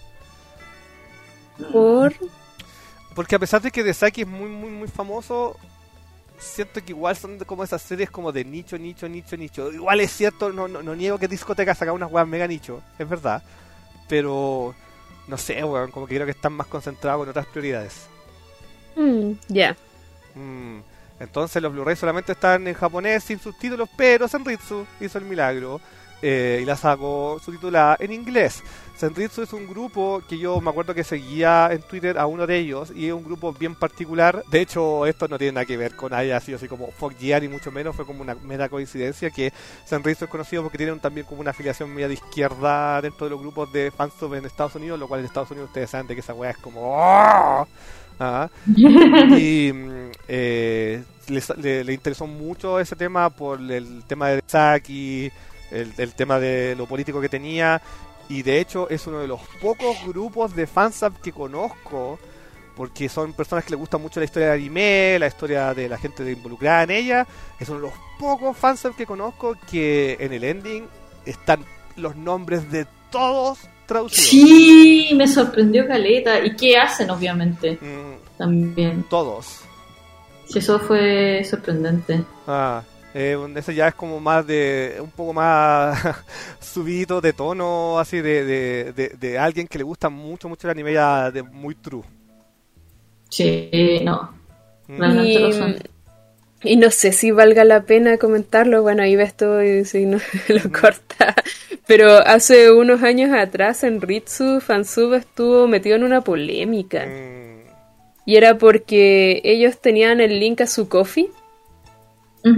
¿Por? Porque a pesar de que The Saki es muy, muy, muy famoso, siento que igual son como esas series como de nicho, nicho, nicho, nicho. Igual es cierto, no, no, no niego que Discoteca saca unas weas mega nicho, es verdad. Pero, no sé, weón, como que creo que están más concentrados en otras prioridades. Mm, ya. Yeah. Mm, entonces los Blu-ray solamente están en japonés sin subtítulos, pero Senritsu hizo el milagro. Eh, y la sacó subtitulada en inglés. Senritsu es un grupo que yo me acuerdo que seguía en Twitter a uno de ellos, y es un grupo bien particular. De hecho, esto no tiene nada que ver con haya sido así como Fuck Yeah, ni mucho menos. Fue como una mera coincidencia que Senritsu es conocido porque tienen también como una afiliación media de izquierda dentro de los grupos de fansub en Estados Unidos, lo cual en Estados Unidos ustedes saben de que esa weá es como ¡oh! ¿Ah? Y eh, le, le, le interesó mucho ese tema por el tema de Saki, el, el tema de lo político que tenía. Y de hecho es uno de los pocos grupos de fansub que conozco, porque son personas que les gusta mucho la historia de anime, la historia de la gente involucrada en ella. Es uno de los pocos fansub que conozco que en el ending están los nombres de todos traducidos. Sí, me sorprendió caleta. ¿Y qué hacen, obviamente? Mm, también. Todos. Sí, eso fue sorprendente. Ah, Eh, ese ya es como más de un poco más subido de tono, así de, de, de, de alguien que le gusta mucho mucho el anime, ya de muy true. Sí, no, realmente y, lo son. Y no sé si valga la pena comentarlo, bueno, ahí ves todo y si no lo corta, pero hace unos años atrás en Ritsu Fansub estuvo metido en una polémica, mm. y era porque ellos tenían el link a su Ko-fi. Uh-huh.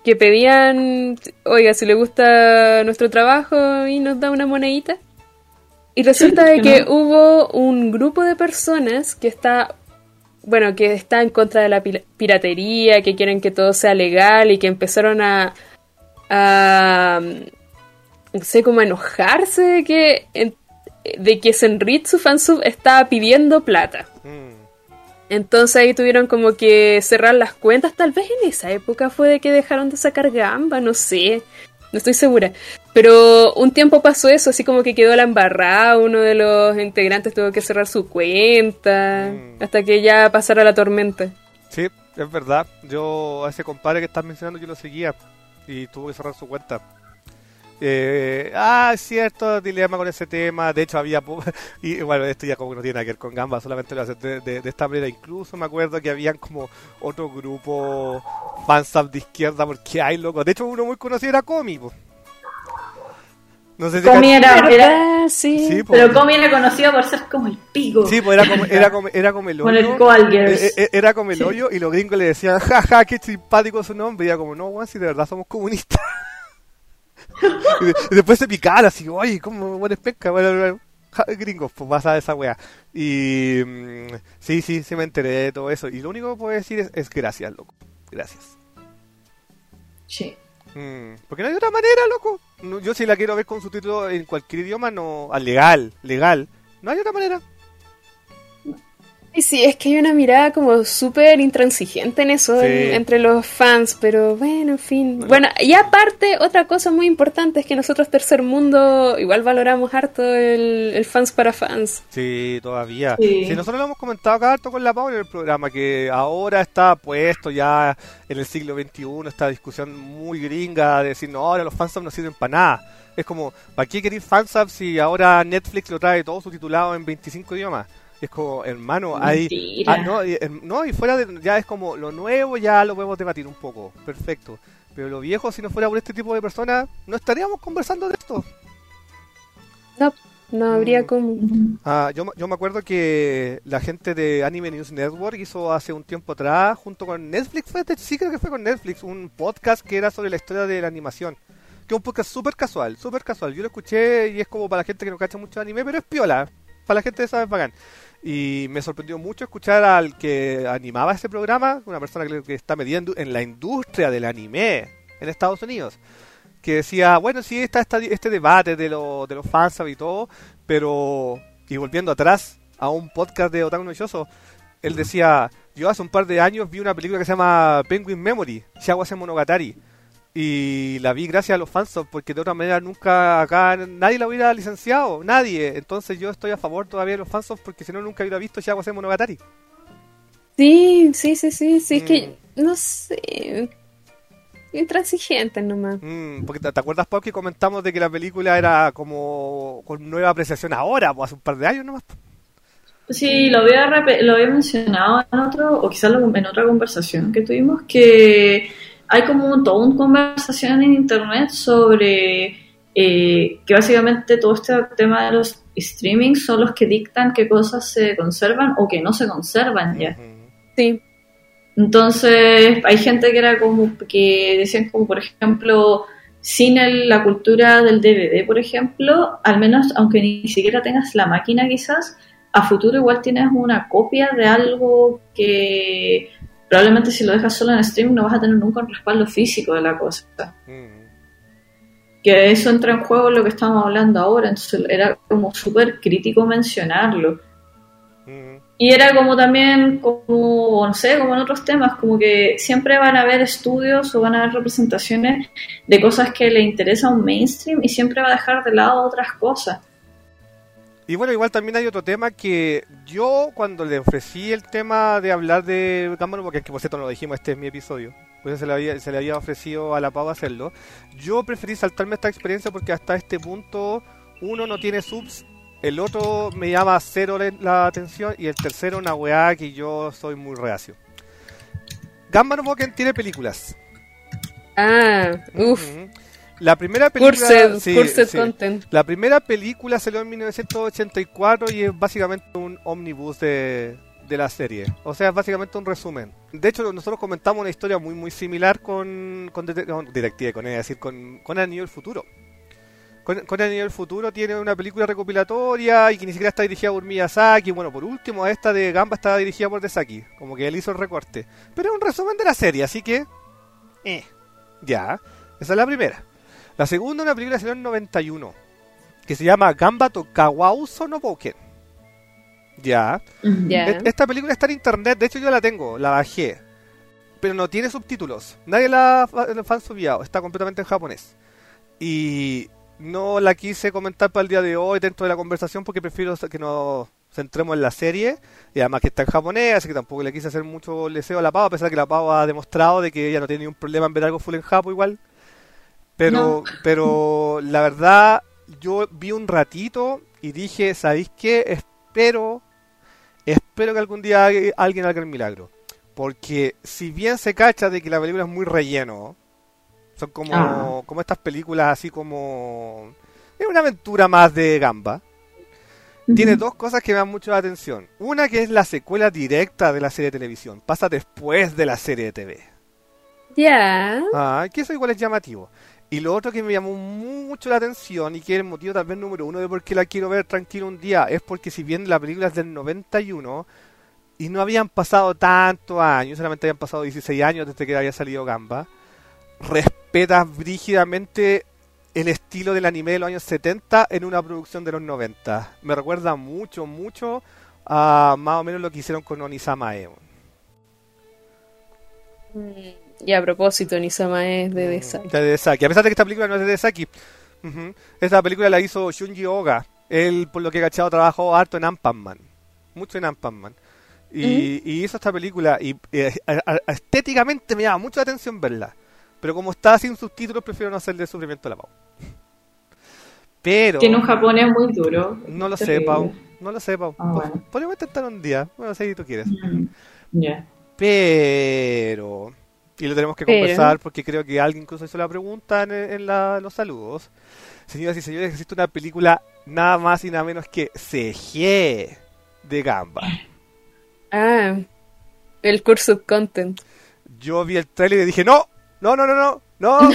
que pedían, oiga, si le gusta nuestro trabajo y nos da una monedita. Y resulta de que no. hubo un grupo de personas que está, bueno, que está en contra de la piratería, que quieren que todo sea legal y que empezaron a, a no sé, cómo enojarse de que, de que Senritsu Fansub estaba pidiendo plata. Mm. Entonces ahí tuvieron como que cerrar las cuentas. Tal vez en esa época fue de que dejaron de sacar Gamba, no sé. No estoy segura. Pero un tiempo pasó eso, así como que quedó la embarrada. Uno de los integrantes tuvo que cerrar su cuenta mm. hasta que ya pasara la tormenta. Sí, es verdad. Yo a ese compadre que estás mencionando yo lo seguía y tuvo que cerrar su cuenta. Eh, ah, es cierto, dilema con ese tema. De hecho había po- y bueno, esto ya como que no tiene nada que ver con Gamba, solamente lo hacen de, de, de esta manera. Incluso me acuerdo que habían como otro grupo fansub de izquierda, porque hay loco. De hecho uno muy conocido era Komi, po. No sé si Komi era, era, era sí, sí, pero Komi era conocido por ser como el pico. Sí, pues era como, era como, era como el hoyo. Con el Coal Girls. Eh, eh, era como el hoyo sí. Y los gringos le decían, jaja, qué simpático su nombre. Y era como, no, weón, si de verdad somos comunistas. Y después se picaban así, oye, como buenas pescas, bueno, gringos, pues vas a esa wea. Y mmm, sí, sí, sí me enteré de todo eso. Y lo único que puedo decir es, es gracias, loco. Gracias. Sí. Mm, porque no hay otra manera, loco. No, yo si la quiero ver con subtítulos en cualquier idioma, no, ah, legal, legal. No hay otra manera. Y sí, es que hay una mirada como súper intransigente en eso, sí. en, entre los fans, pero bueno, en fin. Bueno. bueno, y aparte, otra cosa muy importante es que nosotros Tercer Mundo igual valoramos harto el, el fans para fans. Sí, todavía. Sí. Sí, nosotros lo hemos comentado acá harto con la Paula en el programa, que ahora está puesto ya en el siglo veintiuno esta discusión muy gringa de decir, no, ahora los fansubs no sirven para nada. Es como, ¿para qué queréis fansubs si ahora Netflix lo trae todo subtitulado en veinticinco idiomas? Es como, hermano, hay... Ah, no, y, no, y fuera de... Ya es como, lo nuevo ya lo podemos debatir un poco, perfecto. Pero lo viejo, si no fuera por este tipo de personas, no estaríamos conversando de esto. No, no habría mm. como... Ah, yo, yo me acuerdo que la gente de Anime News Network hizo hace un tiempo atrás, junto con Netflix, fue, sí creo que fue con Netflix, un podcast que era sobre la historia de la animación. Que es un podcast súper casual, súper casual. Yo lo escuché y es como para la gente que no cacha mucho de anime, pero es piola. Para la gente de esa es bacán. Y me sorprendió mucho escuchar al que animaba ese programa, una persona que, que está metida en la industria del anime en Estados Unidos, que decía, bueno, sí, está, está este debate de, lo, de los fans y todo, pero, y volviendo atrás a un podcast de Otaku Nochoso, él decía, yo hace un par de años vi una película que se llama Penguin Memory, Shiawase Monogatari, y la vi gracias a los fansubs, porque de otra manera nunca acá nadie la hubiera licenciado, nadie. Entonces yo estoy a favor todavía de los fansubs, porque si no nunca hubiera visto Shiawase Monogatari. Sí, sí, sí, sí, sí, mm. es que, no sé, intransigente nomás. Mm, porque te, ¿te acuerdas, Pau, que comentamos de que la película era como con nueva apreciación ahora, pues hace un par de años nomás? Sí, lo había, rep- lo había mencionado en otro, o quizás en otra conversación que tuvimos, que... hay como toda una conversación en internet sobre eh, que básicamente todo este tema de los streamings son los que dictan qué cosas se conservan o que no se conservan ya. Sí. Entonces hay gente que era como que decían como por ejemplo sin el, la cultura del D V D por ejemplo, al menos aunque ni siquiera tengas la máquina quizás, a futuro igual tienes una copia de algo que... probablemente si lo dejas solo en streaming no vas a tener nunca un respaldo físico de la cosa. Mm. Que eso entra en juego en lo que estamos hablando ahora, entonces era como súper crítico mencionarlo. Mm. Y era como también, como no sé, como en otros temas, como que siempre van a haber estudios o van a haber representaciones de cosas que le interesa a un mainstream y siempre va a dejar de lado otras cosas. Y bueno, igual también hay otro tema que yo cuando le ofrecí el tema de hablar de Gamba, porque es que por cierto no lo dijimos, este es mi episodio, pues se le había, se le había ofrecido a la Pau hacerlo, yo preferí saltarme esta experiencia porque hasta este punto uno no tiene subs, el otro me llama cero la atención y el tercero una weá que yo soy muy reacio. Gamba no Boken tiene películas. Ah, uff. Uh-huh. La primera película, Cursed, sí, Cursed sí. Content. La primera película salió en mil novecientos ochenta y cuatro y es básicamente un ómnibus de, de la serie. O sea, es básicamente un resumen. De hecho, nosotros comentamos una historia muy muy similar con, con, Det- con Detective, con, es decir, con, con El Niño del Futuro. Con, con El Niño del Futuro tiene una película recopilatoria y que ni siquiera está dirigida por Miyazaki. Bueno, por último, esta de Gamba está dirigida por Desaki. Como que él hizo el recorte. Pero es un resumen de la serie, así que... Eh, ya. Esa es la primera. La segunda, una película que salió en noventa y uno, que se llama Gamba to Kawaii no Boken. Ya. Ya. Et- Esta película está en internet, de hecho yo la tengo, la bajé. Pero no tiene subtítulos. Nadie la ha fa- la han subido, está completamente en japonés. Y no la quise comentar para el día de hoy dentro de la conversación porque prefiero que nos centremos en la serie. Y además que está en japonés, así que tampoco le quise hacer mucho leseo a la Pau, a pesar de que la Pau ha demostrado de que ella no tiene ningún problema en ver algo full en japo igual. Pero, No. pero la verdad, yo vi un ratito y dije, ¿sabéis qué? Espero, espero que algún día alguien alguien haga el milagro. Porque si bien se cacha de que la película es muy relleno, son como, Ah. como estas películas así como... Es una aventura más de Gamba. Tiene Ujú. dos cosas que me dan mucho la atención. Una que es la secuela directa de la serie de televisión. Pasa después de la serie de T V. Ya. Ah, que eso igual es llamativo. Y lo otro que me llamó mucho la atención y que es el motivo tal vez número uno de por qué la quiero ver tranquilo un día es porque si bien la película es del noventa y uno y no habían pasado tantos años, solamente habían pasado dieciséis años desde que había salido Gamba, respetas brígidamente el estilo del anime de los años setenta en una producción de los noventa. Me recuerda mucho, mucho a más o menos lo que hicieron con Onisama Eon. Mm, Y a propósito, Nisama es de Desai. De Desaki. A pesar de que esta película no es de Desaki. Ujú. Esta película la hizo Shunji Oga. Él, por lo que he cachado, trabajó harto en Ant-Man. Mucho en Ant-Man. Y, y hizo esta película y eh, a- a- estéticamente me llama mucho la atención verla. Pero como está sin subtítulos, prefiero no hacerle sufrimiento a la Pau. Pero... Tiene un japonés muy duro. No lo sé, Terrible. Pau. No lo sé, Pau. Ah, Pues, bueno. podríamos intentar un día. Bueno, si tú quieres. Mm, Ya. Pero... Y lo tenemos que Pero- conversar porque creo que alguien incluso hizo la pregunta en, en la- los saludos. Señoras y señores, existe una película nada más y nada menos que C G de Gamba. Ah, el curso content. Yo vi el trailer y dije, no, no, no, no, no, no.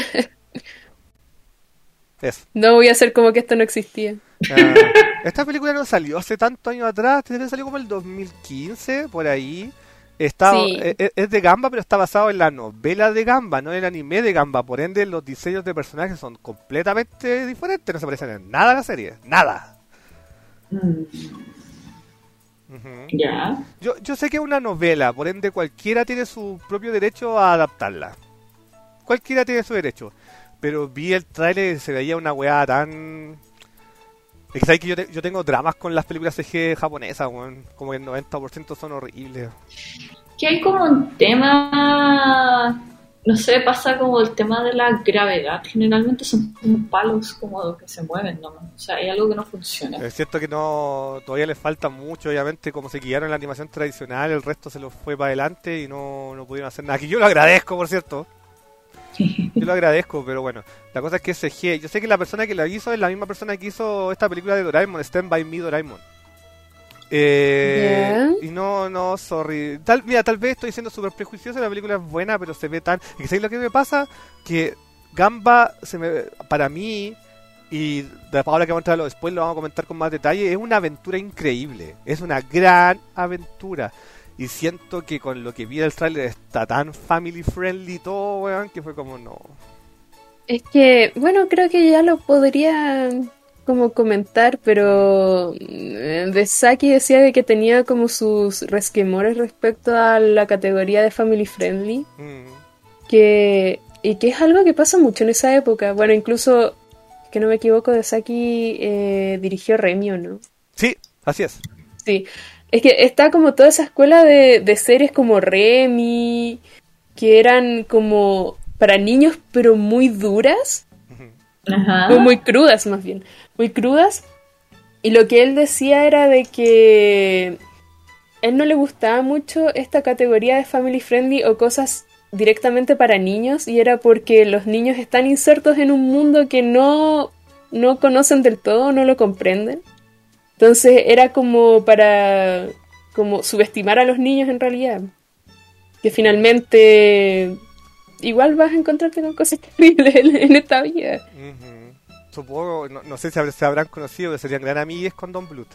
Eso. No voy a hacer como que esto no existía. Ah, esta película no salió hace tantos años atrás, debe salió como el dos mil quince, por ahí. Está, Sí. e- e- es de Gamba, pero está basado en la novela de Gamba, no en el anime de Gamba. Por ende, los diseños de personajes son completamente diferentes, no se parecen en nada a la serie, nada. Mm, Ujú. Ya. Yo, yo sé que es una novela, por ende cualquiera tiene su propio derecho a adaptarla. Cualquiera tiene su derecho. Pero vi el tráiler y se veía una weá tan... Es que sabes que yo, te- yo tengo dramas con las películas C G japonesas, weón. Como que el noventa por ciento son horribles. Que hay como un tema, no sé, pasa como el tema de la gravedad. Generalmente son como palos como que se mueven, ¿no? O sea, hay algo que no funciona. Es cierto que no todavía les falta mucho, obviamente, como se guiaron en la animación tradicional, el resto se los fue para adelante y no, no pudieron hacer nada. Que yo lo agradezco, por cierto. Yo lo agradezco, pero bueno, la cosa es que es C G. Yo sé que la persona que la hizo es la misma persona que hizo esta película de Doraemon, Stand By Me Doraemon. Eh, Y no, no, sorry. Tal, mira, tal vez estoy siendo súper prejuicioso, la película es buena, pero se ve tan... ¿Y sabéis lo que me pasa? Que Gamba, se me, para mí, y de ahora que vamos a entrar a lo después, lo vamos a comentar con más detalle, es una aventura increíble. Es una gran aventura. Y siento que con lo que vi del tráiler está tan family friendly todo, weón, que fue como no. Es que, bueno, creo que ya lo podría como comentar, pero eh, Desaki decía de que tenía como sus resquemores respecto a la categoría de family friendly, Mm. que y que es algo que pasa mucho en esa época. Bueno, incluso, que no me equivoco, Desaki eh, dirigió Remio, ¿no? Sí, así es. Sí, es que está como toda esa escuela de, de series como Remy, que eran como para niños, pero muy duras, Ajá. o muy crudas más bien, muy crudas. Y lo que él decía era de que a él no le gustaba mucho esta categoría de family friendly o cosas directamente para niños, y era porque los niños están insertos en un mundo que no, no conocen del todo, no lo comprenden. Entonces era como para como subestimar a los niños en realidad. Que finalmente igual vas a encontrarte con cosas terribles en, en esta vida. Uh-huh. Supongo, no, no sé si se habrán conocido, que serían gran amigues con Don Bluth.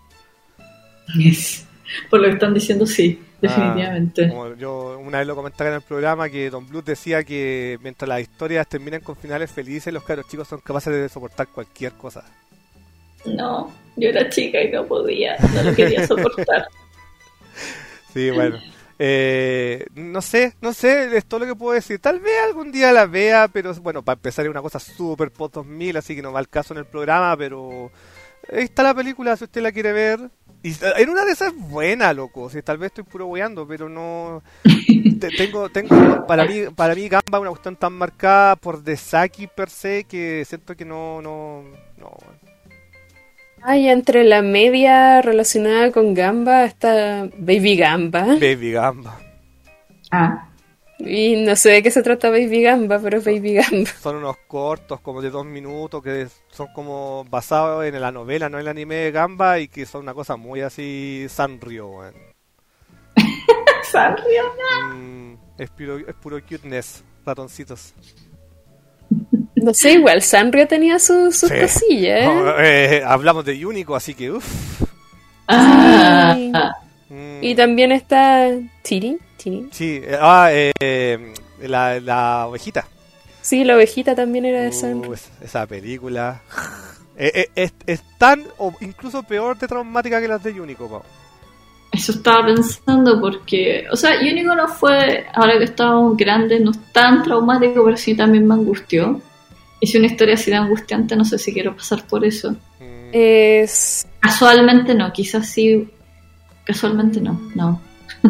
Yes. Por lo que están diciendo, sí, definitivamente. Ah, como yo una vez lo comentaba en el programa, que Don Bluth decía que mientras las historias terminan con finales felices, los caros chicos son capaces de soportar cualquier cosa. No, yo era chica y no podía, no lo quería soportar. Sí, bueno. Eh, no sé, no sé, es todo lo que puedo decir. Tal vez algún día la vea, pero bueno, para empezar es una cosa súper post dos mil, así que no va al caso en el programa, pero ahí está la película si usted la quiere ver. Y en una de esas es buena, loco. Si tal vez estoy puro boyando, pero no. Te, tengo, tengo para mí, para mí Gamba es una cuestión tan marcada por The Saki per se que siento que no, no, no. Ay, entre la media relacionada con Gamba está Baby Gamba. Baby Gamba. Ah. Y no sé de qué se trata Baby Gamba, pero es Baby Gamba. Son unos cortos como de dos minutos que son como basados en la novela, no en el anime de Gamba, y que son una cosa muy así Sanrio, weón. ¿Sanrio? Mm, es, puro, es puro cuteness, ratoncitos. No sé, igual Sanrio tenía sus su sí. cosillas, ¿eh? No, eh, hablamos de Unico, así que uff. Ah. Sí. Mm. Y también está Tiri. Tiri. Sí, eh, ah, eh, la, la ovejita. Sí, la ovejita también era de Uh, Sanrio. es- esa película eh, eh, es, es tan o incluso peor de traumática que las de Unico, Pau. Eso estaba pensando porque, o sea, Unico no fue, ahora que estábamos grandes, no es tan traumático, pero sí también me angustió. Y si una historia así de angustiante, no sé si quiero pasar por eso. Mm. Es... Casualmente no, quizás sí, casualmente no, no.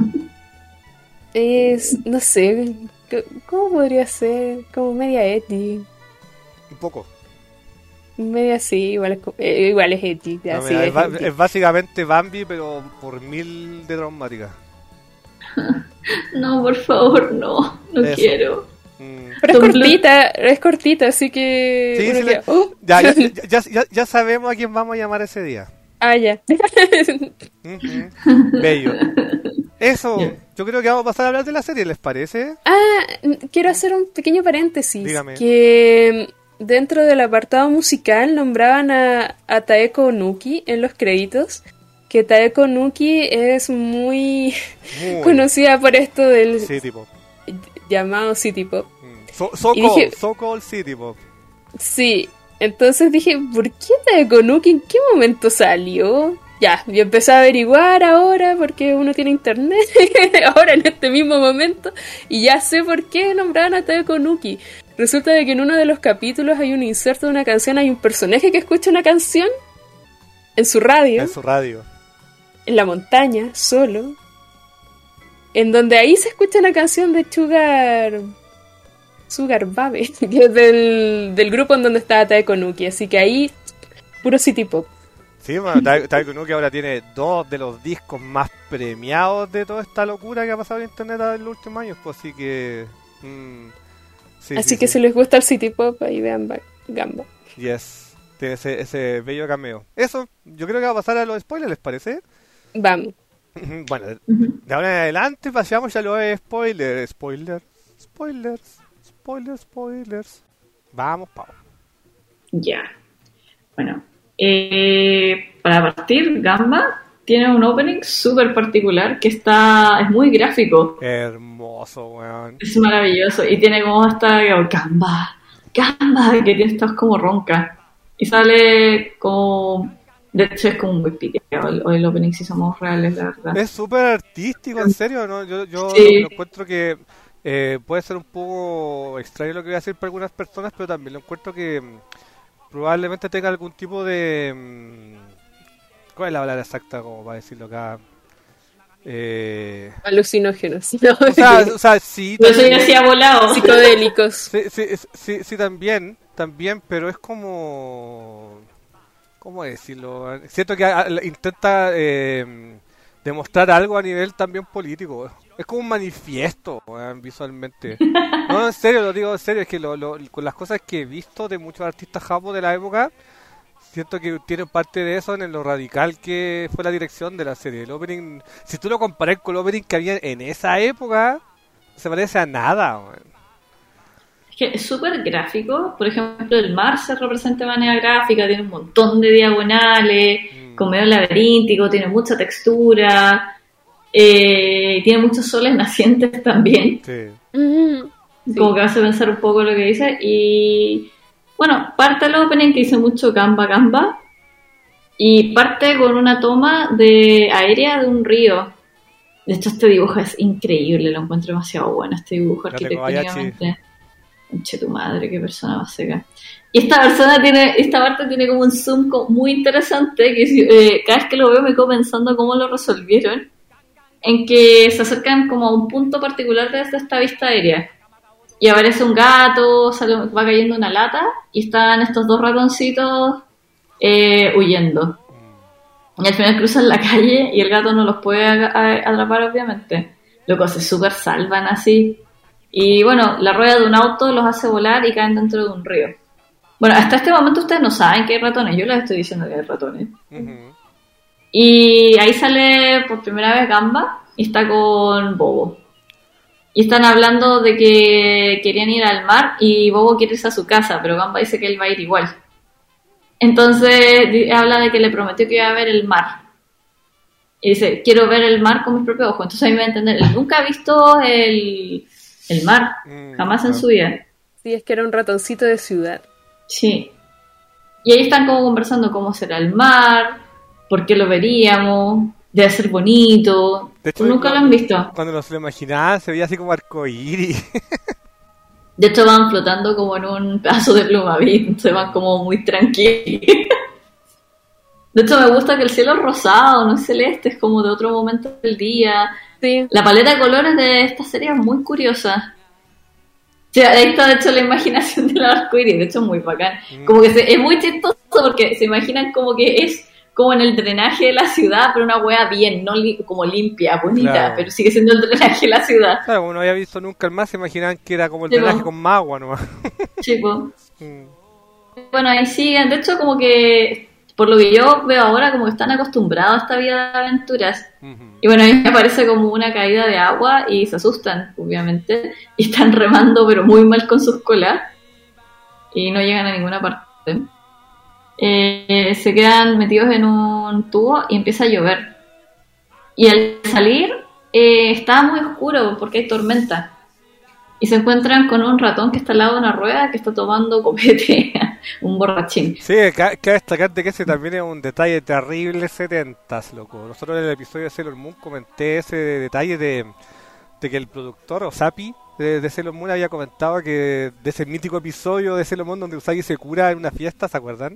Es... no sé, c- ¿cómo podría ser? Como media edgy. Un poco. Media sí, igual es, co- eh, igual es edgy. Ya, No, sí, mira, es es, ba- edgy. es básicamente Bambi, pero por mil de traumática. No, por favor, no, no Eso. quiero. Mm. Pero es Don Bluth- cortita, es cortita, así que... Sí, uno sí, queda, la- "Oh". Ya, ya, ya, ya, ya sabemos a quién vamos a llamar ese día. Ah, ya. Ujú. Bello. Eso, Ya. yo creo que vamos a pasar a hablar de la serie, ¿les parece? Ah, n- quiero hacer un pequeño paréntesis. Dígame. Que mm, dentro del apartado musical nombraban a, a Taeko Onuki en los créditos. Que Taeko Onuki es muy Muy. conocida por esto del City Pop. llamado City Pop. Mm. So, so, Y called, dije- so called City Pop. Sí, entonces dije, ¿por qué Taeko Onuki? ¿En qué momento salió? Ya, yo empecé a averiguar ahora porque uno tiene internet, ahora en este mismo momento, y ya sé por qué nombraban a Taeko Onuki. Resulta de que en uno de los capítulos hay un inserto de una canción, hay un personaje que escucha una canción en su radio, En su radio. en la montaña, solo, en donde ahí se escucha una canción de Sugar... Sugar Babe, que es del, del grupo en donde estaba Taeko Onuki, así que ahí, puro City Pop. Sí, bueno, Ta- Taeko Onuki ahora tiene dos de los discos más premiados de toda esta locura que ha pasado en internet en los últimos años, pues así que... mm, sí, Así sí, que sí. si les gusta el City Pop, ahí vean Ba- Gamba. Yes, tiene ese, ese bello cameo. Eso, yo creo que va a pasar a los spoilers, ¿les parece? Vamos. Bueno, de, de ahora en adelante pasamos ya a los spoilers. Spoilers, spoilers, spoilers, spoilers. Vamos, Pau. Ya. Bueno, eh, para partir, Gamba tiene un opening súper particular que está, es muy gráfico, Hermoso, weón. es maravilloso y tiene como esta Gamba, Gamba, que tiene estas como ronca y sale como, de hecho es como muy piteado el, el opening si somos reales, la verdad. Es súper artístico, en serio, ¿no? Yo, yo Sí. lo, lo encuentro que eh, puede ser un poco extraño lo que voy a decir para algunas personas, pero también lo encuentro que mm, probablemente tenga algún tipo de... mm, ¿cuál es la palabra exacta como para decirlo acá? Eh, Alucinógenos. No, o, sea, o sea, sí, Pero eso ya también- hacía volado. psicodélicos. sí, sí, es- sí, sí, también, también, pero es como... ¿Cómo decirlo? Siento que a- a- intenta eh, demostrar algo a nivel también político. Es como un manifiesto, weón, visualmente. No, en serio, lo digo en serio, es que lo, lo- con las cosas que he visto de muchos artistas japos de la época, Siento que tiene parte de eso en lo radical que fue la dirección de la serie. El opening, si tú lo comparas con el opening que había en esa época, no se parece a nada, man. Es que es súper gráfico. Por ejemplo, el mar se representa de manera gráfica, tiene un montón de diagonales, mm. con medio laberíntico, tiene mucha textura, eh, tiene muchos soles nacientes también. Sí. Mm-hmm. Como que hace pensar un poco lo que dice. Y bueno, parte el opening que dice mucho gamba gamba, y parte con una toma de aérea de un río. De hecho, este dibujo es increíble, lo encuentro demasiado bueno, este dibujo arquitectónicamente. Conche tu madre, qué persona más seca. Y esta persona tiene, esta parte tiene como un zoom muy interesante, que eh, cada vez que lo veo me quedo pensando cómo lo resolvieron, en que se acercan como a un punto particular desde esta vista aérea. Y aparece un gato, sale, va cayendo una lata, y están estos dos ratoncitos eh, huyendo. Y al final cruzan la calle y el gato no los puede atrapar, obviamente. Loco, se súper salvan así. Y bueno, la rueda de un auto los hace volar y caen dentro de un río. Bueno, hasta este momento ustedes no saben que hay ratones. Yo les estoy diciendo que hay ratones. Uh-huh. Y ahí sale por primera vez Gamba y está con Bobo. Y están hablando de que querían ir al mar y Bobo quiere irse a su casa, pero Gamba dice que él va a ir igual. Entonces habla de que le prometió que iba a ver el mar. Y dice, quiero ver el mar con mis propios ojos. Entonces ahí me va a entender, él nunca ha visto el, el mar, mm, jamás en su vida. Sí, es que era un ratoncito de ciudad. Sí. Y ahí están como conversando cómo será el mar, por qué lo veríamos, debe ser bonito. De hecho, nunca lo han visto. Cuando nos lo imaginaban se veía así como arcoíris. De hecho van flotando como en un pedazo de plumavit, se van como muy tranquilos. De hecho me gusta que el cielo es rosado, no es celeste, es como de otro momento del día. Sí. La paleta de colores de esta serie es muy curiosa. O sea, ahí está de hecho la imaginación del arcoíris, de hecho es muy bacán. Mm. Como que se, es muy chistoso porque se imaginan como que es como en el drenaje de la ciudad, pero una hueá bien, no li- como limpia, bonita, claro. Pero sigue siendo el drenaje de la ciudad. Claro, como no había visto nunca el mar, se imaginaban que era como el Chico. drenaje con más agua nomás. Chico. Mm. Bueno, ahí siguen, de hecho como que, por lo que yo veo ahora, como que están acostumbrados a esta vida de aventuras. Uh-huh. Y bueno, ahí aparece como una caída de agua y se asustan, obviamente, y están remando pero muy mal con sus colas y no llegan a ninguna parte. Eh, se quedan metidos en un tubo y empieza a llover. Y al salir eh, está muy oscuro porque hay tormenta. Y se encuentran con un ratón que está al lado de una rueda que está tomando copete, un borrachín. Sí, cabe destacar que ese también es un detalle terrible setentas, loco. Nosotros en el episodio de Sailor Moon comenté ese detalle de, de que el productor, o Sapi, de, de Sailor Moon había comentado que de ese mítico episodio de Sailor Moon donde Usagi se cura en una fiesta, ¿se acuerdan?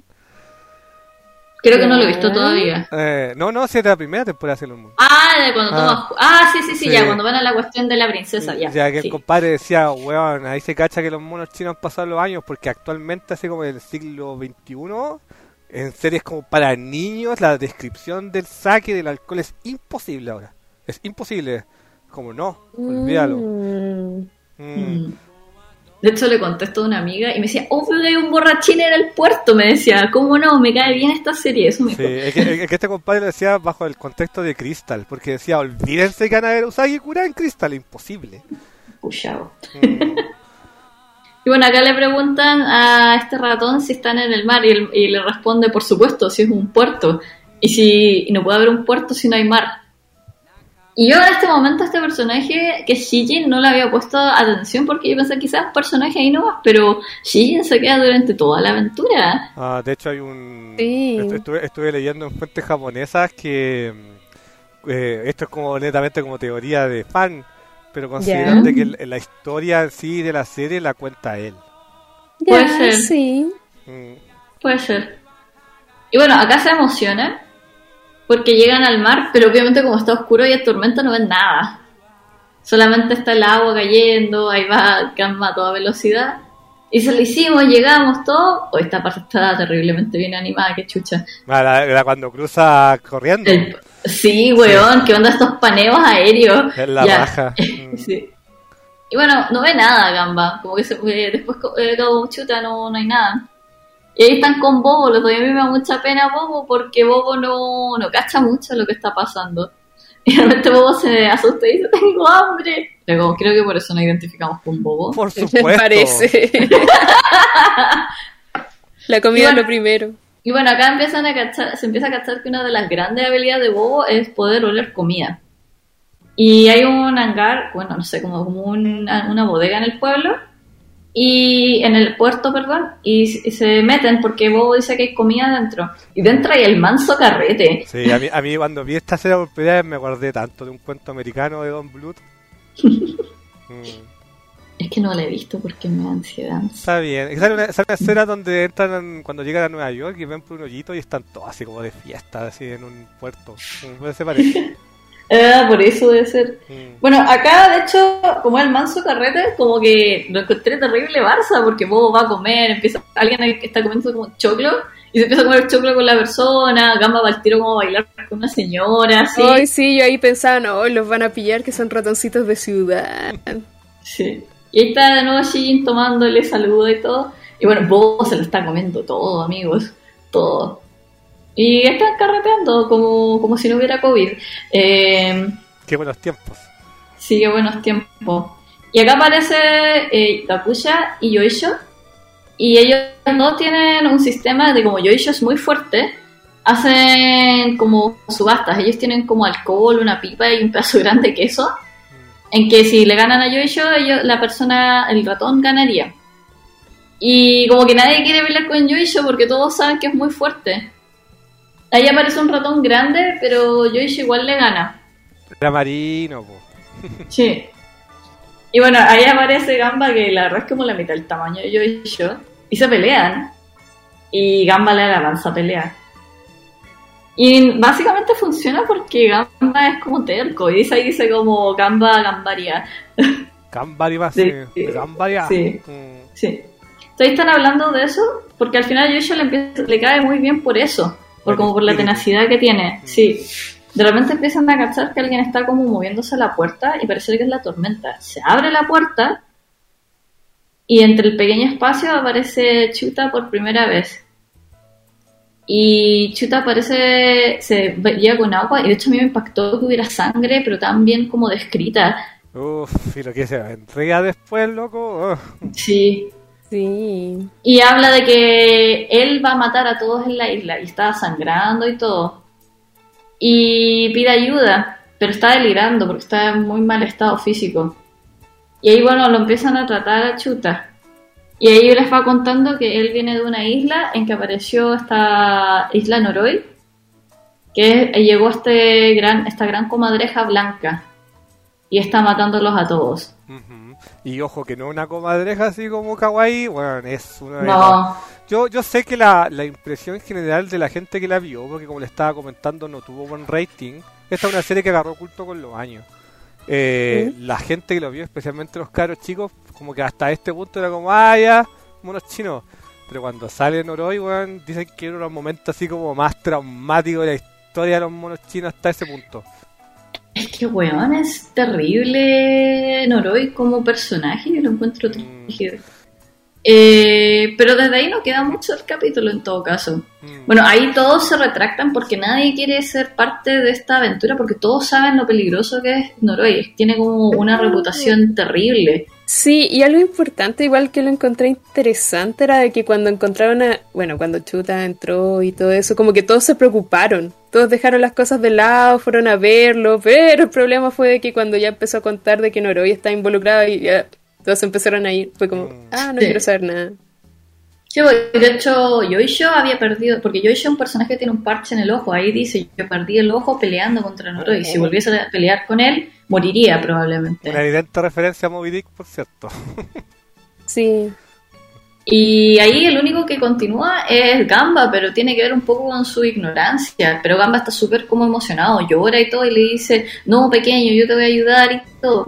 Creo que no lo he visto todavía. Eh, no, no, sí, es de la primera temporada de Sailor Moon. Ah, de cuando ah. toma... Ah, sí, sí, sí, sí, ya, cuando van a la cuestión de la princesa, ya. Ya, que sí. el compadre decía, weón, ahí se cacha que los monos chinos han pasado los años, porque actualmente, así como en el siglo veintiuno, en series como para niños, la descripción del saque del alcohol es imposible ahora. Es imposible. Como no, olvídalo. Mm. Mm. De hecho le contesto a una amiga y me decía, oh, pero hay un borrachín en el puerto, me decía, ¿cómo no? Me cae bien esta serie, eso me sí, es que, es que este compadre lo decía bajo el contexto de Crystal, porque decía, olvídense que van a ver Usagi curada en Crystal, imposible. Puchado. Mm. Y bueno, acá le preguntan a este ratón si están en el mar y, el, y le responde, por supuesto, si es un puerto. Y si y no puede haber un puerto si no hay mar. Y yo en este momento a este personaje, que es Shijin, no le había puesto atención porque yo pensé quizás personaje ahí no más, pero Shijin se queda durante toda la aventura. Ah, de hecho hay un... Sí. Estuve, estuve leyendo en fuentes japonesas que eh, esto es como netamente como teoría de fan, pero consideran yeah. de que el, la historia en sí de la serie la cuenta él. Yeah, puede ser. Sí. Mm. Puede ser. Y bueno, acá se emociona porque llegan al mar, pero obviamente como está oscuro y hay tormenta no ven nada. Solamente está el agua cayendo, ahí va Gamma a toda velocidad. Y se lo hicimos, llegamos, todo. Oh, esta parte está terriblemente bien animada, qué chucha. Ah, la, la cuando cruza corriendo. El, sí, weón, sí. ¿Qué onda estos paneos aéreos? Es la baja. Sí. Y bueno, no ve nada Gamba, como que se, eh, después eh, como chuta no, no hay nada. Y ahí están con Bobo, lo que a mí me da mucha pena Bobo, porque Bobo no, no cacha mucho lo que está pasando. Y realmente Bobo se asusta y dice, tengo hambre. Pero creo que por eso nos identificamos con Bobo. Por supuesto. Me parece. La comida bueno, es lo primero. Y bueno, acá empiezan a cachar, se empieza a cachar que una de las grandes habilidades de Bobo es poder oler comida. Y hay un hangar, bueno, no sé, como, como una, una bodega en el pueblo, y en el puerto, perdón, y, y se meten porque Bobo dice que hay comida dentro. Y dentro hay el manso carrete. Sí, a mí, a mí cuando vi esta serie por primera vez me acordé tanto de un cuento americano de Don Bluth. mm. Es que no la he visto porque me da ansiedad. Está bien. Esa es una, esa es una escena donde entran cuando llegan a Nueva York y ven por un hoyito y están todos así como de fiesta, así en un puerto. ¿Cómo se parece? Ah, por eso debe ser. Mm. Bueno, acá de hecho, como el manso carrete, como que lo encontré terrible Barça, porque Bobo va a comer, empieza alguien que está comiendo como choclo, y se empieza a comer choclo con la persona, Gamba va al tiro como a bailar con una señora, así. Ay, sí, yo ahí pensaba, no, los van a pillar que son ratoncitos de ciudad. Sí. Y ahí está de nuevo Shijin tomándole saludo y todo. Y bueno, Bobo se lo está comiendo todo, amigos. Todo. Y están carreteando como, como si no hubiera COVID. Eh, qué buenos tiempos. Sí, qué buenos tiempos. Y acá aparece eh, Gakusha y Yoisho. Y ellos no tienen un sistema de como Yoisho es muy fuerte. Hacen como subastas. Ellos tienen como alcohol, una pipa y un pedazo grande de queso. En que si le ganan a Yoisho, ellos, la persona, el ratón ganaría. Y como que nadie quiere pelear con Yoisho porque todos saben que es muy fuerte. Ahí aparece un ratón grande, pero Yoisho igual le gana. Era marino, po. Sí. Y bueno, ahí aparece Gamba, que la verdad es como la mitad del tamaño de Yoisho. Y se pelean. Y Gamba le da la lanza a pelear. Y básicamente funciona porque Gamba es como terco. Y dice ahí dice como Gamba Gambaria. Gambaria, sí. sí. Gambaria. Sí. Mm. Sí. Entonces están hablando de eso porque al final Yoisho le, empieza, le cae muy bien por eso. Por, como por la tenacidad que tiene. Mm. Sí. De repente empiezan a cachar que alguien está como moviéndose a la puerta y parece que es la tormenta. Se abre la puerta y entre el pequeño espacio aparece Chuta por primera vez. Y Chuta aparece, se lleva con agua y de hecho a mí me impactó que hubiera sangre, pero tan bien como descrita. Uff, y lo que se entrega después, loco. Uh. Sí. Sí. Y habla de que él va a matar a todos en la isla y está sangrando y todo. Y pide ayuda, pero está delirando porque está en muy mal estado físico. Y ahí, bueno, lo empiezan a tratar a Chuta. Y ahí les va contando que él viene de una isla en que apareció esta isla Noroi, que llegó este gran, esta gran comadreja blanca y está matándolos a todos. Uh-huh. Y ojo, que no una comadreja así como kawaii, bueno, es una de no. las... Yo, yo sé que la, la impresión general de la gente que la vio, porque como le estaba comentando no tuvo buen rating, esta es una serie que agarró culto con los años. Eh, ¿Sí? La gente que lo vio, especialmente los caros chicos, como que hasta este punto era como, ah, ya, monos chinos. Pero cuando sale Noroi, bueno, dicen que era un momento así como más traumático de la historia de los monos chinos hasta ese punto. Es que, weón, es terrible Noroi como personaje, yo lo encuentro terrible. Mm. Eh, pero desde ahí no queda mucho el capítulo en todo caso. Mm. Bueno, ahí todos se retractan porque nadie quiere ser parte de esta aventura porque todos saben lo peligroso que es Noroi. Tiene como una reputación terrible. Sí, y algo importante, igual que lo encontré interesante, era de que cuando encontraron a... Bueno, cuando Chuta entró y todo eso, como que todos se preocuparon. Todos dejaron las cosas de lado, fueron a verlo, pero el problema fue de que cuando ya empezó a contar de que Noroi está involucrado y ya todos empezaron a ir, fue como, ah, no sí. quiero saber nada. Sí, de hecho, Yoisho había perdido, porque Yoisho es un personaje que tiene un parche en el ojo, ahí dice, yo perdí el ojo peleando contra Noroi, y si volviese a pelear con él, moriría probablemente. Una evidente referencia a Moby Dick, por cierto. Sí. Y ahí el único que continúa es Gamba, pero tiene que ver un poco con su ignorancia. Pero Gamba está súper como emocionado, llora y todo, y le dice, no, pequeño, yo te voy a ayudar y todo.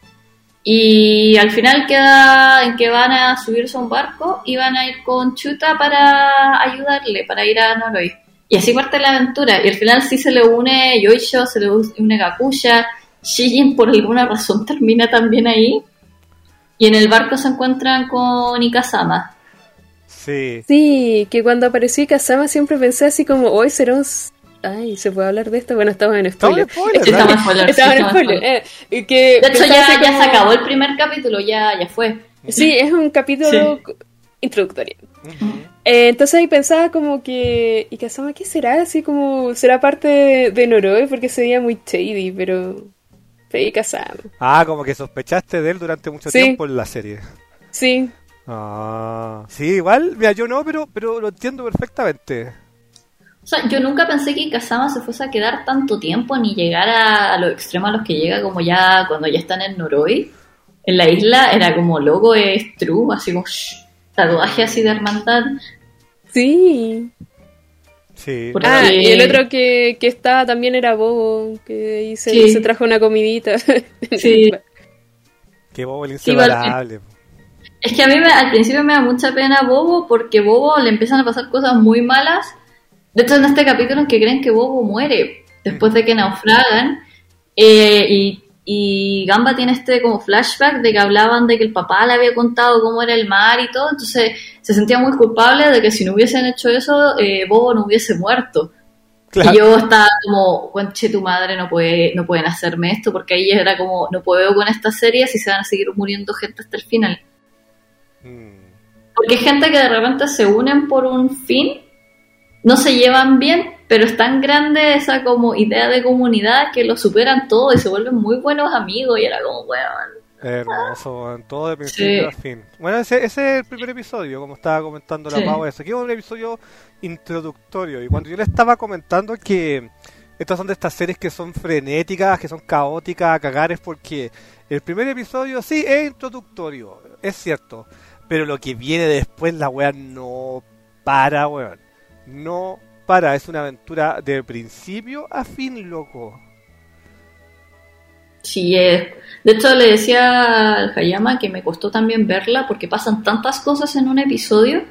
Y al final queda en que van a subirse a un barco y van a ir con Chuta para ayudarle, para ir a Noroi. Y así parte la aventura. Y al final sí se le une Yoisho, se le une Gakusha, Shijin por alguna razón termina también ahí. Y en el barco se encuentran con Ikazama. Sí. Sí, que cuando apareció Kazama siempre pensé así como, hoy será un... Ay, ¿se puede hablar de esto? Bueno, estamos en spoiler. Estamos en spoiler, Sí, dale. estamos en spoiler, sí, Estamos en estamos en spoiler. spoiler. eh, y que De hecho, pensaba ya, así ya como- se acabó el primer capítulo, ya, ya fue. Sí, es un capítulo Sí. co- introductorio. Ujú. Eh, entonces ahí pensaba como que... ¿Y Kazama qué será? Así como... ¿Será parte de, de Noroi? Porque se veía muy shady, pero... Sí, Kazama. Ah, como que sospechaste de él durante mucho Sí. tiempo en la serie. Sí. Ah, sí, igual, mira, yo no, pero, pero lo entiendo perfectamente. O sea, yo nunca pensé que Kazama se fuese a quedar tanto tiempo ni llegar a, a los extremos a los que llega como ya cuando ya están en Noroi. En la isla era como loco, es true, así como shh, tatuaje así de hermandad. Sí. Sí. Por- Ah, Porque- y el otro que, que estaba también era Bobo, que ahí se, Sí. se trajo una comidita. Sí. Qué bobo el Sí, igual- inseparable. Es que a mí me- al principio me da mucha pena Bobo porque Bobo le empiezan a pasar cosas muy malas. De hecho, en este capítulo en que creen que Bobo muere después de que naufragan. eh, y, y Gamba tiene este como flashback de que hablaban de que el papá le había contado cómo era el mar y todo. Entonces se sentía muy culpable de que si no hubiesen hecho eso, eh, Bobo no hubiese muerto. Claro. Y yo estaba como, conche tu madre, no puede, no pueden hacerme esto, porque ahí era como, no puedo con esta serie si se van a seguir muriendo gente hasta el final. Mm. Porque hay gente que de repente se unen por un fin, no se llevan bien, pero es tan grande esa como idea de comunidad que lo superan todo y se vuelven muy buenos amigos y era como, weón. Hermoso, en todo de principio Sí. a fin. Bueno, ese, ese es el primer episodio, como estaba comentando la Sí. Pau, eso. Aquí es un episodio introductorio. Y cuando yo le estaba comentando que estas son de estas series que son frenéticas, que son caóticas a cagar, es porque el primer episodio sí es introductorio, es cierto. Pero lo que viene después, la wea no para, weón. No para, es una aventura de principio a fin, loco. Sí, es. De hecho, le decía al Hayama que me costó también verla porque pasan tantas cosas en un episodio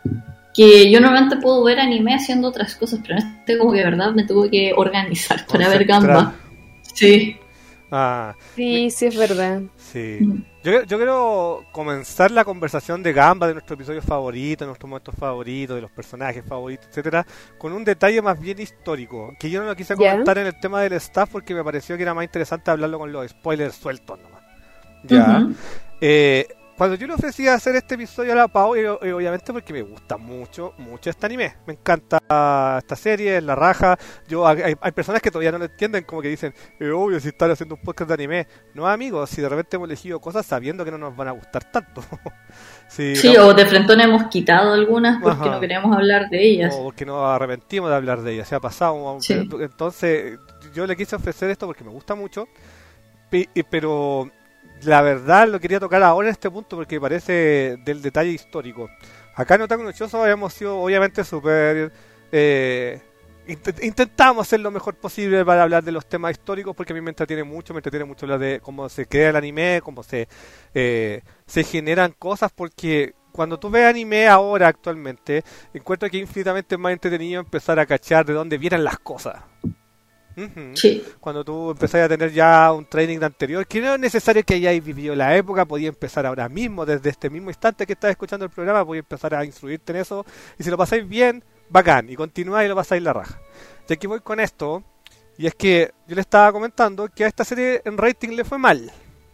que yo normalmente puedo ver anime haciendo otras cosas, pero en este como que de verdad me tuve que organizar para ver Concentrar. Gamba. Sí. Ah, Sí, sí es verdad. sí. Mm. Yo, yo quiero comenzar la conversación de Gamba, de nuestros episodios favoritos, de nuestros momentos favoritos, de los personajes favoritos, etcétera, con un detalle más bien histórico, que yo no lo quise ¿Ya? comentar en el tema del staff porque me pareció que era más interesante hablarlo con los spoilers sueltos nomás. Ya. Ujú. Eh, cuando yo le ofrecí hacer este episodio a la Pau, y, y obviamente porque me gusta mucho, mucho este anime. Me encanta esta serie, es la raja. Yo hay, hay personas que todavía no lo entienden, como que dicen, es obvio si están haciendo un podcast de anime. No, amigos, si de repente hemos elegido cosas sabiendo que no nos van a gustar tanto. Sí, Sí, no- o de frente hemos quitado algunas porque Ajá. no queremos hablar de ellas. o porque nos arrepentimos de hablar de ella, se ha pasado. Sí. Entonces, yo le quise ofrecer esto porque me gusta mucho, pe- pero la verdad lo quería tocar ahora en este punto porque me parece del detalle histórico. Acá en Otaku no Choso habíamos sido obviamente súper... Eh, int- intentamos hacer lo mejor posible para hablar de los temas históricos porque a mí me entretiene mucho, me entretiene mucho hablar de cómo se crea el anime, cómo se, eh, se generan cosas, porque cuando tú ves anime ahora actualmente, encuentro que es infinitamente más entretenido empezar a cachar de dónde vienen las cosas. Ujú. Sí. Cuando tú empezás a tener ya un training de anterior, que no es necesario que hayáis vivido la época, podía empezar ahora mismo, desde este mismo instante que estás escuchando el programa, podía empezar a instruirte en eso, y si lo pasáis bien, bacán, y continuáis y lo pasáis la raja. Y aquí voy con esto, y es que yo le estaba comentando que a esta serie en rating le fue mal,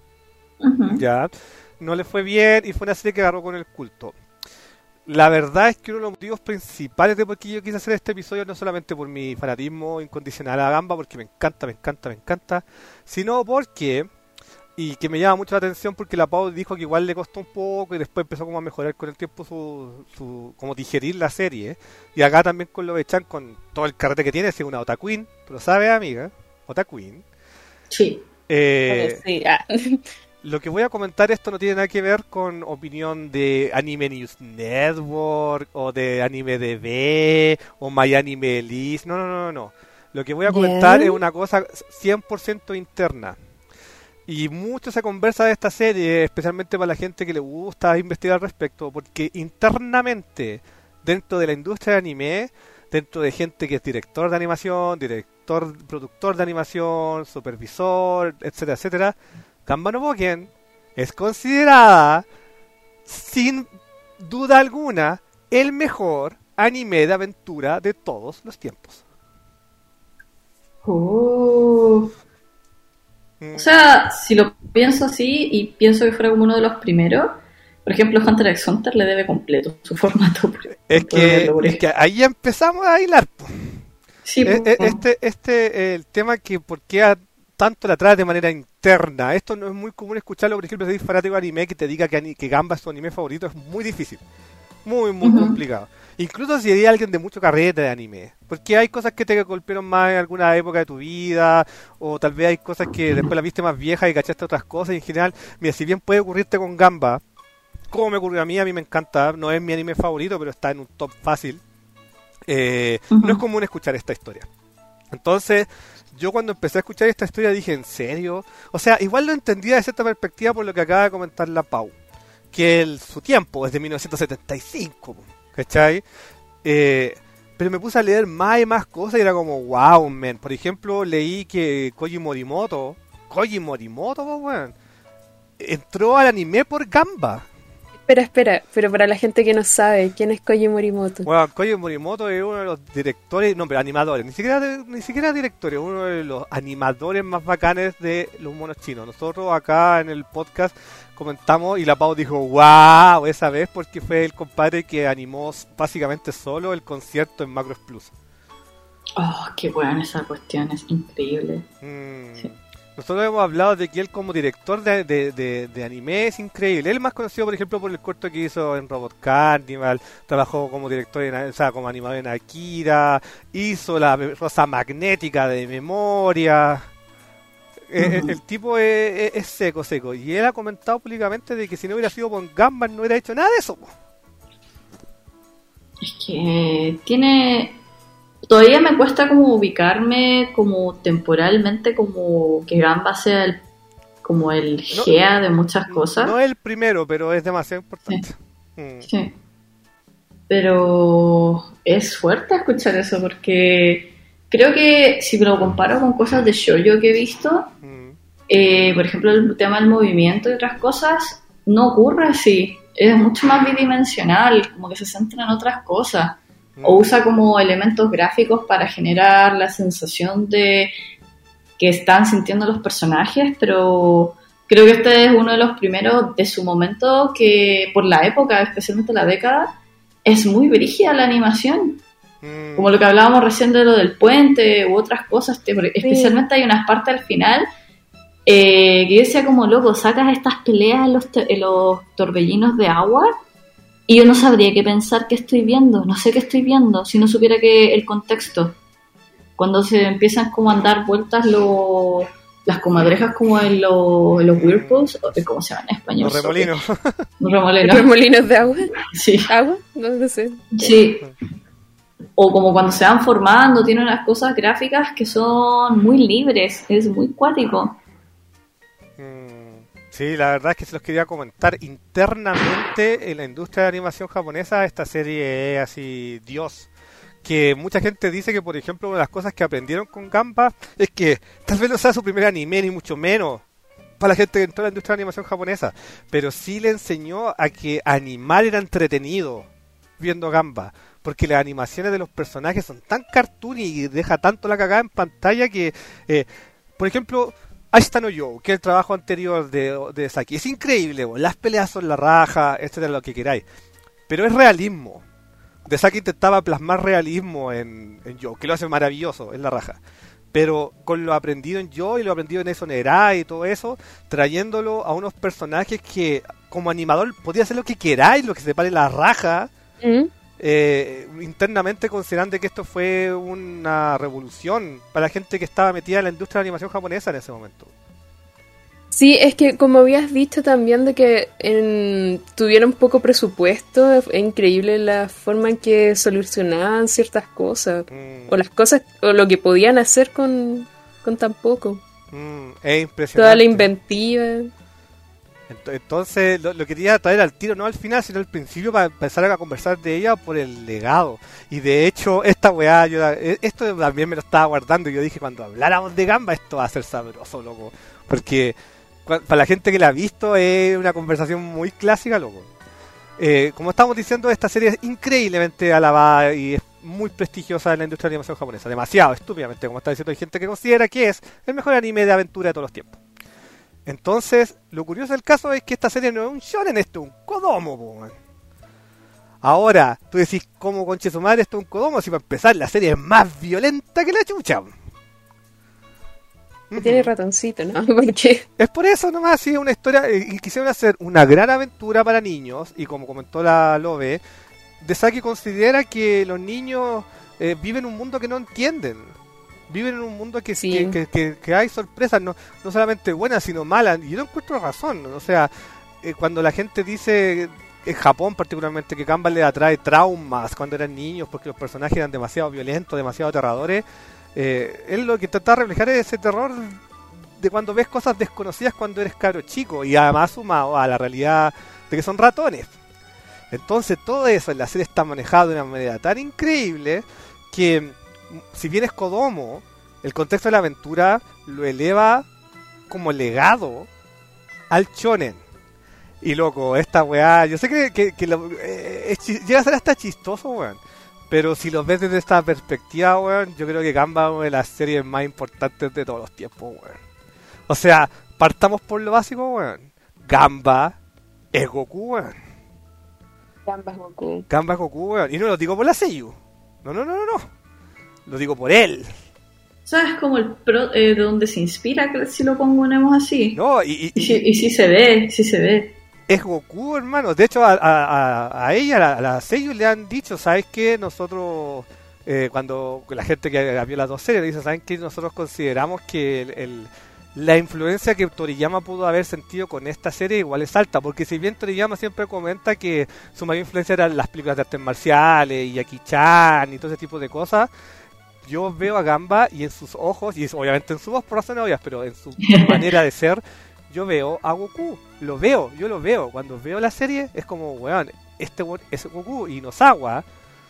Ujú. ya, no le fue bien, y fue una serie que agarró con el culto. La verdad es que uno de los motivos principales de por qué yo quise hacer este episodio no solamente por mi fanatismo incondicional a Gamba, porque me encanta, me encanta, me encanta, sino porque, y que me llama mucho la atención porque la Pau dijo que igual le costó un poco y después empezó como a mejorar con el tiempo su, su como digerir la serie, y acá también con lo de Chan, con todo el carrete que tiene, si es una Otaqueen, tú lo sabes, amiga, Otaqueen. Sí. Eh, Sí, ah. Lo que voy a comentar esto no tiene nada que ver con opinión de Anime News Network o de Anime D B o My Anime List. No, no, no, no, no. Lo que voy a comentar Ya. es una cosa cien por ciento interna. Y mucho se conversa de esta serie, especialmente para la gente que le gusta investigar al respecto, porque internamente, dentro de la industria de anime, dentro de gente que es director de animación, director, productor de animación, supervisor, etcétera, etcétera, Gamba no Boken es considerada, sin duda alguna, el mejor anime de aventura de todos los tiempos. Oh. Mm. O sea, si lo pienso así y pienso que fuera como uno de los primeros, por ejemplo, Hunter x Hunter le debe completo su formato. Es que, es que ahí empezamos a hilar. Sí, e- e- este, este, el tema que por qué a tanto la trae de manera interna. Esto no es muy común escucharlo, por ejemplo, si eres fanático de anime que te diga que, ani- que Gamba es tu anime favorito, es muy difícil. Muy, muy Ujú. complicado. Incluso si eres alguien de mucho carrete de anime. Porque hay cosas que te golpearon más en alguna época de tu vida, o tal vez hay cosas que después las viste más viejas y cachaste otras cosas. Y en general, mira, si bien puede ocurrirte con Gamba, como me ocurrió a mí, a mí me encanta, no es mi anime favorito, pero está en un top fácil. Eh, Ujú. No es común escuchar esta historia. Entonces, yo cuando empecé a escuchar esta historia dije, ¿en serio? O sea, igual lo entendía de cierta perspectiva por lo que acaba de comentar la Pau. Que el, su tiempo es de mil novecientos setenta y cinco, ¿cachai? Eh, pero me puse a leer más y más cosas y era como, wow, man. Por ejemplo, leí que Koji Morimoto, Koji Morimoto, pues, weón, entró al anime por Gamba. Espera, espera, pero para la gente que no sabe, ¿quién es Koji Morimoto? Bueno, Koji Morimoto es uno de los directores, no, pero animadores, ni siquiera de- ni siquiera directores, uno de los animadores más bacanes de los monos chinos. Nosotros acá en el podcast comentamos y la Pau dijo, wow, esa vez porque fue el compadre que animó básicamente solo el concierto en Macros Plus. Oh, qué buena esa cuestión, es increíble. Mm. Sí. Nosotros hemos hablado de que él como director de, de, de, de anime es increíble. Él es más conocido, por ejemplo, por el corto que hizo en Robot Carnival, trabajó como director, en, o sea, como animador en Akira, hizo la rosa magnética de memoria. Eh, el, Ujú. el tipo es, es- es seco, seco. Y él ha comentado públicamente de que si no hubiera sido por Gamba no hubiera hecho nada de eso. Po. Es que tiene... Todavía me cuesta como ubicarme como temporalmente como que Gamba sea el, como el No, G E A de muchas cosas. No es el primero, pero es demasiado importante. Mm. Sí. Pero es fuerte escuchar eso porque creo que si me lo comparo con cosas de shoujo que he visto, Mm. eh, por ejemplo el tema del movimiento y otras cosas, no ocurre así. Es mucho más bidimensional, como que se centra en otras cosas. O usa como elementos gráficos para generar la sensación de que están sintiendo los personajes, pero creo que este es uno de los primeros de su momento que por la época, especialmente la década, es muy brígida la animación. Mm. Como lo que hablábamos recién de lo del puente u otras cosas, te- porque especialmente hay unas partes al final eh, que yo decía como, loco, sacas estas peleas en los, te- en los torbellinos de agua y yo no sabría qué pensar que estoy viendo, no sé qué estoy viendo si no supiera que el contexto. Cuando se empiezan como a dar vueltas los, las comadrejas como en los, en los whirlpools, o- ¿cómo se llama en español? Los remolinos. Los remolinos. ¿Remolinos de agua? Sí. ¿Agua? No, no sé. Sí. O como cuando se van formando, tiene unas cosas gráficas que son muy libres, es muy cuático. Mm, Sí, la verdad es que se los quería comentar. Internamente en la industria de animación japonesa esta serie es así Dios. Que mucha gente dice que, por ejemplo, una de las cosas que aprendieron con Gamba es que tal vez no sea su primer anime, ni mucho menos para la gente que entró a la industria de animación japonesa, pero sí le enseñó a que animar era entretenido viendo Gamba, porque las animaciones de los personajes son tan cartoon y deja tanto la cagada en pantalla que, eh, por ejemplo, Ashita no Yo, que es el trabajo anterior de, de Saki, es increíble, bo. Las peleas son la raja, etcétera, lo que queráis, pero es realismo. De Saki intentaba plasmar realismo en, en Yo, que lo hace maravilloso, es la raja. Pero con lo aprendido en Yo y lo aprendido en eso Nera y todo eso, trayéndolo a unos personajes que como animador podía hacer lo que queráis, lo que se pare la raja, ¿Mm? eh, internamente considerando que esto fue una revolución para la gente que estaba metida en la industria de la animación japonesa en ese momento. Sí, es que como habías dicho también de que en, tuvieron poco presupuesto, es increíble la forma en que solucionaban ciertas cosas, Mm, o las cosas, o lo que podían hacer con, con tan poco. mm, es impresionante. Toda la inventiva. Ent- Entonces lo, lo quería traer al tiro, no al final, sino al principio para empezar a conversar de ella por el legado. Y de hecho, esta weá, yo, eh, esto también me lo estaba guardando y yo dije, cuando habláramos de Gamba, esto va a ser sabroso, loco. Porque cua- para la gente que la ha visto es una conversación muy clásica, loco. Eh, como estamos diciendo, esta serie es increíblemente alabada y es muy prestigiosa en la industria de animación japonesa. Demasiado, estúpidamente, como está diciendo, hay gente que considera que es el mejor anime de aventura de todos los tiempos. Entonces, lo curioso del caso es que esta serie no es un shonen, esto es un kodomo, po, man. Ahora, tú decís, ¿cómo conche su madre esto es un kodomo? Si para empezar, la serie es más violenta que la chucha. Que tiene ratoncito, ¿no? Porque es por eso nomás, sí, es una historia, y quisieron hacer una gran aventura para niños, y como comentó la Lobe, Desaki considera que los niños eh, viven un mundo que no entienden. Viven en un mundo que, sí. que, que, que, que hay sorpresas, no, no solamente buenas, sino malas. Y yo no encuentro razón. O sea, eh, cuando la gente dice, en Japón particularmente, que Gamba le atrae traumas cuando eran niños, porque los personajes eran demasiado violentos, demasiado aterradores, eh, él lo que trata de reflejar es ese terror de cuando ves cosas desconocidas cuando eres cabro chico. Y además sumado a la realidad de que son ratones. Entonces todo eso en la serie está manejado de una manera tan increíble que, si bien es kodomo, el contexto de la aventura lo eleva como legado al shonen. Y loco, esta weá, yo sé que, que, que lo, eh, es, llega a ser hasta chistoso, weón. Pero si lo ves desde esta perspectiva, weón, yo creo que Gamba es una de las series más importantes de todos los tiempos, weón. O sea, partamos por lo básico, weón. Gamba es Goku, weón. Gamba es Goku. Gamba es Goku, weón. Y no lo digo por la Seiyu. No, no, no, no, no. Lo digo por él. ¿Sabes como el pro, eh, de donde se inspira, si lo ponemos así? No, y, y, y, y, y sí se ve, sí se ve. Es Goku, hermano. De hecho, a, a, a ella, a la Seiyu, le han dicho, ¿sabes qué? Nosotros, eh, cuando la gente que vio las dos series, dice, ¿saben qué? Nosotros consideramos que el, el, la influencia que Toriyama pudo haber sentido con esta serie igual es alta, porque si bien Toriyama siempre comenta que su mayor influencia eran las películas de artes marciales y Jackie Chan y todo ese tipo de cosas, yo veo a Gamba y en sus ojos, y obviamente en su voz por razones obvias, pero en su manera de ser, yo veo a Goku. Lo veo, yo lo veo. Cuando veo la serie es como, weón, este es Goku. Y Nozawa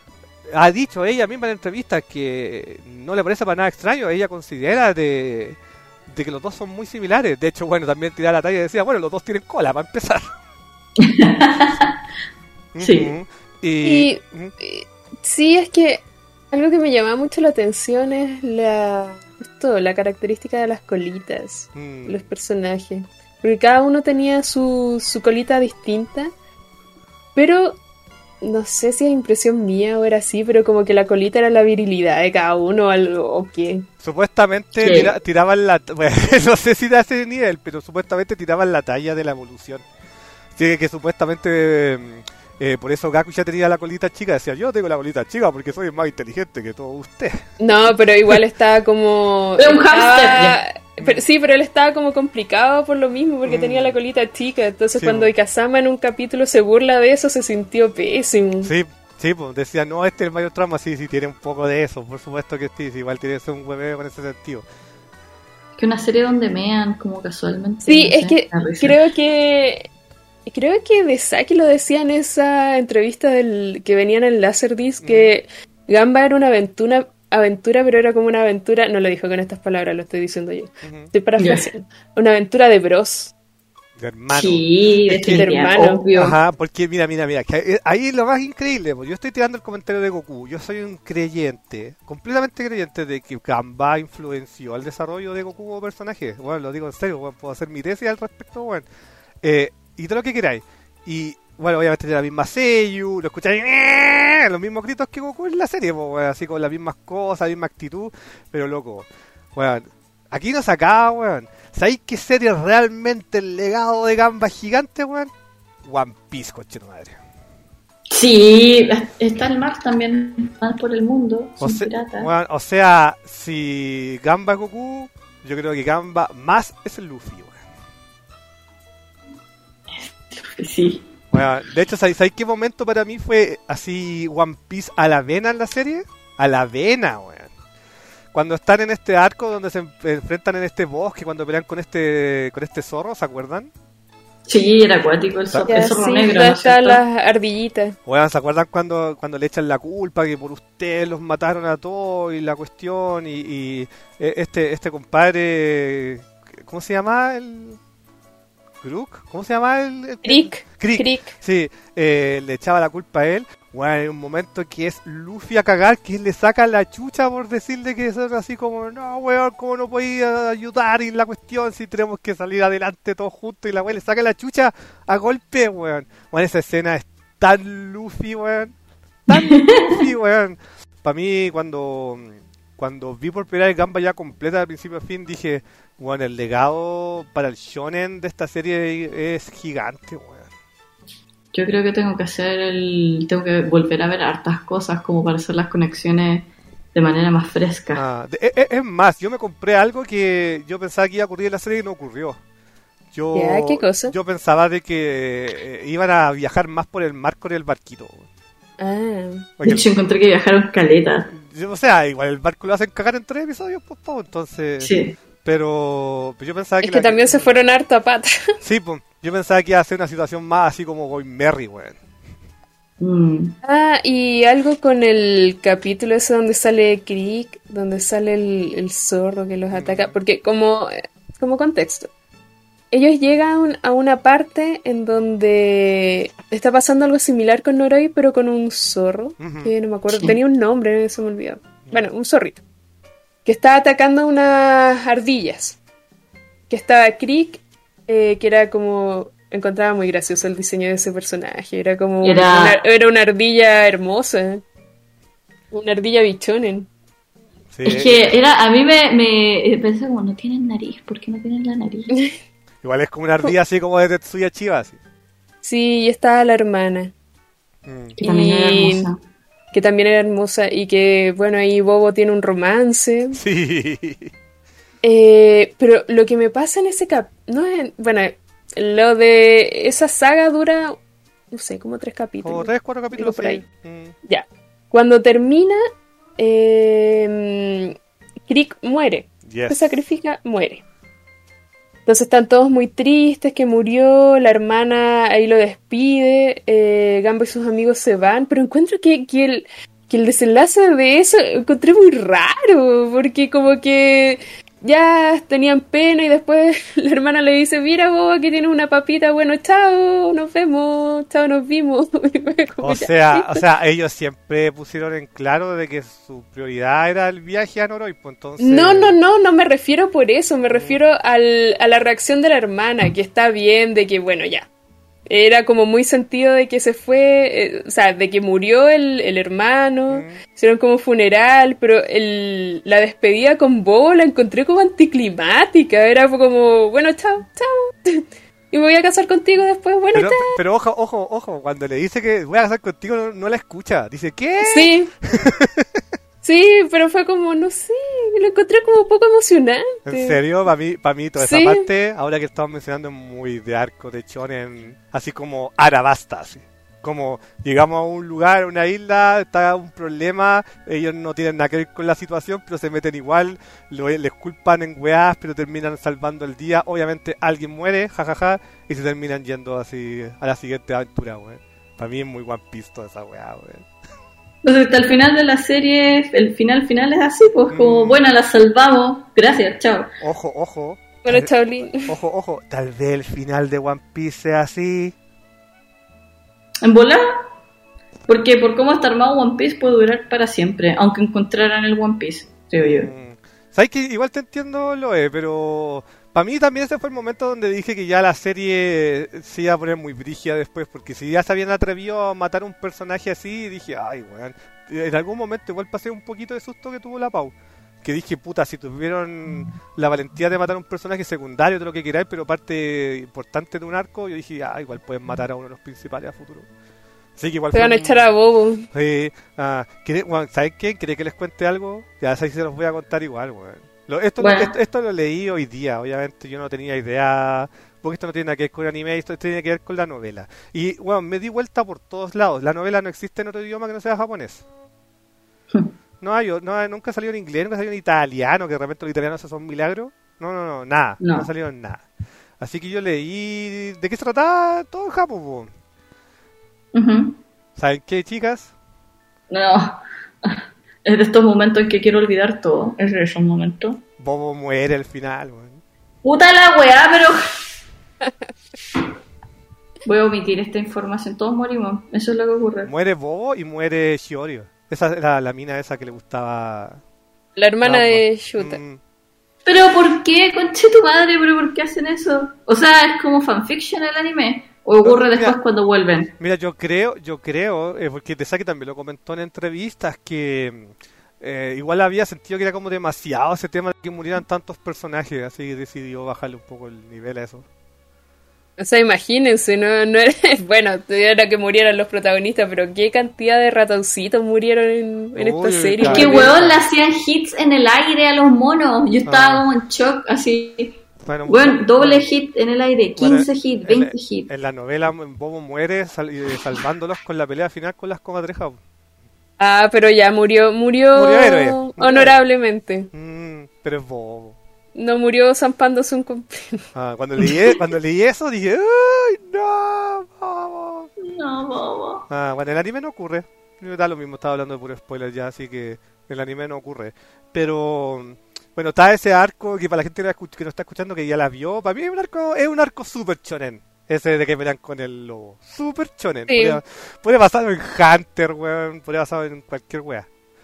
ha dicho ella misma en entrevistas que no le parece para nada extraño. Ella considera de, de que los dos son muy similares. De hecho, bueno, también tiraba la talla y decía, bueno, los dos tienen cola para empezar. Sí. Uh-huh. Y, y uh-huh. Sí, es que algo que me llama mucho la atención es la justo la característica de las colitas, mm. los personajes. Porque cada uno tenía su, su colita distinta, pero no sé si es impresión mía o era así, pero como que la colita era la virilidad de cada uno o algo, o qué. Supuestamente tira, tiraban la... Bueno, no sé si de ese nivel, pero supuestamente tiraban la talla de la evolución. Así que, que supuestamente... Eh, por eso Gaku ya tenía la colita chica, decía, yo tengo la colita chica porque soy más inteligente que todo usted. No, pero igual estaba como... Era un hamster. Pero, sí, pero él estaba como complicado por lo mismo, porque mm. tenía la colita chica. Entonces sí, cuando Ikazama en un capítulo se burla de eso, se sintió pésimo. Sí, sí, pues decía, no, este es el mayor trauma, sí, sí, tiene un poco de eso, por supuesto que sí, sí igual tiene que ser un hueveo con ese sentido. Que una serie donde mean como casualmente. Sí, no es sé, que creo que... Creo que Desaki lo decía en esa entrevista del que venía en el Laserdisc, mm. que Gamba era una aventura, aventura, pero era como una aventura, no lo dijo con estas palabras, lo estoy diciendo yo, uh-huh. estoy parafraseando, yeah. una aventura de bros. De hermano. Sí, es de, de hermano. Obvio. Ajá, porque mira, mira, mira, que ahí es lo más increíble, porque yo estoy tirando el comentario de Goku, yo soy un creyente, completamente creyente de que Gamba influenció al desarrollo de Goku como personaje. Bueno, lo digo en serio, bueno, puedo hacer mi tesis al respecto, bueno. Eh, y todo lo que queráis. Y bueno, obviamente tiene la misma Seiyu, lo escucháis los mismos gritos que Goku en la serie, pues, bueno, así con las mismas cosas, la misma actitud, pero loco, bueno, aquí no se acaba, weón. ¿Sabéis qué serie es realmente el legado de Gamba gigante, weón? One Piece, coche tu madre. Sí, está el mar también, van por el mundo, son o sea, piratas. Bueno, o sea, si Gamba es Goku, yo creo que Gamba más es el Luffy, weón. Sí. Bueno, de hecho, ¿sabéis, ¿sabéis qué momento para mí fue así One Piece a la vena en la serie? A la vena, weón. Cuando están en este arco donde se enfrentan en este bosque, cuando pelean con este con este zorro, ¿se acuerdan? Sí, era acuático el zorro, el zorro sí, negro. ¿no están las ardillitas? Bueno, ¿se acuerdan cuando, cuando le echan la culpa que por ustedes los mataron a todos y la cuestión y, y este este compadre, ¿cómo se llama? El... Crook, ¿cómo se llama el? el Crick. Crick. Crick. Sí, eh, le echaba la culpa a él. Bueno, hay un momento que es Luffy a cagar, que le saca la chucha por decirle que son así como, no, weón, ¿cómo no podía ayudar? Y la cuestión, si tenemos que salir adelante todos juntos, y la weón le saca la chucha a golpe, weón. Bueno, esa escena es tan Luffy, weón. Tan Luffy, weón. Para mí, cuando, cuando vi por primera vez Gamba ya completa de principio a fin, dije, bueno, el legado para el shonen de esta serie es gigante, weón. Yo creo que tengo que hacer el... Tengo que volver a ver hartas cosas como para hacer las conexiones de manera más fresca. Ah, de, es, es más, yo me compré algo que yo pensaba que iba a ocurrir en la serie y no ocurrió. Yo, ¿Ya? ¿Qué cosa? Yo pensaba de que eh, iban a viajar más por el mar con el barquito. Ah. De hecho, encontré que viajaron caleta. O sea, igual el barco lo hacen cagar en tres episodios, pues, po, entonces... Sí. Pero, pero yo pensaba que... Es que la... también se fueron harto a pata. Sí, pues, yo pensaba que iba a ser una situación más así como Going Merry, weón. Mm. Ah, y algo con el capítulo ese donde sale Crick, donde sale el, el zorro que los ataca, porque como, como contexto, ellos llegan a una parte en donde está pasando algo similar con Noroi, pero con un zorro, Uh-huh. que no me acuerdo, Sí. tenía un nombre, se me olvidó. Bueno, un zorrito, que está atacando unas ardillas, que estaba Crick, eh, que era como... Encontraba muy gracioso el diseño de ese personaje. Era como Era- una, era una ardilla hermosa. Una ardilla bichonen. Sí, Es que era, a mí me, me pensé como, no tienen nariz, ¿por qué no tienen la nariz? igual es como una ardilla así como de Tetsuya Chiba, así. Sí, y estaba la hermana. Mm. Que también era Y- hermosa. Que también era hermosa. Y que, bueno, ahí Bobo tiene un romance. Sí. Eh, pero lo que me pasa en ese cap... No es... Bueno, lo de esa saga dura... No sé, como tres capítulos. Como tres, cuatro capítulos Digo por sí. ahí. Mm. Ya. Cuando termina, eh, Crick muere. Yes. Se sacrifica, muere. Entonces están todos muy tristes que murió, la hermana ahí lo despide, eh, Gamba y sus amigos se van, pero encuentro que, que, el, que el desenlace de eso encontré muy raro, porque como que ya tenían pena y después la hermana le dice, mira vos, aquí tienes una papita, bueno, chao, nos vemos, chao, nos vimos. Como O ya, sea, listo. o sea, ellos siempre pusieron en claro de que su prioridad era el viaje a Noroi, pues entonces... No, no, no, no me refiero por eso, me refiero al, a la reacción de la hermana, que está bien, de que, bueno, ya. Era como muy sentido de que se fue, eh, o sea, de que murió el, el hermano, Mm. hicieron como funeral, pero el, la despedida con Bobo la encontré como anticlimática, era como, bueno, chao, chao, y me voy a casar contigo después, bueno, Pero, chao. pero ojo, ojo, ojo, cuando le dice que voy a casar contigo no, no la escucha, dice, ¿qué? Sí, sí, pero fue como, no sé, lo encontré como un poco emocionante. ¿En serio? Para mí, para mí toda Sí. esa parte, ahora que estamos mencionando, es muy de arco de shonen, así como Arabasta, así. Como llegamos a un lugar, una isla, está un problema, ellos no tienen nada que ver con la situación, pero se meten igual, lo, les culpan en weás, pero terminan salvando el día. Obviamente alguien muere, jajaja, y se terminan yendo así a la siguiente aventura, weón. Para mí es muy One Piece toda esa weá, weón. Entonces, hasta el final de la serie, el final final es así, pues como, Mm. bueno, la salvamos, gracias, chao. Ojo, ojo. Bueno, tal- Chaolín. Ojo, ojo, tal vez el final de One Piece sea así. En volar, porque por cómo está armado One Piece puede durar para siempre, aunque encontraran el One Piece, creo yo. Mm. ¿Sabes que igual te entiendo, Loe? Pero para mí también ese fue el momento donde dije que ya la serie se iba a poner muy brígida después, porque si ya se habían atrevido a matar un personaje así, dije, ay, weón. En algún momento igual pasé un poquito de susto que tuvo la Pau. Que dije, puta, si tuvieron la valentía de matar a un personaje secundario, de lo que queráis, pero parte importante de un arco, yo dije, ah, igual pueden matar a uno de los principales a futuro. Así que igual Te fue van a un- echar a Bobo. Sí, ah, ¿quiere- bueno, ¿saben qué? ¿Quiere que les cuente algo? Ya sabéis, se los voy a contar igual, weón. Lo- esto, Bueno. esto, esto lo leí hoy día, obviamente yo no tenía idea, porque esto no tiene nada que ver con anime, esto tiene que ver con la novela. Y, bueno, me di vuelta por todos lados. La novela no existe en otro idioma que no sea japonés. No hay, no hay- nunca salió en inglés, nunca salió en italiano, que de repente los italianos son milagros. No, no, no, nada, no, No. salió en nada. Así que yo leí de qué se trataba todo en Japón, po. Ujú. ¿Saben qué, chicas? No, es de estos momentos en que quiero olvidar todo, es de esos momentos. Bobo muere al final, weón. Puta la weá, pero... Voy a omitir esta información. Todos morimos. Eso es lo que ocurre. Muere Bobo y muere Shioryu. Esa era la mina esa que le gustaba. La hermana No, de pues, Shuta. mm, Pero ¿por qué? Conche tu madre, pero ¿por qué hacen eso? O sea, ¿es como fanfiction el anime? ¿O ocurre No, después mira. cuando vuelven? Mira, yo creo, yo creo, eh, porque Tesaki también lo comentó en entrevistas, que eh, igual había sentido que era como demasiado ese tema de que murieran tantos personajes, así que decidió bajarle un poco el nivel a eso. O sea, imagínense, no, no era, bueno, era que murieran los protagonistas, pero qué cantidad de ratoncitos murieron en, en Uy, esta serie. cada Que vez. huevón le hacían hits en el aire a los monos. Yo estaba Ah. como en shock, así. Bueno, Bueno, doble hit en el aire, quince bueno, hits, en- veinte hits. En la novela Bobo muere sal- y salvándolos con la pelea final con las comadrejas. Ah, pero ya murió, murió, Murió héroe, murió honorablemente. Mm, pero es Bobo. No murió zampándose un completo. Ah, cuando leí cuando leí eso dije, ¡ay, no! Bobo! No, bobo. Ah, bueno, el anime no ocurre. Da lo mismo, estaba hablando de puro spoiler ya, así que el anime no ocurre. Pero, bueno, está ese arco que para la gente que no, escuch- que no está escuchando, que ya la vio, para mí es un arco, es un arco super chonen. Ese de que pelean con el lobo. Super chonen. Sí. Podría, podría basarlo en Hunter, weón. Podría basarlo en cualquier wea.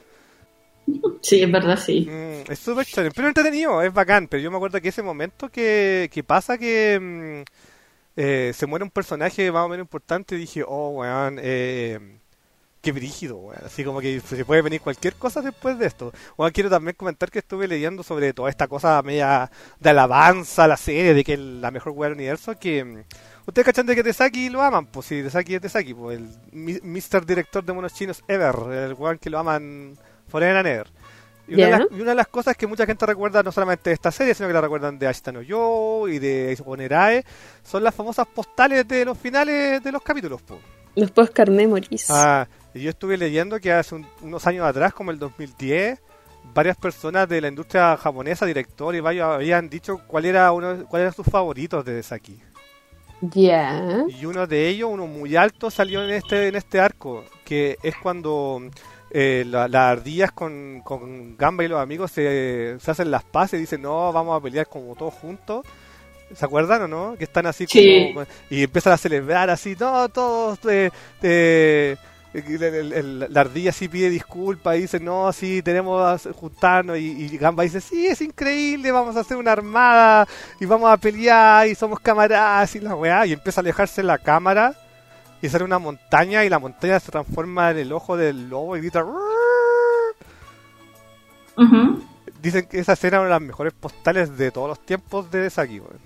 Sí, es verdad, sí. Mm, es súper chévere, pero entretenido, es bacán. Pero yo me acuerdo que ese momento que, que pasa que mm, eh, se muere un personaje más o menos importante, dije, oh, weón, eh, qué brígido, weón. Así como que se puede venir cualquier cosa después de esto. Bueno, quiero también comentar que estuve leyendo sobre toda esta cosa media de alabanza a la serie, de que es la mejor weón del universo, que mm, ustedes cachan de que Tesaki lo aman, pues sí, Tesaki es Tesaki, pues el mi- mister Director de monos chinos ever, el weón que lo aman forever and ever. Y una, de Ya. las, y una de las cosas que mucha gente recuerda no solamente de esta serie, sino que la recuerdan de Ashita no Yo y de Onerae, son las famosas postales de los finales de los capítulos, po. Los post memories. Ah, y yo estuve leyendo que hace un- unos años atrás, como el dos mil diez, varias personas de la industria japonesa, directores y varios, habían dicho cuál era uno, cuál eran sus favoritos de Saki. Ya. Y uno de ellos, uno muy alto, salió en este en este arco, que es cuando eh, la- las ardillas con, con Gamba y los amigos se, se hacen las paces y dicen, no, vamos a pelear como todos juntos. ¿Se acuerdan o no? Que están así Sí. como... Y empiezan a celebrar así, no, todos... eh, eh, el- el- el- la ardilla sí pide disculpas y dice, no, sí, tenemos que juntarnos. Y, y Gamba dice, sí, es increíble, vamos a hacer una armada y vamos a pelear y somos camaradas y la weá. Y empieza a alejarse la cámara y sale una montaña y la montaña se transforma en el ojo del lobo y grita... "Rrrr". Ujú. Dicen que esa escena es una de las mejores postales de todos los tiempos de Saki, weón.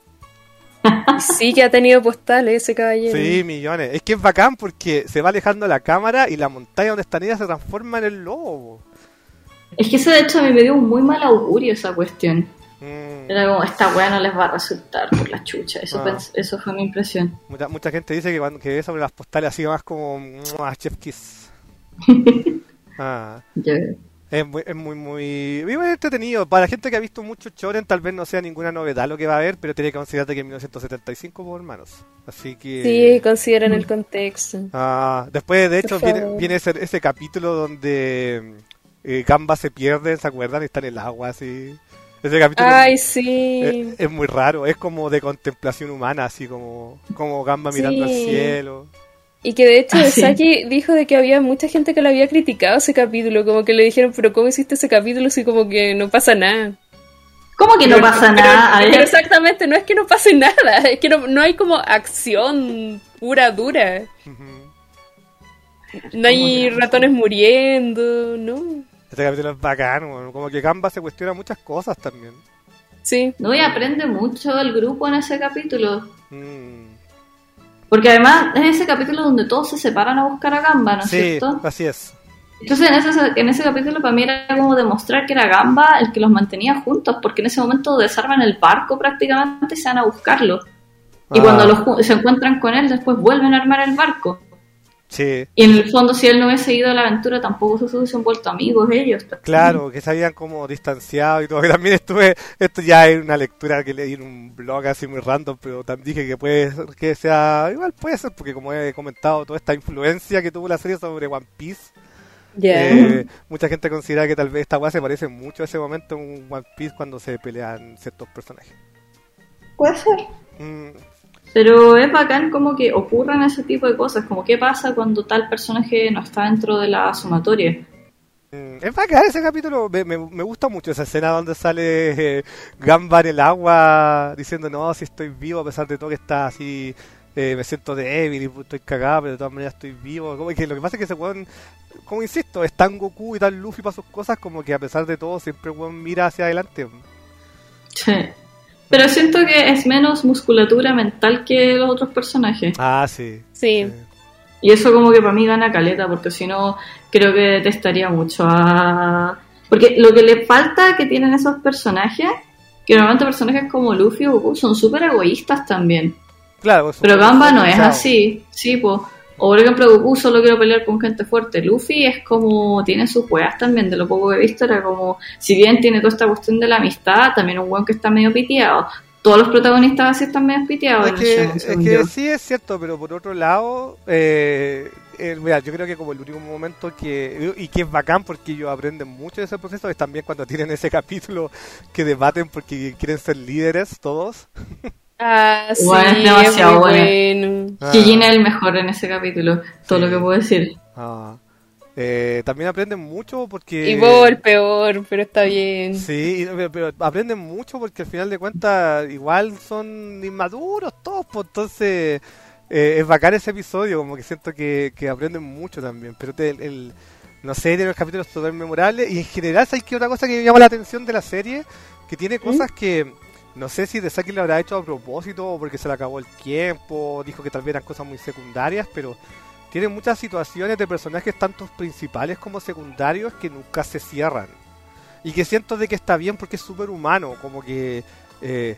Sí que ha tenido postales ese caballero. Sí, millones. Es que es bacán porque se va alejando la cámara y la montaña donde están ellas se transforma en el lobo. Es que eso de hecho a mí me dio un muy mal augurio esa cuestión. Mm. Era como, esta weá no les va a resultar por la chucha. Eso, Ah. pens- eso fue mi impresión. Mucha, mucha gente dice que, cuando, que es sobre las postales así más como ¡mua! Chef Kiss. Ah, Yo- es muy, es muy, muy, muy entretenido. Para la gente que ha visto mucho Shonen tal vez no sea ninguna novedad lo que va a ver, pero tiene que considerarte que es mil novecientos setenta y cinco, por hermanos. Así que... Sí, consideran el contexto. Ah, después, de hecho, Por viene, favor. viene ese, ese capítulo donde eh, Gamba se pierde, ¿se acuerdan? Y está en el agua, así. Ese capítulo Ay, es, sí. es- es muy raro, es como de contemplación humana, así como, como Gamba mirando al Sí. cielo. Y que de hecho Ah, sí. Saki dijo de que había mucha gente que le había criticado ese capítulo, como que le dijeron, pero ¿cómo hiciste ese capítulo si como que no pasa nada? ¿Cómo que no Pero- pasa pero- nada? A pero ver, exactamente, no es que no pase nada, es que no, no hay como acción pura, dura. Ujú. No hay ¿Cómo que no? ratones muriendo, ¿no? Ese capítulo es bacán, weón. Como que Gamba se cuestiona muchas cosas también. Sí. no, y aprende mucho el grupo en ese capítulo. Mm. Porque además es ese capítulo donde todos se separan a buscar a Gamba, ¿no es Sí, cierto? así es. Entonces en ese, en ese capítulo para mí era como demostrar que era Gamba el que los mantenía juntos, porque en ese momento desarman el barco prácticamente y se van a buscarlo. Y Ah. cuando los, ju- se encuentran con él, después vuelven a armar el barco. Sí, Y en el fondo, si él no hubiese ido a la aventura, tampoco se hubiesen vuelto amigos ellos. claro, que se habían como distanciado y todo. Que también estuve, esto ya es una lectura que leí en un blog así muy random, pero también dije que puede ser que sea, igual puede ser, porque como he comentado, toda esta influencia que tuvo la serie sobre One Piece, Ya. eh, mucha gente considera que tal vez esta weá se parece mucho a ese momento en One Piece cuando se pelean ciertos personajes. Puede ser. Mm. Pero es bacán como que ocurran ese tipo de cosas, como qué pasa cuando tal personaje no está dentro de la sumatoria. Es bacán ese capítulo, me, me, me gusta mucho esa escena donde sale eh, Gamba en el agua diciendo no, si estoy vivo a pesar de todo que está así, eh, me siento débil y estoy cagado, pero de todas maneras estoy vivo. Como que lo que pasa es que ese weón, como insisto, es tan Goku y tan Luffy para sus cosas, como que a pesar de todo siempre el weón mira hacia adelante. Sí. Pero siento que es menos musculatura mental que los otros personajes. Ah, sí. Sí. Sí. Y eso como que para mí gana caleta, porque si no, creo que detestaría mucho a... Porque lo que le falta que tienen esos personajes, que normalmente personajes como Luffy o Goku son súper egoístas también. Claro, eso Pero fue Gamba no es organizado. así, sí, pues. O por ejemplo, Goku solo quiero pelear con gente fuerte. Luffy es como, tiene sus weas también, de lo poco que he visto, era como, si bien tiene toda esta cuestión de la amistad, también un weón que está medio piteado. Todos los protagonistas así están medio piteados. Es en que, el show, es según que yo. sí es cierto, pero por otro lado, eh, eh, mira, yo creo que como el único momento que, y que es bacán porque ellos aprenden mucho de ese proceso, es también cuando tienen ese capítulo que debaten porque quieren ser líderes todos. Ah, sí, Bueno, es es demasiado muy bueno. bueno. Ah, Kijin es el mejor en ese capítulo, todo Sí. lo que puedo decir. ah. Eh, también aprenden mucho porque... Y Bob el peor, pero está bien. Sí, y- pero, pero aprenden mucho porque al final de cuentas igual son inmaduros todos, pues entonces eh, es bacán ese episodio, como que siento que, que aprenden mucho también, pero te- el, el- no sé, tiene los capítulos súper memorables y en general, ¿sabes qué otra cosa que me llama la atención de la serie? Que tiene cosas que no sé si Saki lo habrá hecho a propósito o porque se le acabó el tiempo, dijo que tal vez eran cosas muy secundarias, pero tiene muchas situaciones de personajes tanto principales como secundarios que nunca se cierran. Y que siento de que está bien porque es súper humano, como que... eh,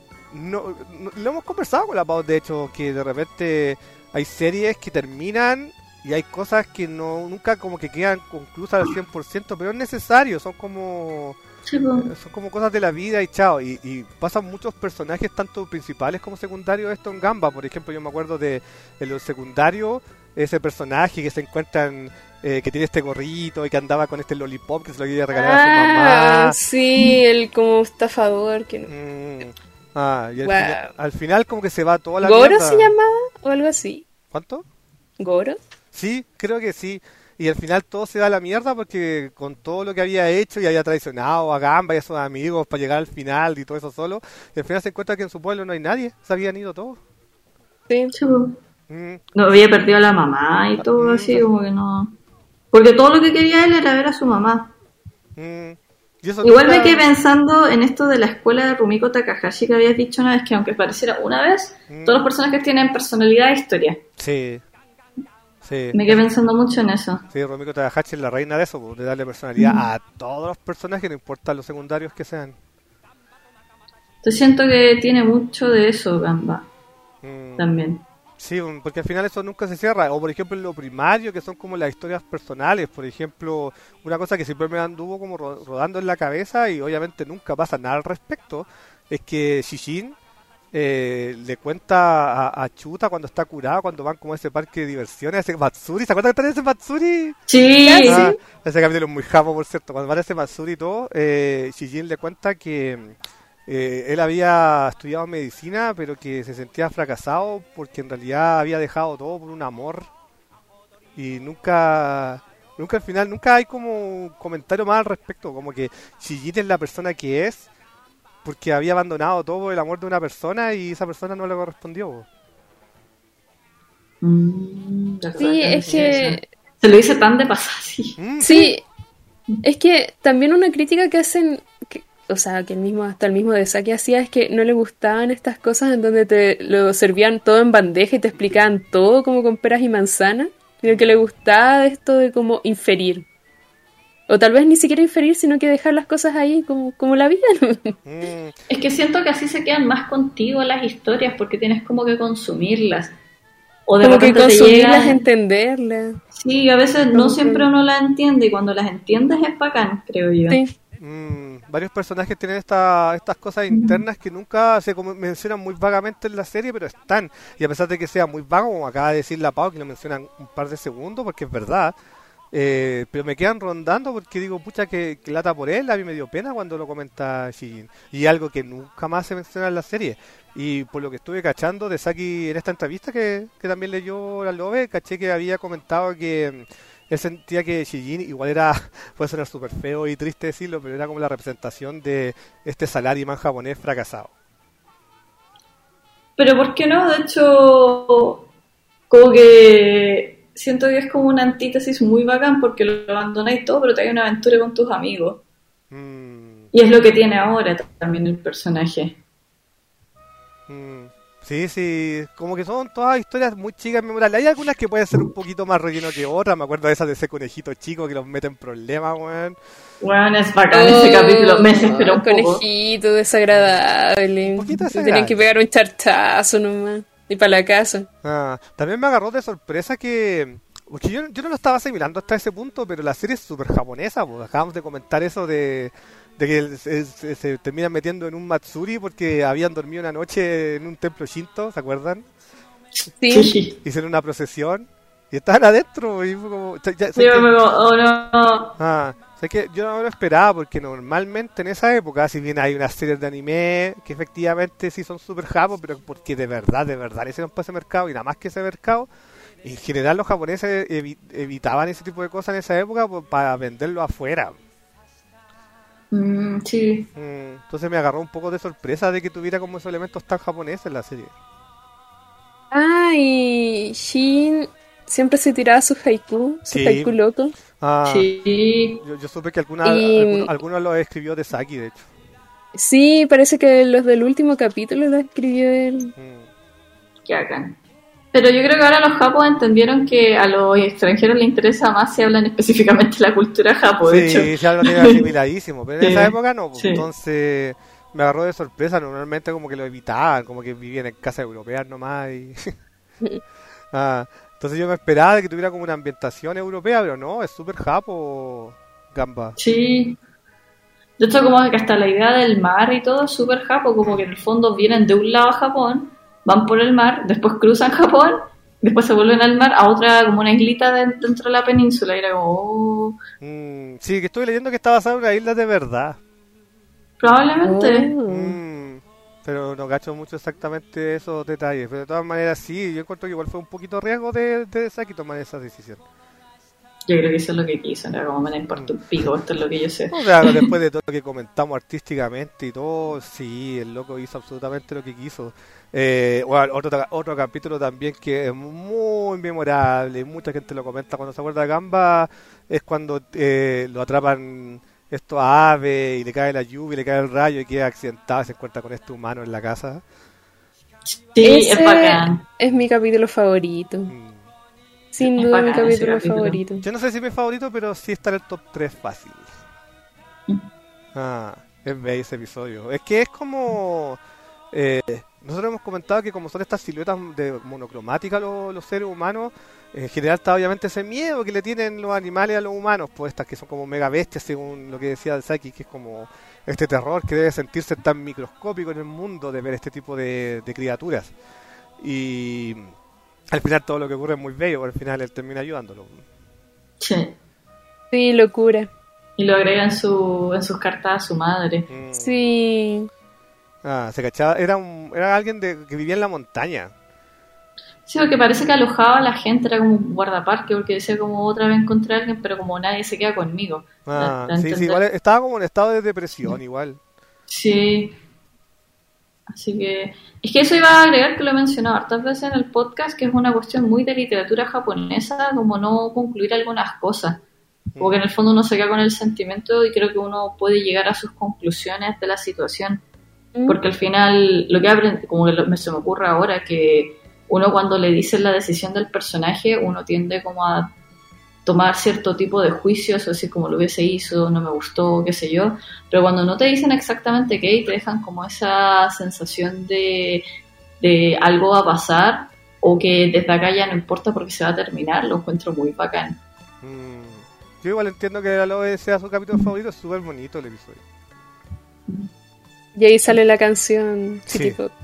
no, no- lo hemos conversado con la Pau, de hecho, que de repente hay series que terminan y hay cosas que no nunca como que quedan conclusas al cien por ciento, pero es necesario, son como... Sí, po. eh, son como cosas de la vida y chao. Y, y pasan muchos personajes, tanto principales como secundarios, esto en Gamba. Por ejemplo, yo me acuerdo de, de los secundarios, ese personaje que se encuentran, eh, que tiene este gorrito y que andaba con este lollipop que se lo quería regalar a su Ah, mamá. sí, el como estafador. Que no... Mm, ah, y al, Wow. final, al final como que se va toda la ¿Goro mierda. se llamaba? O algo así. ¿Cuánto? ¿Goro? Sí, creo que sí. Y al final todo se da a la mierda porque con todo lo que había hecho y había traicionado a Gamba y a sus amigos para llegar al final y todo eso solo, y al final se encuentra que en su pueblo no hay nadie, se habían ido todos. Sí. Sí, po. Mm, No había perdido a la mamá y todo Mm. así, como que no. Porque todo lo que quería él era ver a su mamá. mm. Y eso Igual nunca- me quedé pensando en esto de la escuela de Rumiko Takahashi que habías dicho una vez, que aunque pareciera una vez, Mm. todos los personajes tienen personalidad e historia. Sí, sí. Me quedé pensando mucho en eso. Sí, Rumiko Takahashi es la reina de eso, pues, de darle personalidad Mm. a todos los personajes, no importa los secundarios que sean. Entonces siento que tiene mucho de eso Gamba Mm. también. Sí, um, porque al final eso nunca se cierra. O por ejemplo en lo primario, que son como las historias personales. Por ejemplo, una cosa que siempre me anduvo como ro- rodando en la cabeza y obviamente nunca pasa nada al respecto, es que Shishin eh, le cuenta a, a Chuta cuando está curado, cuando van como a ese parque de diversiones, a ese Matsuri. ¿Se acuerdan que está en ese Matsuri? Sí, Ah, ese capítulo es muy japo, por cierto. Cuando van a ese Matsuri y todo, eh, Shishin le cuenta que eh, él había estudiado medicina, pero que se sentía fracasado porque en realidad había dejado todo por un amor. Y nunca, nunca al final, nunca hay como un comentario más al respecto. Como que Shishin es la persona que es porque había abandonado todo por el amor de una persona y esa persona no le correspondió. Mm, verdad, Sí, es sí, que... se lo hice tan de pasar, sí. Mm, Sí, es que también una crítica que hacen, que- o sea, que el mismo, hasta el mismo de Saki hacía, es que no le gustaban estas cosas en donde te lo servían todo en bandeja y te explicaban todo como con peras y manzanas, sino que le gustaba esto de como inferir. O tal vez ni siquiera inferir, sino que dejar las cosas ahí como, como la vida, ¿no? mm, Es que siento que así se quedan más contigo las historias porque tienes como que consumirlas. O de Como que repente te consumirlas, llegan- entenderlas. Sí, a veces no Como siempre que- uno las entiende y cuando las entiendes es bacán, creo yo. Sí. Mm, varios personajes tienen esta, estas cosas internas que nunca se como mencionan muy vagamente en la serie, pero están. Y a pesar de que sea muy vago, como acaba de decir la Pau, que lo mencionan un par de segundos, porque es verdad, Eh, pero me quedan rondando porque digo, pucha, que, que lata por él. A mí me dio pena cuando lo comenta Shijin. Y algo que nunca más se menciona en la serie. Y por lo que estuve cachando de Saki en esta entrevista que, que también leyó la Love, caché que había comentado que mm, él sentía que Shijin igual era, puede sonar súper feo y triste decirlo, pero era como la representación de este salaryman japonés fracasado. Pero ¿por qué no? De hecho, como que siento que es como una antítesis muy bacán porque lo abandonáis todo, pero te hay una aventura con tus amigos. Mm, Y es lo que tiene ahora también el personaje. mm. Sí, sí, como que son todas historias muy chicas, memorables. Hay algunas que pueden ser un poquito más relleno que otras. Me acuerdo de esas de ese conejito chico que los mete en problemas, weón. Bueno, es bacán ese capítulo, me desesperó un poco. Conejito desagradable. Un poquito Tenían desagradable. que pegar un charchazo nomás. Y para la casa. Ah, también me agarró de sorpresa que... Porque yo, yo no lo estaba asimilando hasta ese punto, pero la serie es súper japonesa, pues. Acabamos de comentar eso de, de que el- se, se- se terminan metiendo en un Matsuri porque habían dormido una noche en un templo Shinto, ¿se acuerdan? Sí. Sí. Hicieron una procesión y estaban adentro. Y fue como... ya- ya- sé Yo que- me digo, oh no. Ah, sé que yo no me lo esperaba porque normalmente en esa época, si bien hay unas series de anime que efectivamente sí son super japos, pero porque de verdad, de verdad le hicieron para ese mercado y nada más que ese mercado, en general los japoneses evi- evitaban ese tipo de cosas en esa época pues, para venderlo afuera. Mm, sí. Mm, entonces me agarró un poco de sorpresa de que tuviera como esos elementos tan japoneses en la serie. Ah, y Shin siempre se tiraba sus haiku, su Sí. haiku loco. Ah, Sí. yo, yo supe que alguna, Y- algunos, algunos los escribió de Saki, de hecho. Sí, parece que los del último capítulo los escribió él. Mm. Qué bacán. Pero yo creo que ahora los japos entendieron que a los extranjeros les interesa más si hablan específicamente la cultura japo, de hecho. Sí, ya lo tiene asimiladísimo, pero en Sí, esa época no, pues, sí. entonces me agarró de sorpresa, normalmente como que lo evitaban, como que vivían en casas europeas nomás y... ah, entonces yo me esperaba de que tuviera como una ambientación europea, pero no, es súper japo, Gamba. Sí. De hecho, como que hasta la idea del mar y todo es súper japo, como que en el fondo vienen de un lado a Japón, van por el mar, después cruzan Japón, después se vuelven al mar a otra, como una islita de- dentro de la península, y era como, oh, Mm, sí, que estuve leyendo que está basado en una isla de verdad, probablemente. Oh. mm, pero no cacho mucho exactamente esos detalles, pero de todas maneras sí, yo encuentro que igual fue un poquito riesgo de, de Saki tomar esa decisión. Yo creo que eso es lo que quiso, era como me la importa un pico, esto es lo que yo sé. O sea, después de todo lo que comentamos artísticamente y todo, sí, el loco hizo absolutamente lo que quiso. Eh, bueno, otro, otro capítulo también que es muy memorable, mucha gente lo comenta cuando se acuerda de Gamba, es cuando eh, lo atrapan estos aves y le cae la lluvia y le cae el rayo y queda accidentado y se encuentra con este humano en la casa. Sí, Ese es bacán. es mi capítulo favorito. Mm. Sin Es duda mi bacán ese capítulo capítulo. favorito. Yo no sé si es mi favorito, pero sí está en el top tres fácil. Mm. Ah, es bello ese episodio. Es que es como... eh, nosotros hemos comentado que como son estas siluetas de monocromáticas los, los seres humanos, en general está obviamente ese miedo que le tienen los animales a los humanos, pues estas que son como mega bestias, según lo que decía Saki, que es como este terror que debe sentirse tan microscópico en el mundo de ver este tipo de, de criaturas. Y al final todo lo que ocurre es muy bello, porque al final él termina ayudándolo. Sí. Sí, locura. Y lo agrega en, su, en sus cartas a su madre. Mm. Sí. Ah, se cachaba, era un, era alguien de, que vivía en la montaña. Sí, porque parece que alojaba a la gente, era como un guardaparque, porque decía como otra vez encontré a alguien, pero como nadie se queda conmigo. Ah, Da- da a sí, sí, entender. igual estaba como en estado de depresión igual. Sí. Así que... Es que eso iba a agregar, que lo he mencionado hartas veces en el podcast, que es una cuestión muy de literatura japonesa, como no concluir algunas cosas. Como que en el fondo uno se queda con el sentimiento y creo que uno puede llegar a sus conclusiones de la situación. Mm. Porque al final, lo que aprende, como que lo- me, se me ocurre ahora, que uno cuando le dicen la decisión del personaje, uno tiende como a tomar cierto tipo de juicios, o decir como lo hubiese hizo, no me gustó, qué sé yo, pero cuando no te dicen exactamente qué y te dejan como esa sensación de, de algo va a pasar o que desde acá ya no importa porque se va a terminar, lo encuentro muy bacán. Mm. Yo igual entiendo que Aloe sea su capítulo favorito, es súper bonito el episodio. Y ahí sale la canción Sí. City Pop.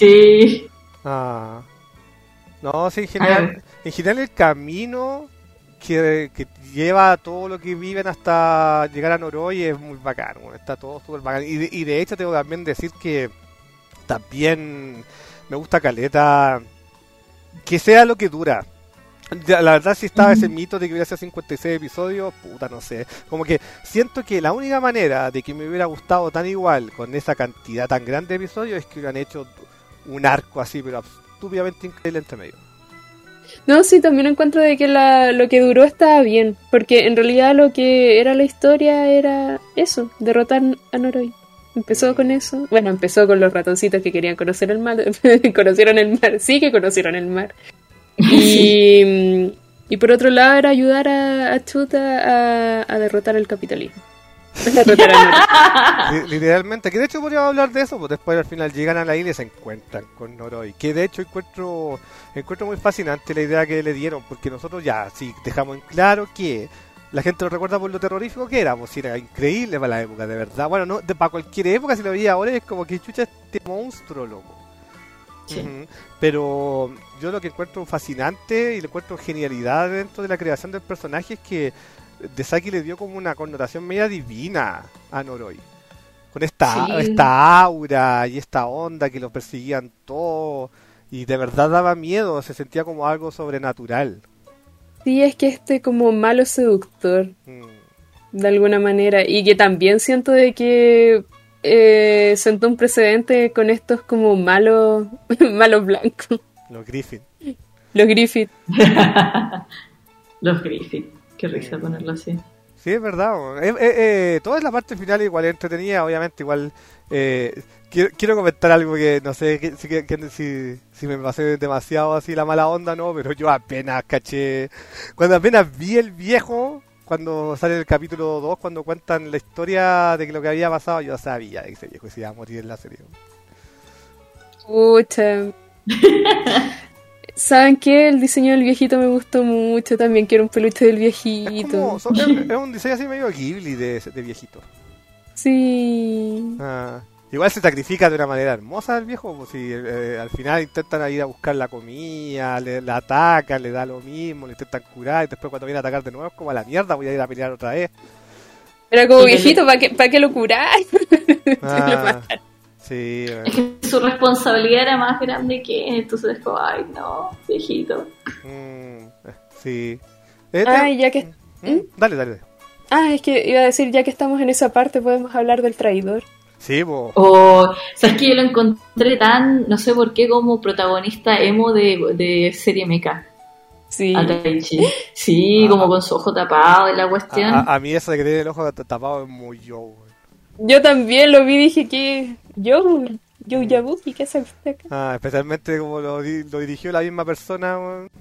Sí, Ah. No, sí, en general, en general el camino que, que lleva todo lo que viven hasta llegar a Noroi es muy bacán, bueno, está todo súper bacán. Y de, y de hecho tengo que también decir que también me gusta caleta que sea lo que dura. Ya, la verdad, si estaba ese mito de que hubiera sido cincuenta y seis episodios, puta, no sé. Como que siento que la única manera de que me hubiera gustado tan igual con esa cantidad tan grande de episodios es que hubieran hecho un arco así, pero estúpidamente increíble entre medio. No, sí, también encuentro de que la, lo que duró estaba bien, porque en realidad lo que era la historia era eso, derrotar a Noroi. Empezó con eso, bueno, empezó con los ratoncitos que querían conocer el mar, conocieron el mar, sí que conocieron el mar. Y, sí. Y por otro lado era ayudar a, a Chuta a, a derrotar el capitalismo. Derrotar a Noroi. Literalmente, que de hecho podríamos hablar de eso, pues después al final llegan a la isla y se encuentran con Noroi. Que de hecho encuentro, encuentro muy fascinante la idea que le dieron, porque nosotros ya, sí, dejamos en claro que la gente lo recuerda por lo terrorífico que era, pues era increíble para la época, de verdad. Bueno, no, de, para cualquier época, si lo veía ahora, es como que chucha este monstruo, loco. Sí. Uh-huh. Pero yo lo que encuentro fascinante y le encuentro genialidad dentro de la creación del personaje es que Desaki le dio como una connotación media divina a Noroi. Con esta, sí. esta aura y esta onda que lo perseguían todos. Y de verdad daba miedo, se sentía como algo sobrenatural. Sí, es que este como malo seductor, mm. de alguna manera. Y que también siento de que eh, sentó un precedente con estos como malos, malos blancos. Los Griffith. Los Griffith. Los Griffith. Qué risa mm. ponerlo así. Sí, es verdad. Eh, eh, eh, toda la parte final igual es entretenida, obviamente igual... Eh, quiero, quiero comentar algo que no sé que, que, que, si, si me pasé demasiado así la mala onda, no, pero yo apenas caché... Cuando apenas vi el viejo, cuando sale el capítulo dos, cuando cuentan la historia de lo que había pasado, yo sabía que ese viejo se iba a morir en la serie. Pucha... ¿Saben qué? El diseño del viejito me gustó mucho. También quiero un peluche del viejito. Es, como, son, es, es un diseño así medio Ghibli de, de viejito. Sí. Ah, igual se sacrifica de una manera hermosa el viejo. Pues si eh, al final intentan ir a buscar la comida, le, la atacan, le da lo mismo, le intentan curar. Y después cuando viene a atacar de nuevo es como a la mierda, voy a ir a pelear otra vez. Pero como viejito, ¿para qué, ¿para qué lo curáis? Ah. Sí, bueno. Es que su responsabilidad era más grande que entonces como, ay no, viejito. Mm, sí. Eh, Ay, ya que... ¿Mm? Dale, dale. Ah, es que iba a decir, ya que estamos en esa parte, podemos hablar del traidor. Sí, bo. O, ¿sabes que yo lo encontré tan, no sé por qué, como protagonista emo de, de serie mecha? Sí. A Taichi. Sí, ah, como con su ojo tapado y la cuestión. A, a, a mí eso de que tiene el ojo tapado es muy yo, güey. Yo también lo vi y dije que yo, yo Yabuki, ¿qué hace usted acá? Ah, especialmente como lo, lo dirigió la misma persona.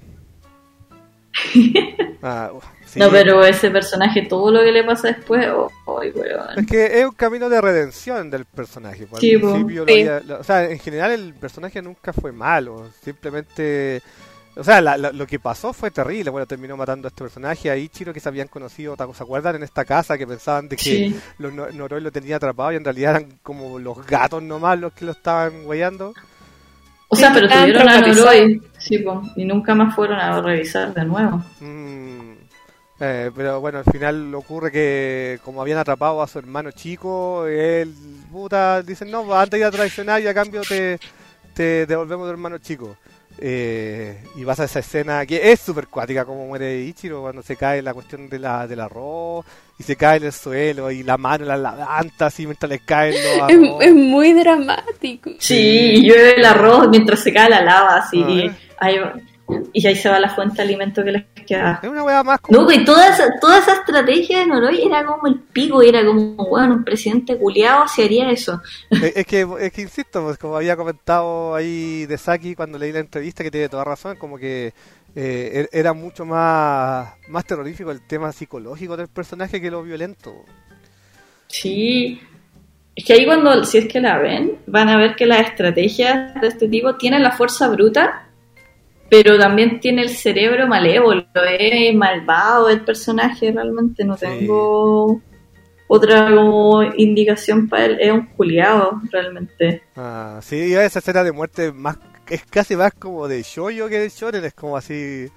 ah, uh, sí. No, pero ese personaje, todo lo que le pasa después, oh, oh, weón. Es que es un camino de redención del personaje. Por sí, al principio sí. lo había, lo, o sea, en general el personaje nunca fue malo, simplemente... O sea, la, la, lo que pasó fue terrible. Bueno, terminó matando a este personaje, a Ichiro, que se habían conocido, ¿se acuerdan? En esta casa, que pensaban de que sí. los Noroi lo tenían atrapado y en realidad eran como los gatos nomás los que lo estaban huellando. O sea, pero tuvieron a Noroi, sí, po, y nunca más fueron a revisar de nuevo. Mm, eh, pero bueno, al final ocurre que como habían atrapado a su hermano chico, él, puta, dicen, no, antes de ir a traicionar y a cambio te, te devolvemos tu hermano chico. Eh, y vas a esa escena que es súper cuática, como muere Ichiro cuando se cae la cuestión de la, del arroz y se cae en el suelo y la mano la levanta así mientras le caen los arroz. Es, es muy dramático. Sí, y llueve el arroz mientras se cae la lava así y ahí, y ahí se va la fuente de alimento que les queda. Es una wea más como... No, que toda esa, toda esa estrategia de Noroi era como el pico, era como, bueno, un presidente culiado si haría eso. Es, es que, es que insisto, pues como había comentado ahí Desaki cuando leí la entrevista, que tiene toda razón, como que eh, era mucho más, más terrorífico el tema psicológico del personaje que lo violento. Sí, es que ahí cuando, si es que la ven, van a ver que las estrategias de este tipo tienen la fuerza bruta, pero también tiene el cerebro malévolo, es malvado el personaje, realmente no tengo sí. otra como indicación para él, es un culiado realmente. Ah, sí, esa escena de muerte más es casi más como de shoujo que de shonen, es como así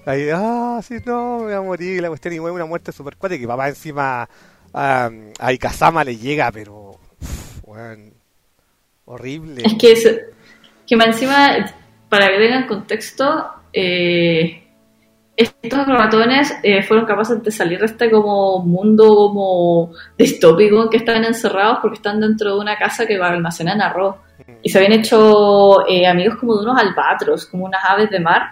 Ahí, ah, sí, no, me voy a morir, la cuestión, y fue una muerte super cuática, que papá encima a, a Ikazama le llega, pero, uf, bueno, horrible. Es que, es, que más encima, para que tengan contexto, eh, estos ratones eh, fueron capaces de salir de este como mundo como distópico en que están encerrados porque están dentro de una casa que almacenan arroz. Y se habían hecho eh, amigos como de unos albatros, como unas aves de mar.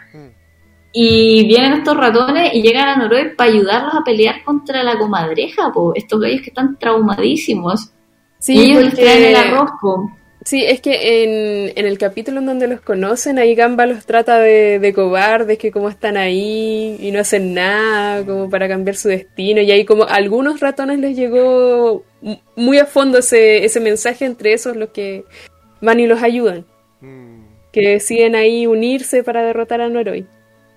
Y vienen estos ratones y llegan a Noroy para ayudarlos a pelear contra la comadreja, po. Estos gallos que están traumadísimos. Sí, y ellos porque... les traen el arroz, po. Sí, es que en, en el capítulo en donde los conocen, ahí Gamba los trata de, de cobardes, que como están ahí y no hacen nada como para cambiar su destino. Y ahí como a algunos ratones les llegó muy a fondo ese, ese mensaje, entre esos los que van y los ayudan. Mm. Que deciden ahí unirse para derrotar a Noroy.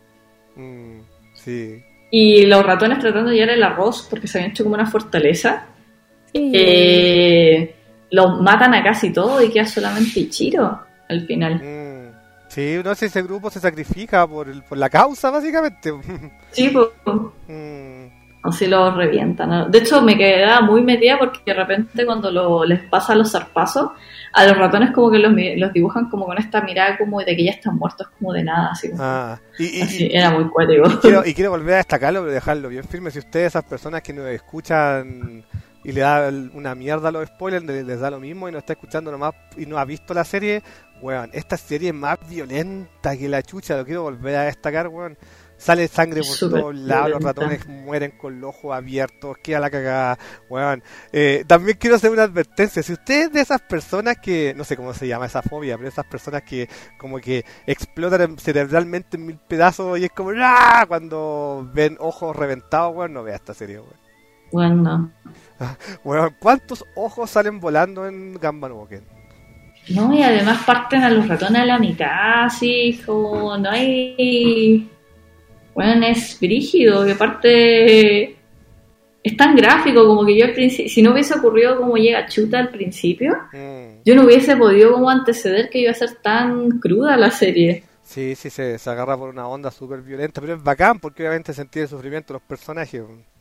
Mm, sí. Y los ratones tratando de llevar el arroz porque se habían hecho como una fortaleza. Sí. Eh... Los matan a casi todos y queda solamente Ichiro al final. Mm, sí, no sé, ese grupo se sacrifica por, el, por la causa, básicamente. Sí, pues. Mm. Así los revientan, ¿no? De hecho, me quedaba muy metida porque de repente cuando lo, les pasa los zarpazos, a los ratones como que los, los dibujan como con esta mirada como de que ya están muertos como de nada. Así, como, ah, y, así y, era muy cuático. Y quiero, y quiero volver a destacarlo, pero dejarlo bien firme. Si ustedes, esas personas que nos escuchan... y le da una mierda a los spoilers, les da lo mismo y no está escuchando nomás y no ha visto la serie, weón, esta serie es más violenta que la chucha, lo quiero volver a destacar, weón. Sale sangre por Super todos lados, violenta. Los ratones mueren con los ojos abiertos, queda la cagada, weón. Eh, también quiero hacer una advertencia, si usted es de esas personas que, no sé cómo se llama esa fobia, pero esas personas que como que explotan cerebralmente en mil pedazos y es como ¡ah! Cuando ven ojos reventados, weón, no vea esta serie, weón. Bueno, bueno, ¿cuántos ojos salen volando en Gamba no Boken? No, y además parten a los ratones a la mitad, así como no hay... Bueno, es brígido, que parte... Es tan gráfico como que yo al principio... Si no hubiese ocurrido como llega Chuta al principio, mm. yo no hubiese podido como anteceder que iba a ser tan cruda la serie. Sí, sí, se, se agarra por una onda súper violenta, pero es bacán porque obviamente sentir el sufrimiento de los personajes.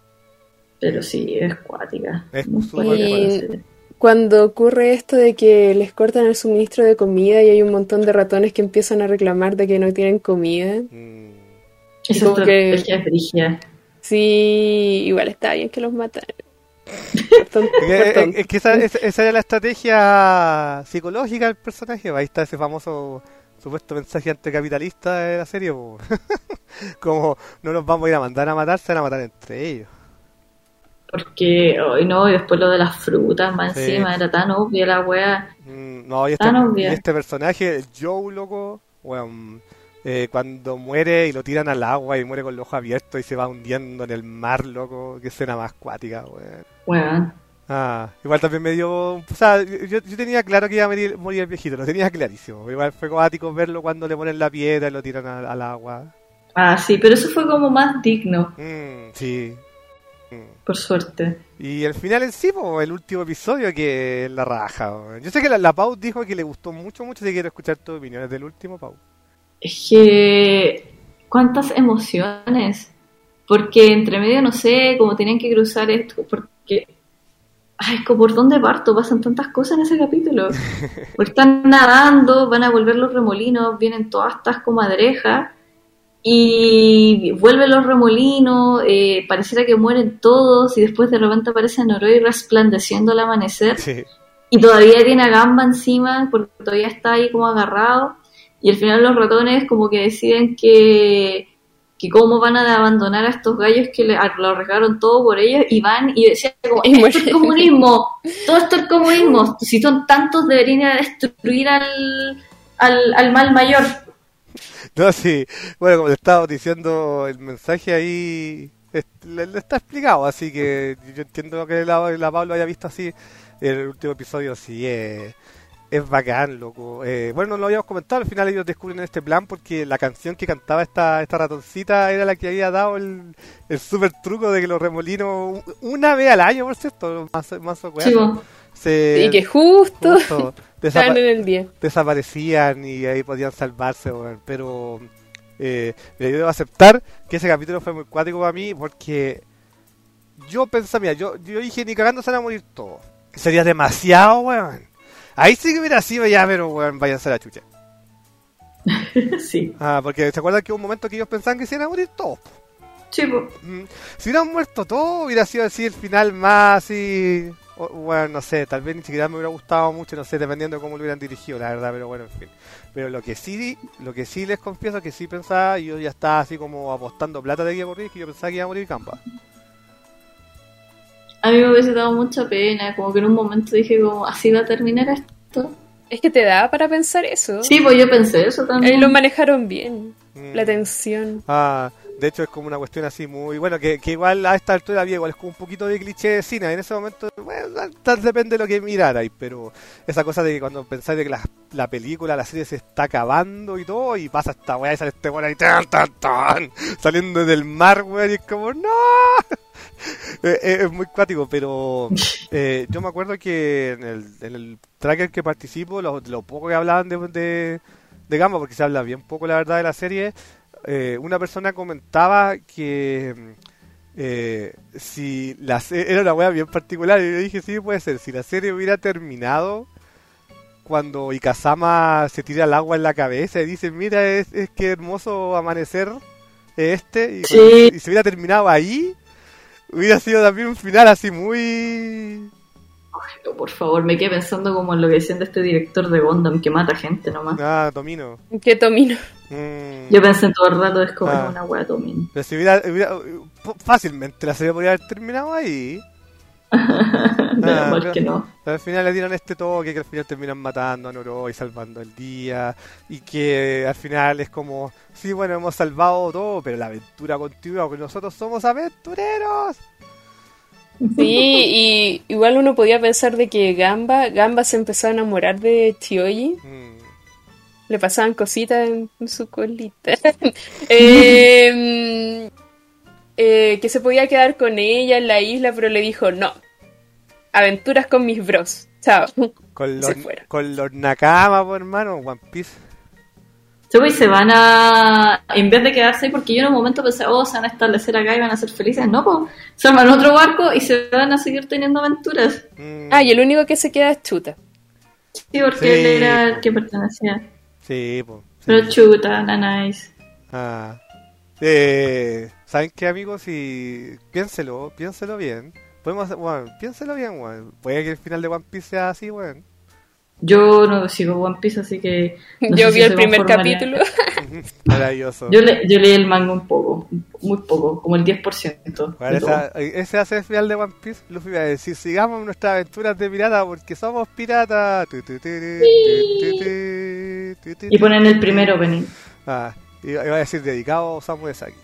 Pero sí, es cuática. Es y cuando ocurre esto de que les cortan el suministro de comida y hay un montón de ratones que empiezan a reclamar de que no tienen comida. Mm. Esa estrategia es brígida. Sí, igual está bien que los matan. es, es que esa, esa, esa era la estrategia psicológica del personaje. Ahí está ese famoso supuesto mensaje anticapitalista de la serie. Como no nos vamos a ir a mandar a matar, se van a matar entre ellos. Porque hoy oh, no, y después lo de las frutas más sí. Encima, era tan obvia la wea. Mm, no, y este, y este personaje, el Joe, loco, bueno, eh, cuando muere y lo tiran al agua y muere con los ojos abiertos y se va hundiendo en el mar, loco, qué escena más cuática, weón. Bueno. Ah, igual también me dio, o sea, yo, yo tenía claro que iba a morir, morir el viejito, lo tenía clarísimo. Igual fue cuático verlo cuando le ponen la piedra y lo tiran al, al agua. Ah, sí, pero eso fue como más digno. Mm, sí. Por suerte. Y el final en sí, po, el último episodio que es la raja. Po. Yo sé que la, la Pau dijo que le gustó mucho, mucho, si quiero escuchar tus opiniones del último, Pau. Es que... ¿Cuántas emociones? Porque entre medio, no sé, como tenían que cruzar esto, porque... Ay, ¿por dónde parto? Pasan tantas cosas en ese capítulo. Porque están nadando, van a volver los remolinos, vienen todas estas comadrejas. Y vuelven los remolinos, eh, pareciera que mueren todos y después de repente aparece Noroy resplandeciendo al amanecer. Sí. Y todavía tiene a Gamba encima porque todavía está ahí como agarrado. Y al final los ratones como que deciden que, que cómo van a abandonar a estos gallos que le, lo arriesgaron todo por ellos y van y decían como, esto es comunismo, todo esto es comunismo. Si son tantos deberían destruir al, al, al mal mayor. No, sí, bueno, como le estaba diciendo, el mensaje ahí le, le está explicado, así que yo entiendo que la, la Pablo haya visto así el último episodio, sí, eh, es bacán, loco. Eh, bueno, no lo habíamos comentado, al final ellos descubren este plan porque la canción que cantaba esta esta ratoncita era la que había dado el, el super truco de que los remolinos, una vez al año, por cierto, más, más o menos. Se, y que justo, justo desapa- en el día. desaparecían y ahí podían salvarse, bueno, pero Eh, yo debo aceptar que ese capítulo fue muy cuático para mí porque yo pensaba, mira, yo, yo dije ni cagando se van a morir todos. Que sería demasiado, weón. Ahí sí que hubiera sido ya, pero weón, váyanse a la chucha. Sí. Ah, porque ¿se acuerdan que hubo un momento que ellos pensaban que se iban a morir todos? Sí, pues. Mm, si hubieran muerto todos, hubiera sido así el final más así. O, bueno, no sé, tal vez ni siquiera me hubiera gustado mucho, no sé, dependiendo de cómo lo hubieran dirigido, la verdad, pero bueno, en fin. Pero lo que sí, lo que sí les confieso que sí pensaba, yo ya estaba así como apostando plata de que iba a morir, que yo pensaba que iba a morir Gamba. A mí me hubiese dado mucha pena, como que en un momento dije como, ¿así va a terminar esto? Es que te daba para pensar eso. Sí, pues yo pensé eso también. Ahí lo manejaron bien, Mm. la tensión. Ah, de hecho es como una cuestión así muy, bueno, que, que igual a esta altura había igual es como un poquito de cliché de cine, en ese momento, bueno, tal depende de lo que mirarais, pero esa cosa de que cuando pensáis de que la, la película, la serie se está acabando y todo, y pasa esta weá y sale este weón ahí, tan, tan, tan, saliendo del mar, weón, y es como, ¡no! es, es muy cuático, pero eh, yo me acuerdo que en el, en el tracker que participo, lo, lo poco que hablaban de, de, de Gamba, porque se habla bien poco la verdad de la serie, eh, una persona comentaba que eh, si la se- era una wea bien particular, y yo dije sí puede ser, si la serie hubiera terminado cuando Ikazama se tira el agua en la cabeza y dice mira es, es que hermoso amanecer este, y, Sí. y se hubiera terminado ahí, hubiera sido también un final así muy... Ay, por favor, me quedé pensando como en lo que decían de este director de Gundam que mata gente nomás. Ah, Tomino. Qué Tomino. Mm. Yo pensé todo el rato, es como Ah. una wea Tomino. Pero si hubiera, hubiera- fácilmente la serie podría haber terminado ahí. Menos Ah, mal pero- que no. Pero al final le dieron este toque que al final terminan matando a Noro y salvando el día. Y que al final es como, sí, bueno, hemos salvado todo, pero la aventura continúa porque nosotros somos aventureros. Sí, y igual uno podía pensar de que Gamba, Gamba se empezó a enamorar de Chioji. Mm. Le pasaban cositas en, en su colita. Eh, eh, que se podía quedar con ella en la isla, pero le dijo no. Aventuras con mis bros. Chao. Con Se los, fueron. con los Nakama, pues, hermano, One Piece. Sí, pues, se van a... En vez de quedarse ahí, porque yo en un momento pensé, oh, se van a establecer acá y van a ser felices. No, pues, se arman otro barco y se van a seguir teniendo aventuras. Mm. Ah, y el único que se queda es Chuta. Sí, porque Sí, él era el pues. que pertenecía. Sí, pues. sí. Pero chuta, nanais. Ah. Eh, ¿Saben qué, amigos? Si piénselo, piénselo bien. Podemos hacer, bueno, piénselo bien, weón. Puede que el final de One Piece sea así, weón. Yo no sigo One Piece, así que... no Yo sé vi si el se primer conformaría. capítulo. Maravilloso. Yo, le, yo leí el manga un poco, muy poco, como el diez por ciento. Bueno, esa- ese hace el final de One Piece. Luffy va a decir: sigamos nuestras aventuras de pirata porque somos piratas. Tu, tu, tu, tu, tu, tu, tu, tu, Y ponen el tu. primer opening. Ah, y iba a decir dedicado a Osamu Dezaki.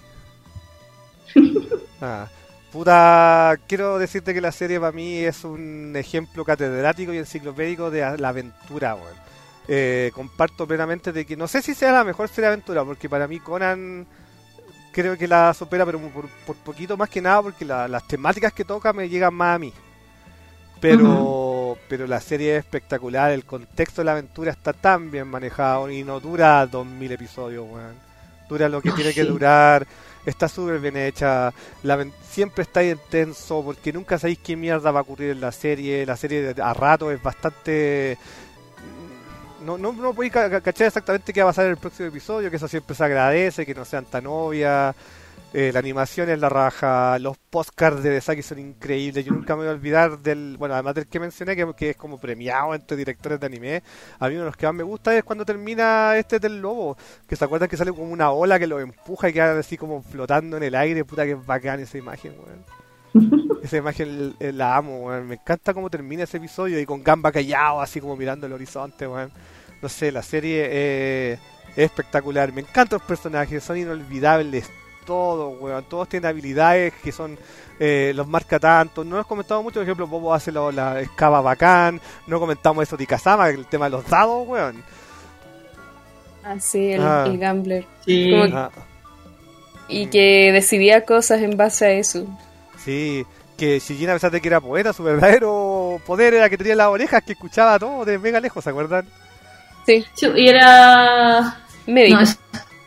Ah, puta, quiero decirte que la serie para mí es un ejemplo catedrático y enciclopédico de a- la aventura, weón. Eh, comparto plenamente de que no sé si sea la mejor serie de aventura, porque para mí Conan creo que la supera, pero por, por poquito más que nada, porque la- las temáticas que toca me llegan más a mí. Pero, pero la serie es espectacular, el contexto de la aventura está tan bien manejado y no dura dos mil episodios, weón. Dura lo que Oh, tiene que sí. durar, está súper bien hecha, la aven- siempre está intenso porque nunca sabéis qué mierda va a ocurrir en la serie, la serie de- a rato es bastante... No, no, no podéis ca- ca- cachar exactamente qué va a pasar en el próximo episodio, que eso siempre se agradece, que no sean tan obvias. Eh, la animación es la raja, los postcards de Besaki son increíbles. Yo nunca me voy a olvidar del, bueno, además del que mencioné, que, que es como premiado entre directores de anime. A mí uno de los que más me gusta es cuando termina este del lobo, que se acuerdan que sale como una ola que lo empuja y quedan así como flotando en el aire. Puta que es bacán esa imagen, weón. Esa imagen eh, la amo, weón. Me encanta cómo termina ese episodio y con Gamba callado, así como mirando el horizonte, weón. No sé, la serie eh, es espectacular. Me encantan los personajes, son inolvidables. Todos, weón, todos tienen habilidades que son, eh, los marca tanto. No hemos comentado mucho, por ejemplo, Bobo hace lo- la escava bacán. No comentamos eso de Ikazama, el tema de los dados, weón. Ah, sí, el, Ah. el gambler. Sí. Como- Ah, Y que decidía cosas en base a eso. sí, que Shijin, a pesar de que era poeta, su verdadero poder era que tenía las orejas, que escuchaba todo de mega lejos, ¿se acuerdan? Sí, Sí, y era... médico. No, es-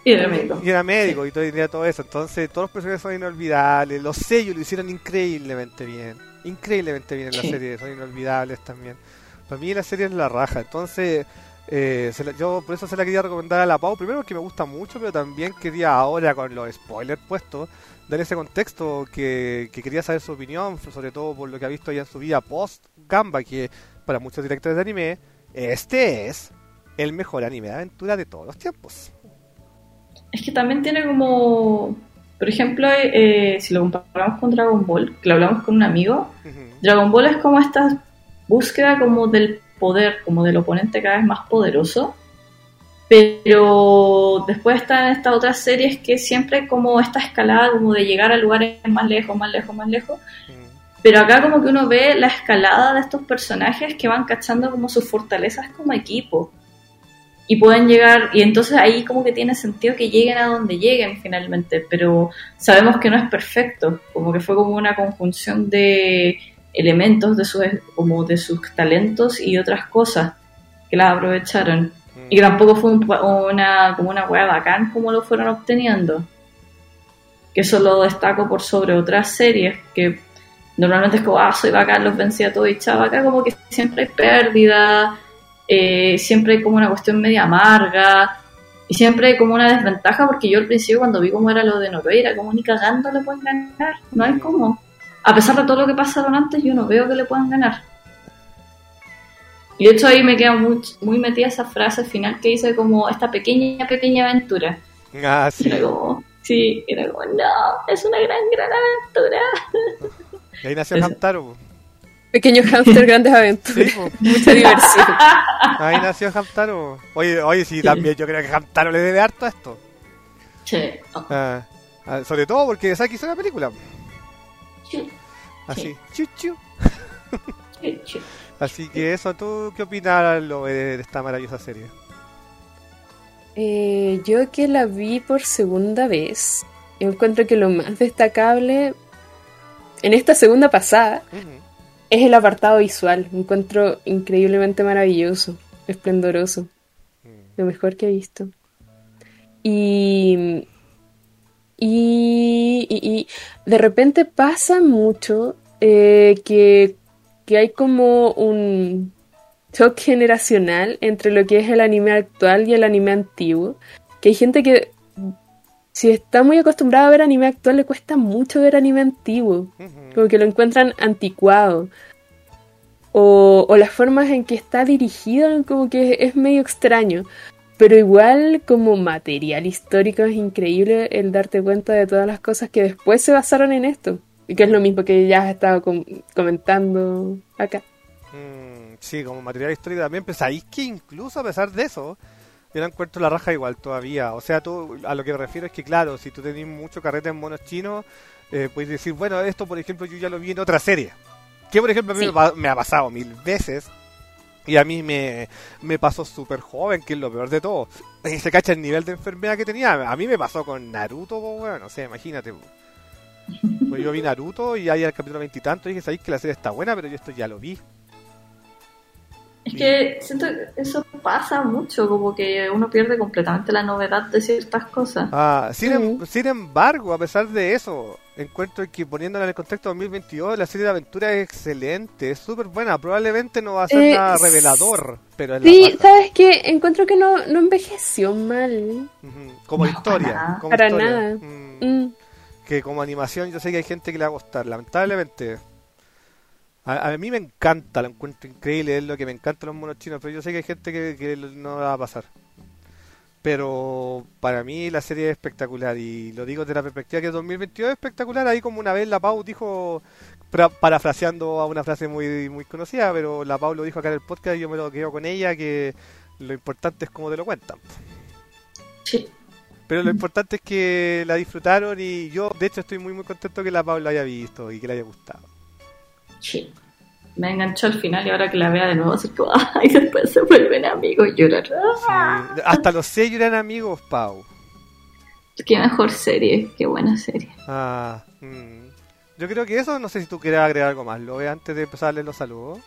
Y era médico. Y era médico y todo, tenía todo eso. Entonces, todos los personajes son inolvidables. Los sellos lo hicieron increíblemente bien. Increíblemente bien en la Sí. serie. Son inolvidables también. Para mí la serie es la raja. Entonces, eh, se la- yo por eso se la quería recomendar a la Pau. Primero porque me gusta mucho, pero también quería ahora, con los spoilers puestos, dar ese contexto que, que quería saber su opinión, sobre todo por lo que ha visto ella en su vida post-Gamba, que para muchos directores de anime, este es el mejor anime de aventura de todos los tiempos. Es que también tiene como, por ejemplo, eh, si lo comparamos con Dragon Ball, que lo hablamos con un amigo, Ujú. Dragon Ball es como esta búsqueda como del poder, como del oponente cada vez más poderoso, pero después están estas otras series que siempre como esta escalada como de llegar a lugares más lejos, más lejos, más lejos, Mm. pero acá como que uno ve la escalada de estos personajes que van cachando como sus fortalezas como equipo. Y pueden llegar, y entonces ahí como que tiene sentido que lleguen a donde lleguen finalmente, pero sabemos que no es perfecto, como que fue como una conjunción de elementos de sus, como de sus talentos y otras cosas que las aprovecharon. Mm. Y que tampoco fue un- una, como una hueá bacán como lo fueron obteniendo. Que eso lo destaco por sobre otras series, que normalmente es como, ah, soy bacán, los vencí a todos y chao. Acá como que siempre hay pérdida, eh, siempre hay como una cuestión media amarga, y siempre hay como una desventaja, porque yo al principio cuando vi cómo era lo de Noruega, era como ni cagando le pueden ganar, no hay cómo. A pesar de todo lo que pasaron antes, yo no veo que le puedan ganar. Y de hecho ahí me queda muy, muy metida esa frase final que dice como esta pequeña, pequeña aventura. Ah, Y sí. era como, sí, era como, no, es una gran, gran aventura. Y ahí nació Eso. Hamtaro. Pequeños hamster, grandes aventuras. Sí, po. Mucha diversión. Ahí nació Hamtaro. Oye, oye, sí, también yo creo que Hamtaro le debe harto a esto. Che, oh, Ah, ah, sobre todo porque Saki hizo una película. che, Así, chu, chu. che, che. Así que eso, ¿tú qué opinas lo de esta maravillosa serie? Eh, yo que la vi por segunda vez, encuentro que lo más destacable en esta segunda pasada Ujú. es el apartado visual. Me encuentro increíblemente maravilloso, esplendoroso, Mm. lo mejor que he visto. Y, y, y- y de repente pasa mucho eh, que, que hay como un shock generacional entre lo que es el anime actual y el anime antiguo. Que hay gente que, si está muy acostumbrada a ver anime actual, le cuesta mucho ver anime antiguo. Ujú. Como que lo encuentran anticuado. O, o las formas en que está dirigido, como que es medio extraño. Pero igual, como material histórico, es increíble el darte cuenta de todas las cosas que después se basaron en esto. Y que es lo mismo que ya has estado com- comentando acá. Mm, sí, como material histórico también, pero sabéis que incluso a pesar de eso, yo no encuentro la raja igual todavía. O sea, tú, a lo que me refiero es que, claro, si tú tenés mucho carrete en monos chinos, eh, puedes decir, bueno, esto, por ejemplo, yo ya lo vi en otra serie. Que, por ejemplo, a mí Sí. me, pa- me ha pasado mil veces. Y a mí me, me pasó súper joven, que es lo peor de todo. Y se cacha el nivel de enfermedad que tenía. A mí me pasó con Naruto, pues, bueno, no sé, imagínate. Po. Pues yo vi Naruto y ahí al capítulo veintitantos dije, sabéis que la serie está buena, pero yo esto ya lo vi. Es que siento que eso pasa mucho, como que uno pierde completamente la novedad de ciertas cosas. Ah, sin, em- Ujú. sin embargo, a pesar de eso, encuentro que poniéndola en el contexto dos mil veintidós, la serie de aventura es excelente, es súper buena. Probablemente no va a ser Eh, nada s- revelador, pero es Sí, la raja. ¿sabes qué? Encuentro que no, no envejeció mal. Ujú, como No, historia. para nada. Como Para historia. nada. Mm, Mm. Que como animación yo sé que hay gente que le va a gustar, lamentablemente. A, a mí me encanta, lo encuentro increíble, es lo que me encantan los monos chinos, pero yo sé que hay gente que, que no la va a pasar. Pero para mí la serie es espectacular y lo digo desde la perspectiva que dos mil veintidós es espectacular, ahí como una vez la Pau dijo, pra- parafraseando a una frase muy muy conocida, pero la Pau lo dijo acá en el podcast y yo me lo quedo con ella, que lo importante es cómo te lo cuentan. Sí. Pero lo importante es que la disfrutaron y yo de hecho estoy muy muy contento que la Pau la haya visto y que le haya gustado. Sí. Me enganchó al final y ahora que la vea de nuevo, así que ay, después se vuelven amigos y llorar. Sí. Hasta los sellos eran amigos, Pau. Qué mejor serie, qué buena serie. Ah, mm. Yo creo que eso, no sé si tú quieres agregar algo más. Lo ve antes de empezar a leer los saludos.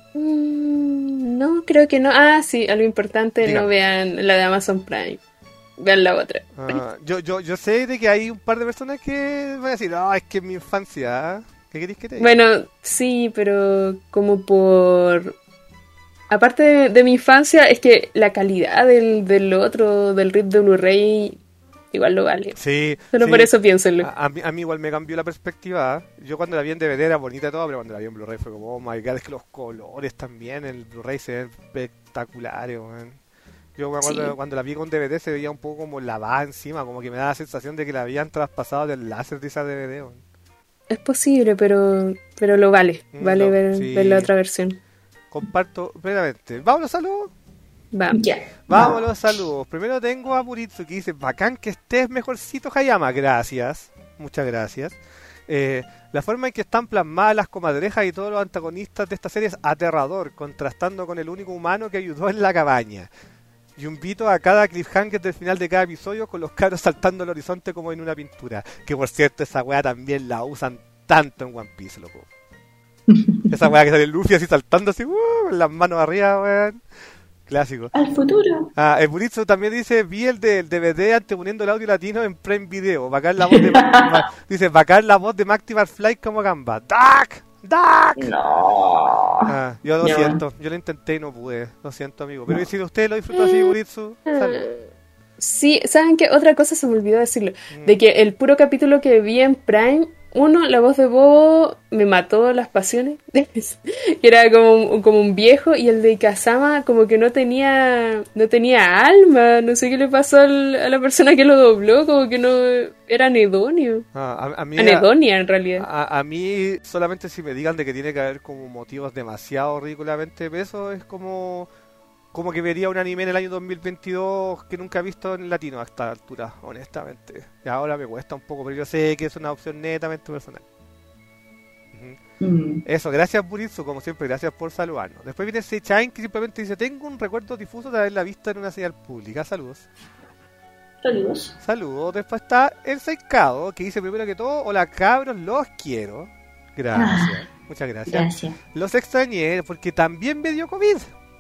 Mm, no, creo que no. Ah, sí, algo importante, Dígame. no vean la de Amazon Prime. vean la otra. Ah, yo, yo, yo sé de que hay un par de personas que van a decir, no, es que es mi infancia. ¿Qué queréis que te diga? Bueno, sí, pero como por... Aparte de, de mi infancia, es que la calidad del, del otro, del R I P de Blu-ray, igual lo vale. Sí. Solo sí. por eso piénsenlo. A, a, mí, a mí igual me cambió la perspectiva. Yo cuando la vi en D V D era bonita y todo, pero cuando la vi en Blu-ray fue como, oh my god, es que los colores también, el Blu-ray se ven espectaculares, man. Yo cuando, Sí. cuando la vi con D V D se veía un poco como lavada encima, como que me da la sensación de que la habían traspasado del láser de esa D V D, man. Es posible, pero pero lo vale. Mm, Vale no, ver, sí. ver la otra versión. Comparto plenamente. Vamos a los saludos. Va. Ya. Vamos a los saludos. Primero tengo a Muritsu que dice, bacán que estés mejorcito, Hayama. Gracias. Muchas gracias. Eh, la forma en que están plasmadas las comadrejas y todos los antagonistas de esta serie es aterrador, contrastando con el único humano que ayudó en la cabaña. Y invito a cada cliffhanger del final de cada episodio con los cabros saltando al horizonte como en una pintura. Que por cierto, esa weá también la usan tanto en One Piece, loco. Esa weá que sale Luffy así saltando así, uh, con las manos arriba, weón. Clásico. Al futuro. Ah, el Buritsu también dice, vi el del D V D anteponiendo el audio latino en Prime Video. Bacán la voz de Ma- dice, bacán la voz de Mactivar Flight como Gamba. ¡Duck! ¡Duck! No. Ah, yo lo Ya. siento, yo lo intenté y no pude. Lo siento, amigo. Pero si usted lo disfrutó así, Buritsu, salud. Sí, ¿saben qué? Otra cosa se me olvidó decirlo. Mm. De que el puro capítulo que vi en Prime, uno, la voz de Bobo me mató las pasiones. Era como un, como un viejo, y el de Kazama como que no tenía no tenía alma. No sé qué le pasó al- a la persona que lo dobló, como que no era anedonio. Ah, a, a mí, Anedonia, en realidad. a, a mí, solamente si me digan de que tiene que haber como motivos demasiado ridículamente pesos, es como... Como que vería un anime en el año dos mil veintidós que nunca he visto en latino a esta altura, honestamente. Y ahora me cuesta un poco, pero yo sé que es una opción netamente personal. Ujú. Mm. Eso, gracias Buritsu, como siempre, gracias por saludarnos. Después viene Sechain que simplemente dice, tengo un recuerdo difuso de haberla visto en una señal pública. Saludos. Saludos. Saludos. Después está el Seikado, que dice primero que todo, hola cabros, los quiero. Gracias, muchas gracias. Gracias. Los extrañé porque también me dio COVID.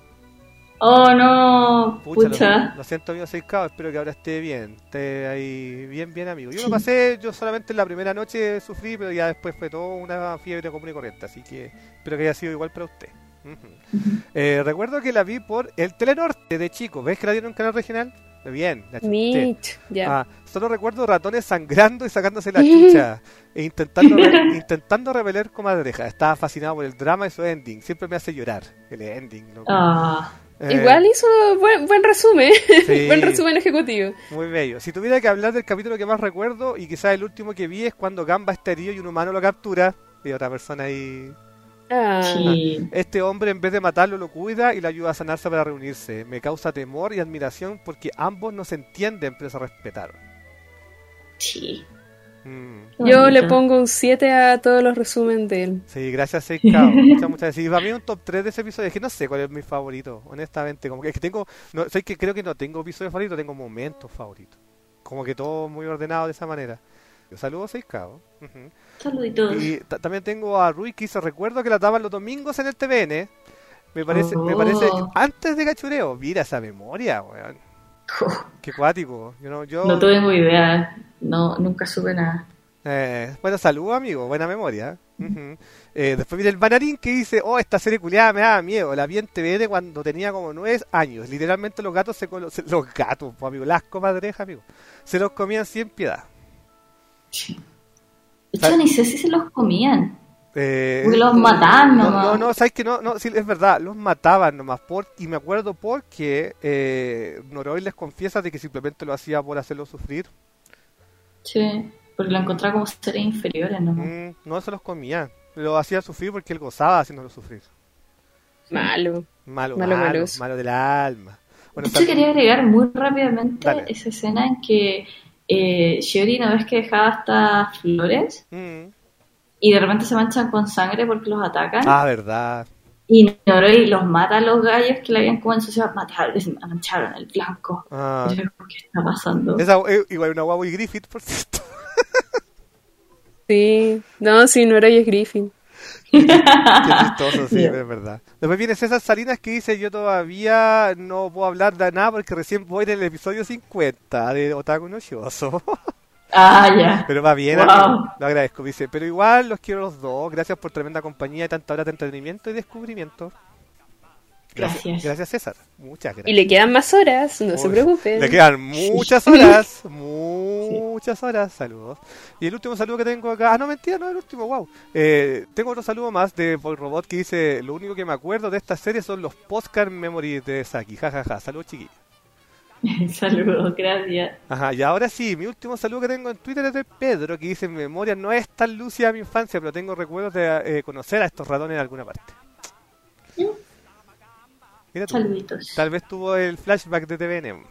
Oh, no. Pucha, Pucha. Lo, lo siento, amigo Seikado, espero que ahora esté bien, esté ahí bien, bien, amigo. Yo Sí. me pasé, yo solamente en la primera noche sufrí, pero ya después fue todo una fiebre común y corriente, así que espero que haya sido igual para usted. Ujú. Eh, recuerdo que la vi por el Telenorte de chico, ¿ves que la dieron en canal regional? Bien, la chuté. Mitch, ya. Ah, solo recuerdo ratones sangrando y sacándose la chucha e intentando re- intentando repeler comadreja. Estaba fascinado por el drama y su ending, siempre me hace llorar el ending, loco. Ah. Eh, Igual hizo buen, buen resumen. sí. Buen resumen ejecutivo. Muy bello. Si tuviera que hablar del capítulo que más recuerdo y quizás el último que vi es cuando Gamba está herido y un humano lo captura y otra persona ahí. Ah, Sí. Este hombre en vez de matarlo lo cuida y le ayuda a sanarse para reunirse. Me causa temor y admiración porque ambos no se entienden pero se respetaron. Sí. Mm. Qué yo bonito. le pongo un siete a todos los resúmenes de él. Sí, gracias Seikao. Muchas, muchas gracias. Y para mí un top tres de ese episodio. Es que no sé cuál es mi favorito, honestamente. Como que, es que tengo, no, sé que creo que no tengo episodios favoritos, tengo momentos favoritos. Como que todo muy ordenado de esa manera. Saludos Seikao. Ujú. Saluditos. Y ta- también tengo a Rui que hizo recuerdo que la daban los domingos en el T V N. Me parece, me Oh. parece antes de Cachureo. Mira esa memoria, weón. Qué cuático. Yo no, yo, No tengo idea. No, nunca supe nada. eh, bueno, saludos amigo, buena memoria. Ujú. Eh, después viene el Banarín que dice, oh, esta serie culiada me daba miedo. La vi en T V N cuando tenía como nueve años. Literalmente los gatos se, colo- se- los gatos, pues, amigo, las comadrejas, amigo, se los comían sin piedad. Sí. De hecho, ni sé si se los comían. Eh, Porque los mataban no, nomás. no, no, sabes que no, no, sí, es verdad, los mataban nomás. Por, y me acuerdo porque eh, Noroi les confiesa de que simplemente lo hacía por hacerlo sufrir. Sí. Porque lo encontraba como seres inferiores nomás. Mm, no se los comía, lo hacía sufrir porque él gozaba haciéndolo sufrir. Malo. Malo, Malo, malo, maloso. malo del alma. Bueno, De hecho, sal- quería agregar muy rápidamente Dale. esa escena en que eh, Shiori, ¿no ves que dejaba estas flores? Mm. Y de repente se manchan con sangre porque los atacan. Ah, verdad. Y Noroi los mata a los gallos que le habían como ensuciado. Mataron, les mancharon el blanco. Ah. Y yo, ¿qué está pasando? Esa, eh, igual una guagua y Griffith, por cierto. Sí. No, sí, no era Jess Griffin. Qué chistoso, sí, Yeah. es verdad. Después viene César Salinas que dice, yo todavía no puedo hablar de nada porque recién voy en el episodio cincuenta de Otaku no Shoujo. Ah, ya. Pero va bien, Wow. amigo. Lo agradezco. Dice, pero igual los quiero los dos. Gracias por tremenda compañía y tanta hora de entretenimiento y descubrimiento. Gracias. Gracias, César. Muchas Y gracias. le quedan más horas, no se Uy, preocupen. Le quedan muchas horas. Muchas horas. Saludos. Y el último saludo que tengo acá. Ah, no, mentira, no, el último, wow. Eh, tengo otro saludo más de Paul Robot que dice: lo único que me acuerdo de esta serie son los postcard memories de Saki. Jajaja. Ja, ja. Saludos, chiquillos. Saludos, gracias. Ajá, y ahora sí, mi último saludo que tengo en Twitter es de Pedro, que dice: en memoria no es tan lúcida mi infancia, pero tengo recuerdos de eh, conocer a estos ratones en alguna parte. Mira tú, Saluditos. tal vez tuvo el flashback de T V N.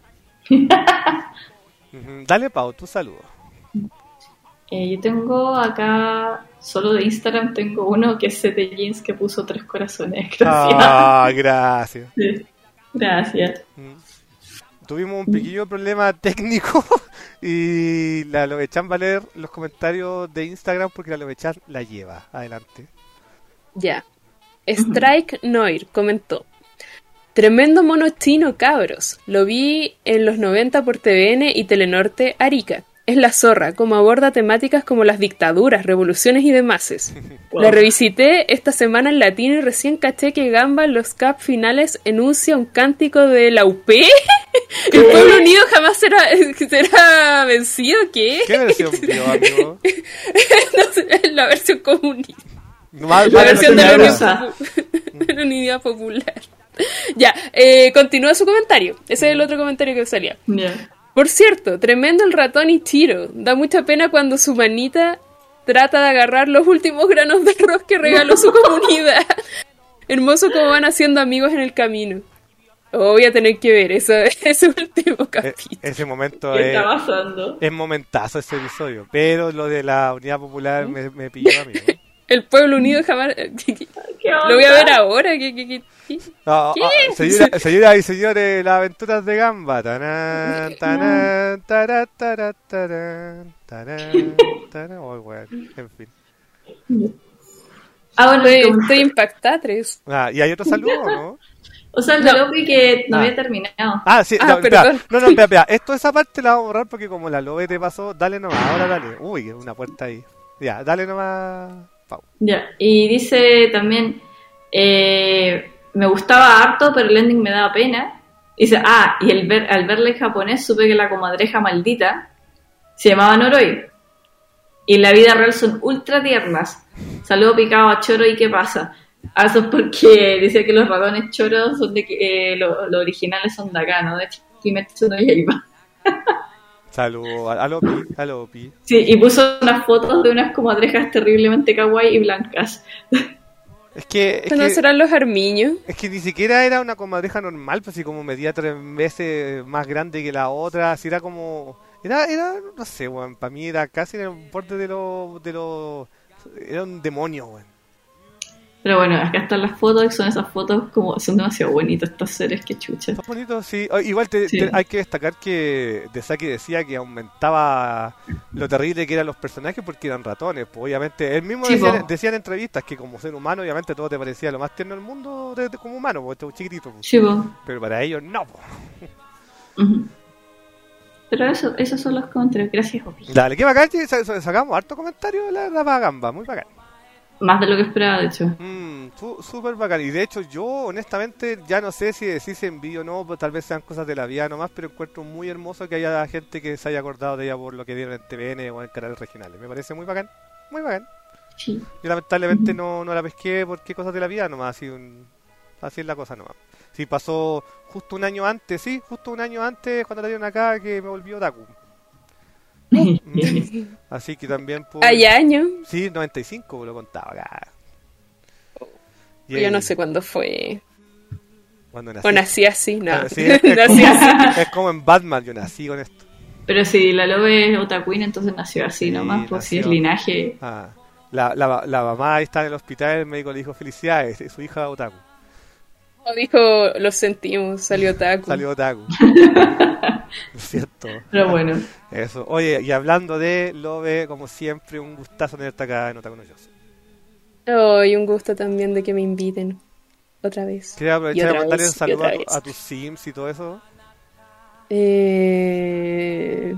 Ujú, dale, Pau, tu saludo. Eh, yo tengo acá, solo de Instagram, tengo uno que es Sete Jeans que puso tres corazones. Gracias. Ah, gracias. Sí. Gracias. Mm. Tuvimos un pequeño problema técnico y la Lovechan va a leer los comentarios de Instagram porque la Lovechan la lleva. Adelante. Ya. Strike Noir comentó: tremendo mono chino, cabros. Lo vi en los noventa por T V N y Telenorte Arica. Es la zorra, como aborda temáticas como las dictaduras, revoluciones y demás. Wow. La revisité esta semana en latino y recién caché que Gamba en los cap finales enuncia un cántico de la U P. El pueblo unido jamás será, será vencido, ¿qué? ¿Qué versión vio, amigo? No sé, la versión comunista. Más- La más versión de la de Unión, Rosa. Popu- de la Unidad Popular. Ya, eh, continúa su comentario. Ese es el otro comentario que salía. Ya. Por cierto, tremendo el ratón Ichiro. Da mucha pena cuando su manita trata de agarrar los últimos granos de arroz que regaló su comunidad. Hermoso como van haciendo amigos en el camino. Oh, voy a tener que ver eso, ese último E- capítulo. ese momento ¿Qué es, está pasando? es momentazo ese episodio, pero lo de la Unidad Popular me, me pilló a mí, ¿no? El pueblo unido jamás... ¿Qué Lo voy a onda? ver ahora. ¿Qué, qué, qué, qué? Ah, ¿Qué? ah, señora- señoras y señores, las aventuras de Gamba. Tanán, tanán, tará, tará, tarán, tarán, tarán. Oh, bueno, en fin. Ah, bueno, Estoy, como- estoy impactada, tres. Ah, ¿y hay otro saludo o no? o sea, el de No. Lopi que no Ah. había terminado. Ah, sí, Ah, no, espera. perdón. No, no, espera, espera. Esto, esa parte la vamos a borrar porque como la Lobe te pasó, dale nomás, ahora dale. Uy, una puerta ahí. Ya, dale nomás, Pau. Ya, y dice también, eh, me gustaba harto, pero el ending me daba pena. Dice, ah, y el ver, al verla en japonés supe que la comadreja maldita se llamaba Noroi. Y en la vida real son ultra tiernas. Saludo picado a Choro y qué pasa. Ah, eso es porque dice que los ratones choros son de que eh, lo- los originales son de acá, ¿no? De Kimetsu no Yaiba. Saludos a, a Lopi, a Lopi. Sí, y puso unas fotos de unas comadrejas terriblemente kawaii y blancas. Es que, es ¿No que, serán los armiños? es que ni siquiera era una comadreja normal, pues así como medía tres veces más grande que la otra, así era como... Era, era, no sé, weón, para mí era casi en el borde de lo, de lo... Era un demonio, weón. Pero bueno, acá están las fotos, y son esas fotos como, son demasiado bonitas estas series, que chucha. Son bonitos, sí. O- Igual te- Sí. te- hay que destacar que Desaki decía que aumentaba lo terrible que eran los personajes porque eran ratones. Pues obviamente, él mismo Sí, decía, po. decía en entrevistas que como ser humano, obviamente todo te parecía lo más tierno del mundo de- de- como humano, porque este es un chiquitito. pues. Sí, po. Pero para ellos no. pues. Ujú. Pero eso, esos son los comentarios. Gracias, Opi. Dale, qué bacán, che, sa- sa- sacamos harto comentario de la, la Gamba, muy bacán. Más de lo que esperaba, de hecho. Mm, su- súper bacán. Y de hecho yo, honestamente, ya no sé si decirse envío o no, pues tal vez sean cosas de la vida nomás, pero encuentro muy hermoso que haya gente que se haya acordado de ella por lo que dieron en T V N o en canales regionales. Me parece muy bacán, muy bacán. Sí. Yo lamentablemente Ujú. no, no la pesqué porque cosas de la vida nomás, así, un, así es la cosa nomás. Sí, pasó justo un año antes, sí, justo un año antes cuando la dieron acá que me volvió otaku. Mm, así que también por... Hay años. Sí, noventa y cinco lo contaba acá. Y Yo no ahí, sé cuándo fue. cuando nací. O nací así, no. Ah, sí, es, es Nací así. como, es como en Batman, yo nací con esto. Pero si la Lobe es otakuin, entonces nació así Sí, nomás, pues si es nació. linaje. Ah, la, la, la mamá ahí está en el hospital, el médico le dijo felicidades, su hija otaku. Como dijo, lo sentimos, salió Taku. Salió otaku. Es cierto. Pero bueno, Eso. Oye, y hablando de Lobe, como siempre, un gustazo tenerte acá en Otaku no Yo. Oh, y un gusto también de que me inviten otra vez. ¿Quieres aprovechar de mandarle un vez, saludo a, tu, a tus Sims y todo eso? Eh...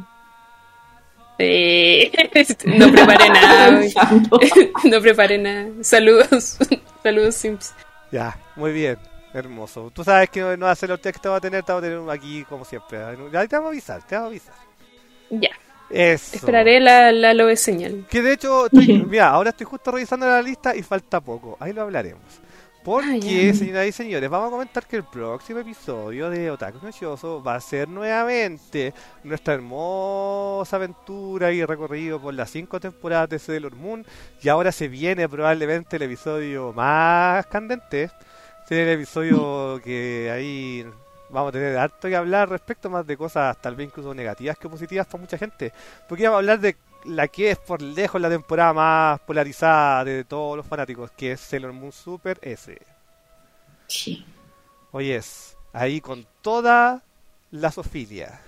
Eh... no preparé nada. no preparé nada. Saludos. Saludos, Sims. Ya, muy bien. Hermoso. Tú sabes que no va a ser los días que te va a tener, te va a tener aquí como siempre. Ya te vamos a avisar, te vamos a avisar. Ya. Eso. Esperaré la, la Loe señal. Que de hecho, estoy, mira, ahora estoy justo revisando la lista y falta poco. Ahí lo hablaremos. Porque, ah, señoras y señores, vamos a comentar que el próximo episodio de Otaku Nochoso va a ser nuevamente nuestra hermosa aventura y recorrido por las cinco temporadas de Sailor Moon. Y ahora se viene probablemente el episodio más candente. El episodio que ahí vamos a tener harto que hablar respecto más de cosas tal vez incluso negativas que positivas para mucha gente. Porque vamos a hablar de la que es por lejos la temporada más polarizada de todos los fanáticos, que es Sailor Moon Super S. Sí. Oyes, ahí con toda la zoofilia.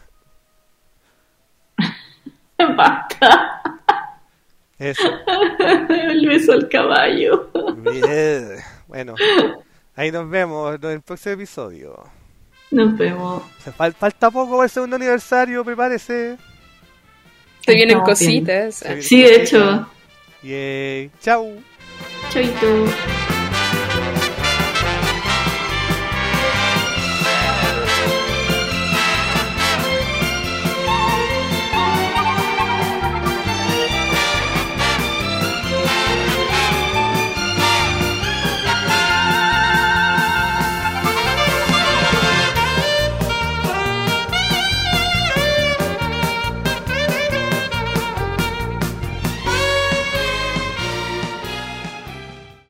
Basta. Eso. El beso al caballo. Bien. Bueno, ahí nos vemos en el próximo episodio. Nos vemos. O sea, fal- falta poco para el segundo aniversario, prepárese. Se vienen Estamos cositas. Se vienen Sí, de hecho. Yay. Chau. Chaito.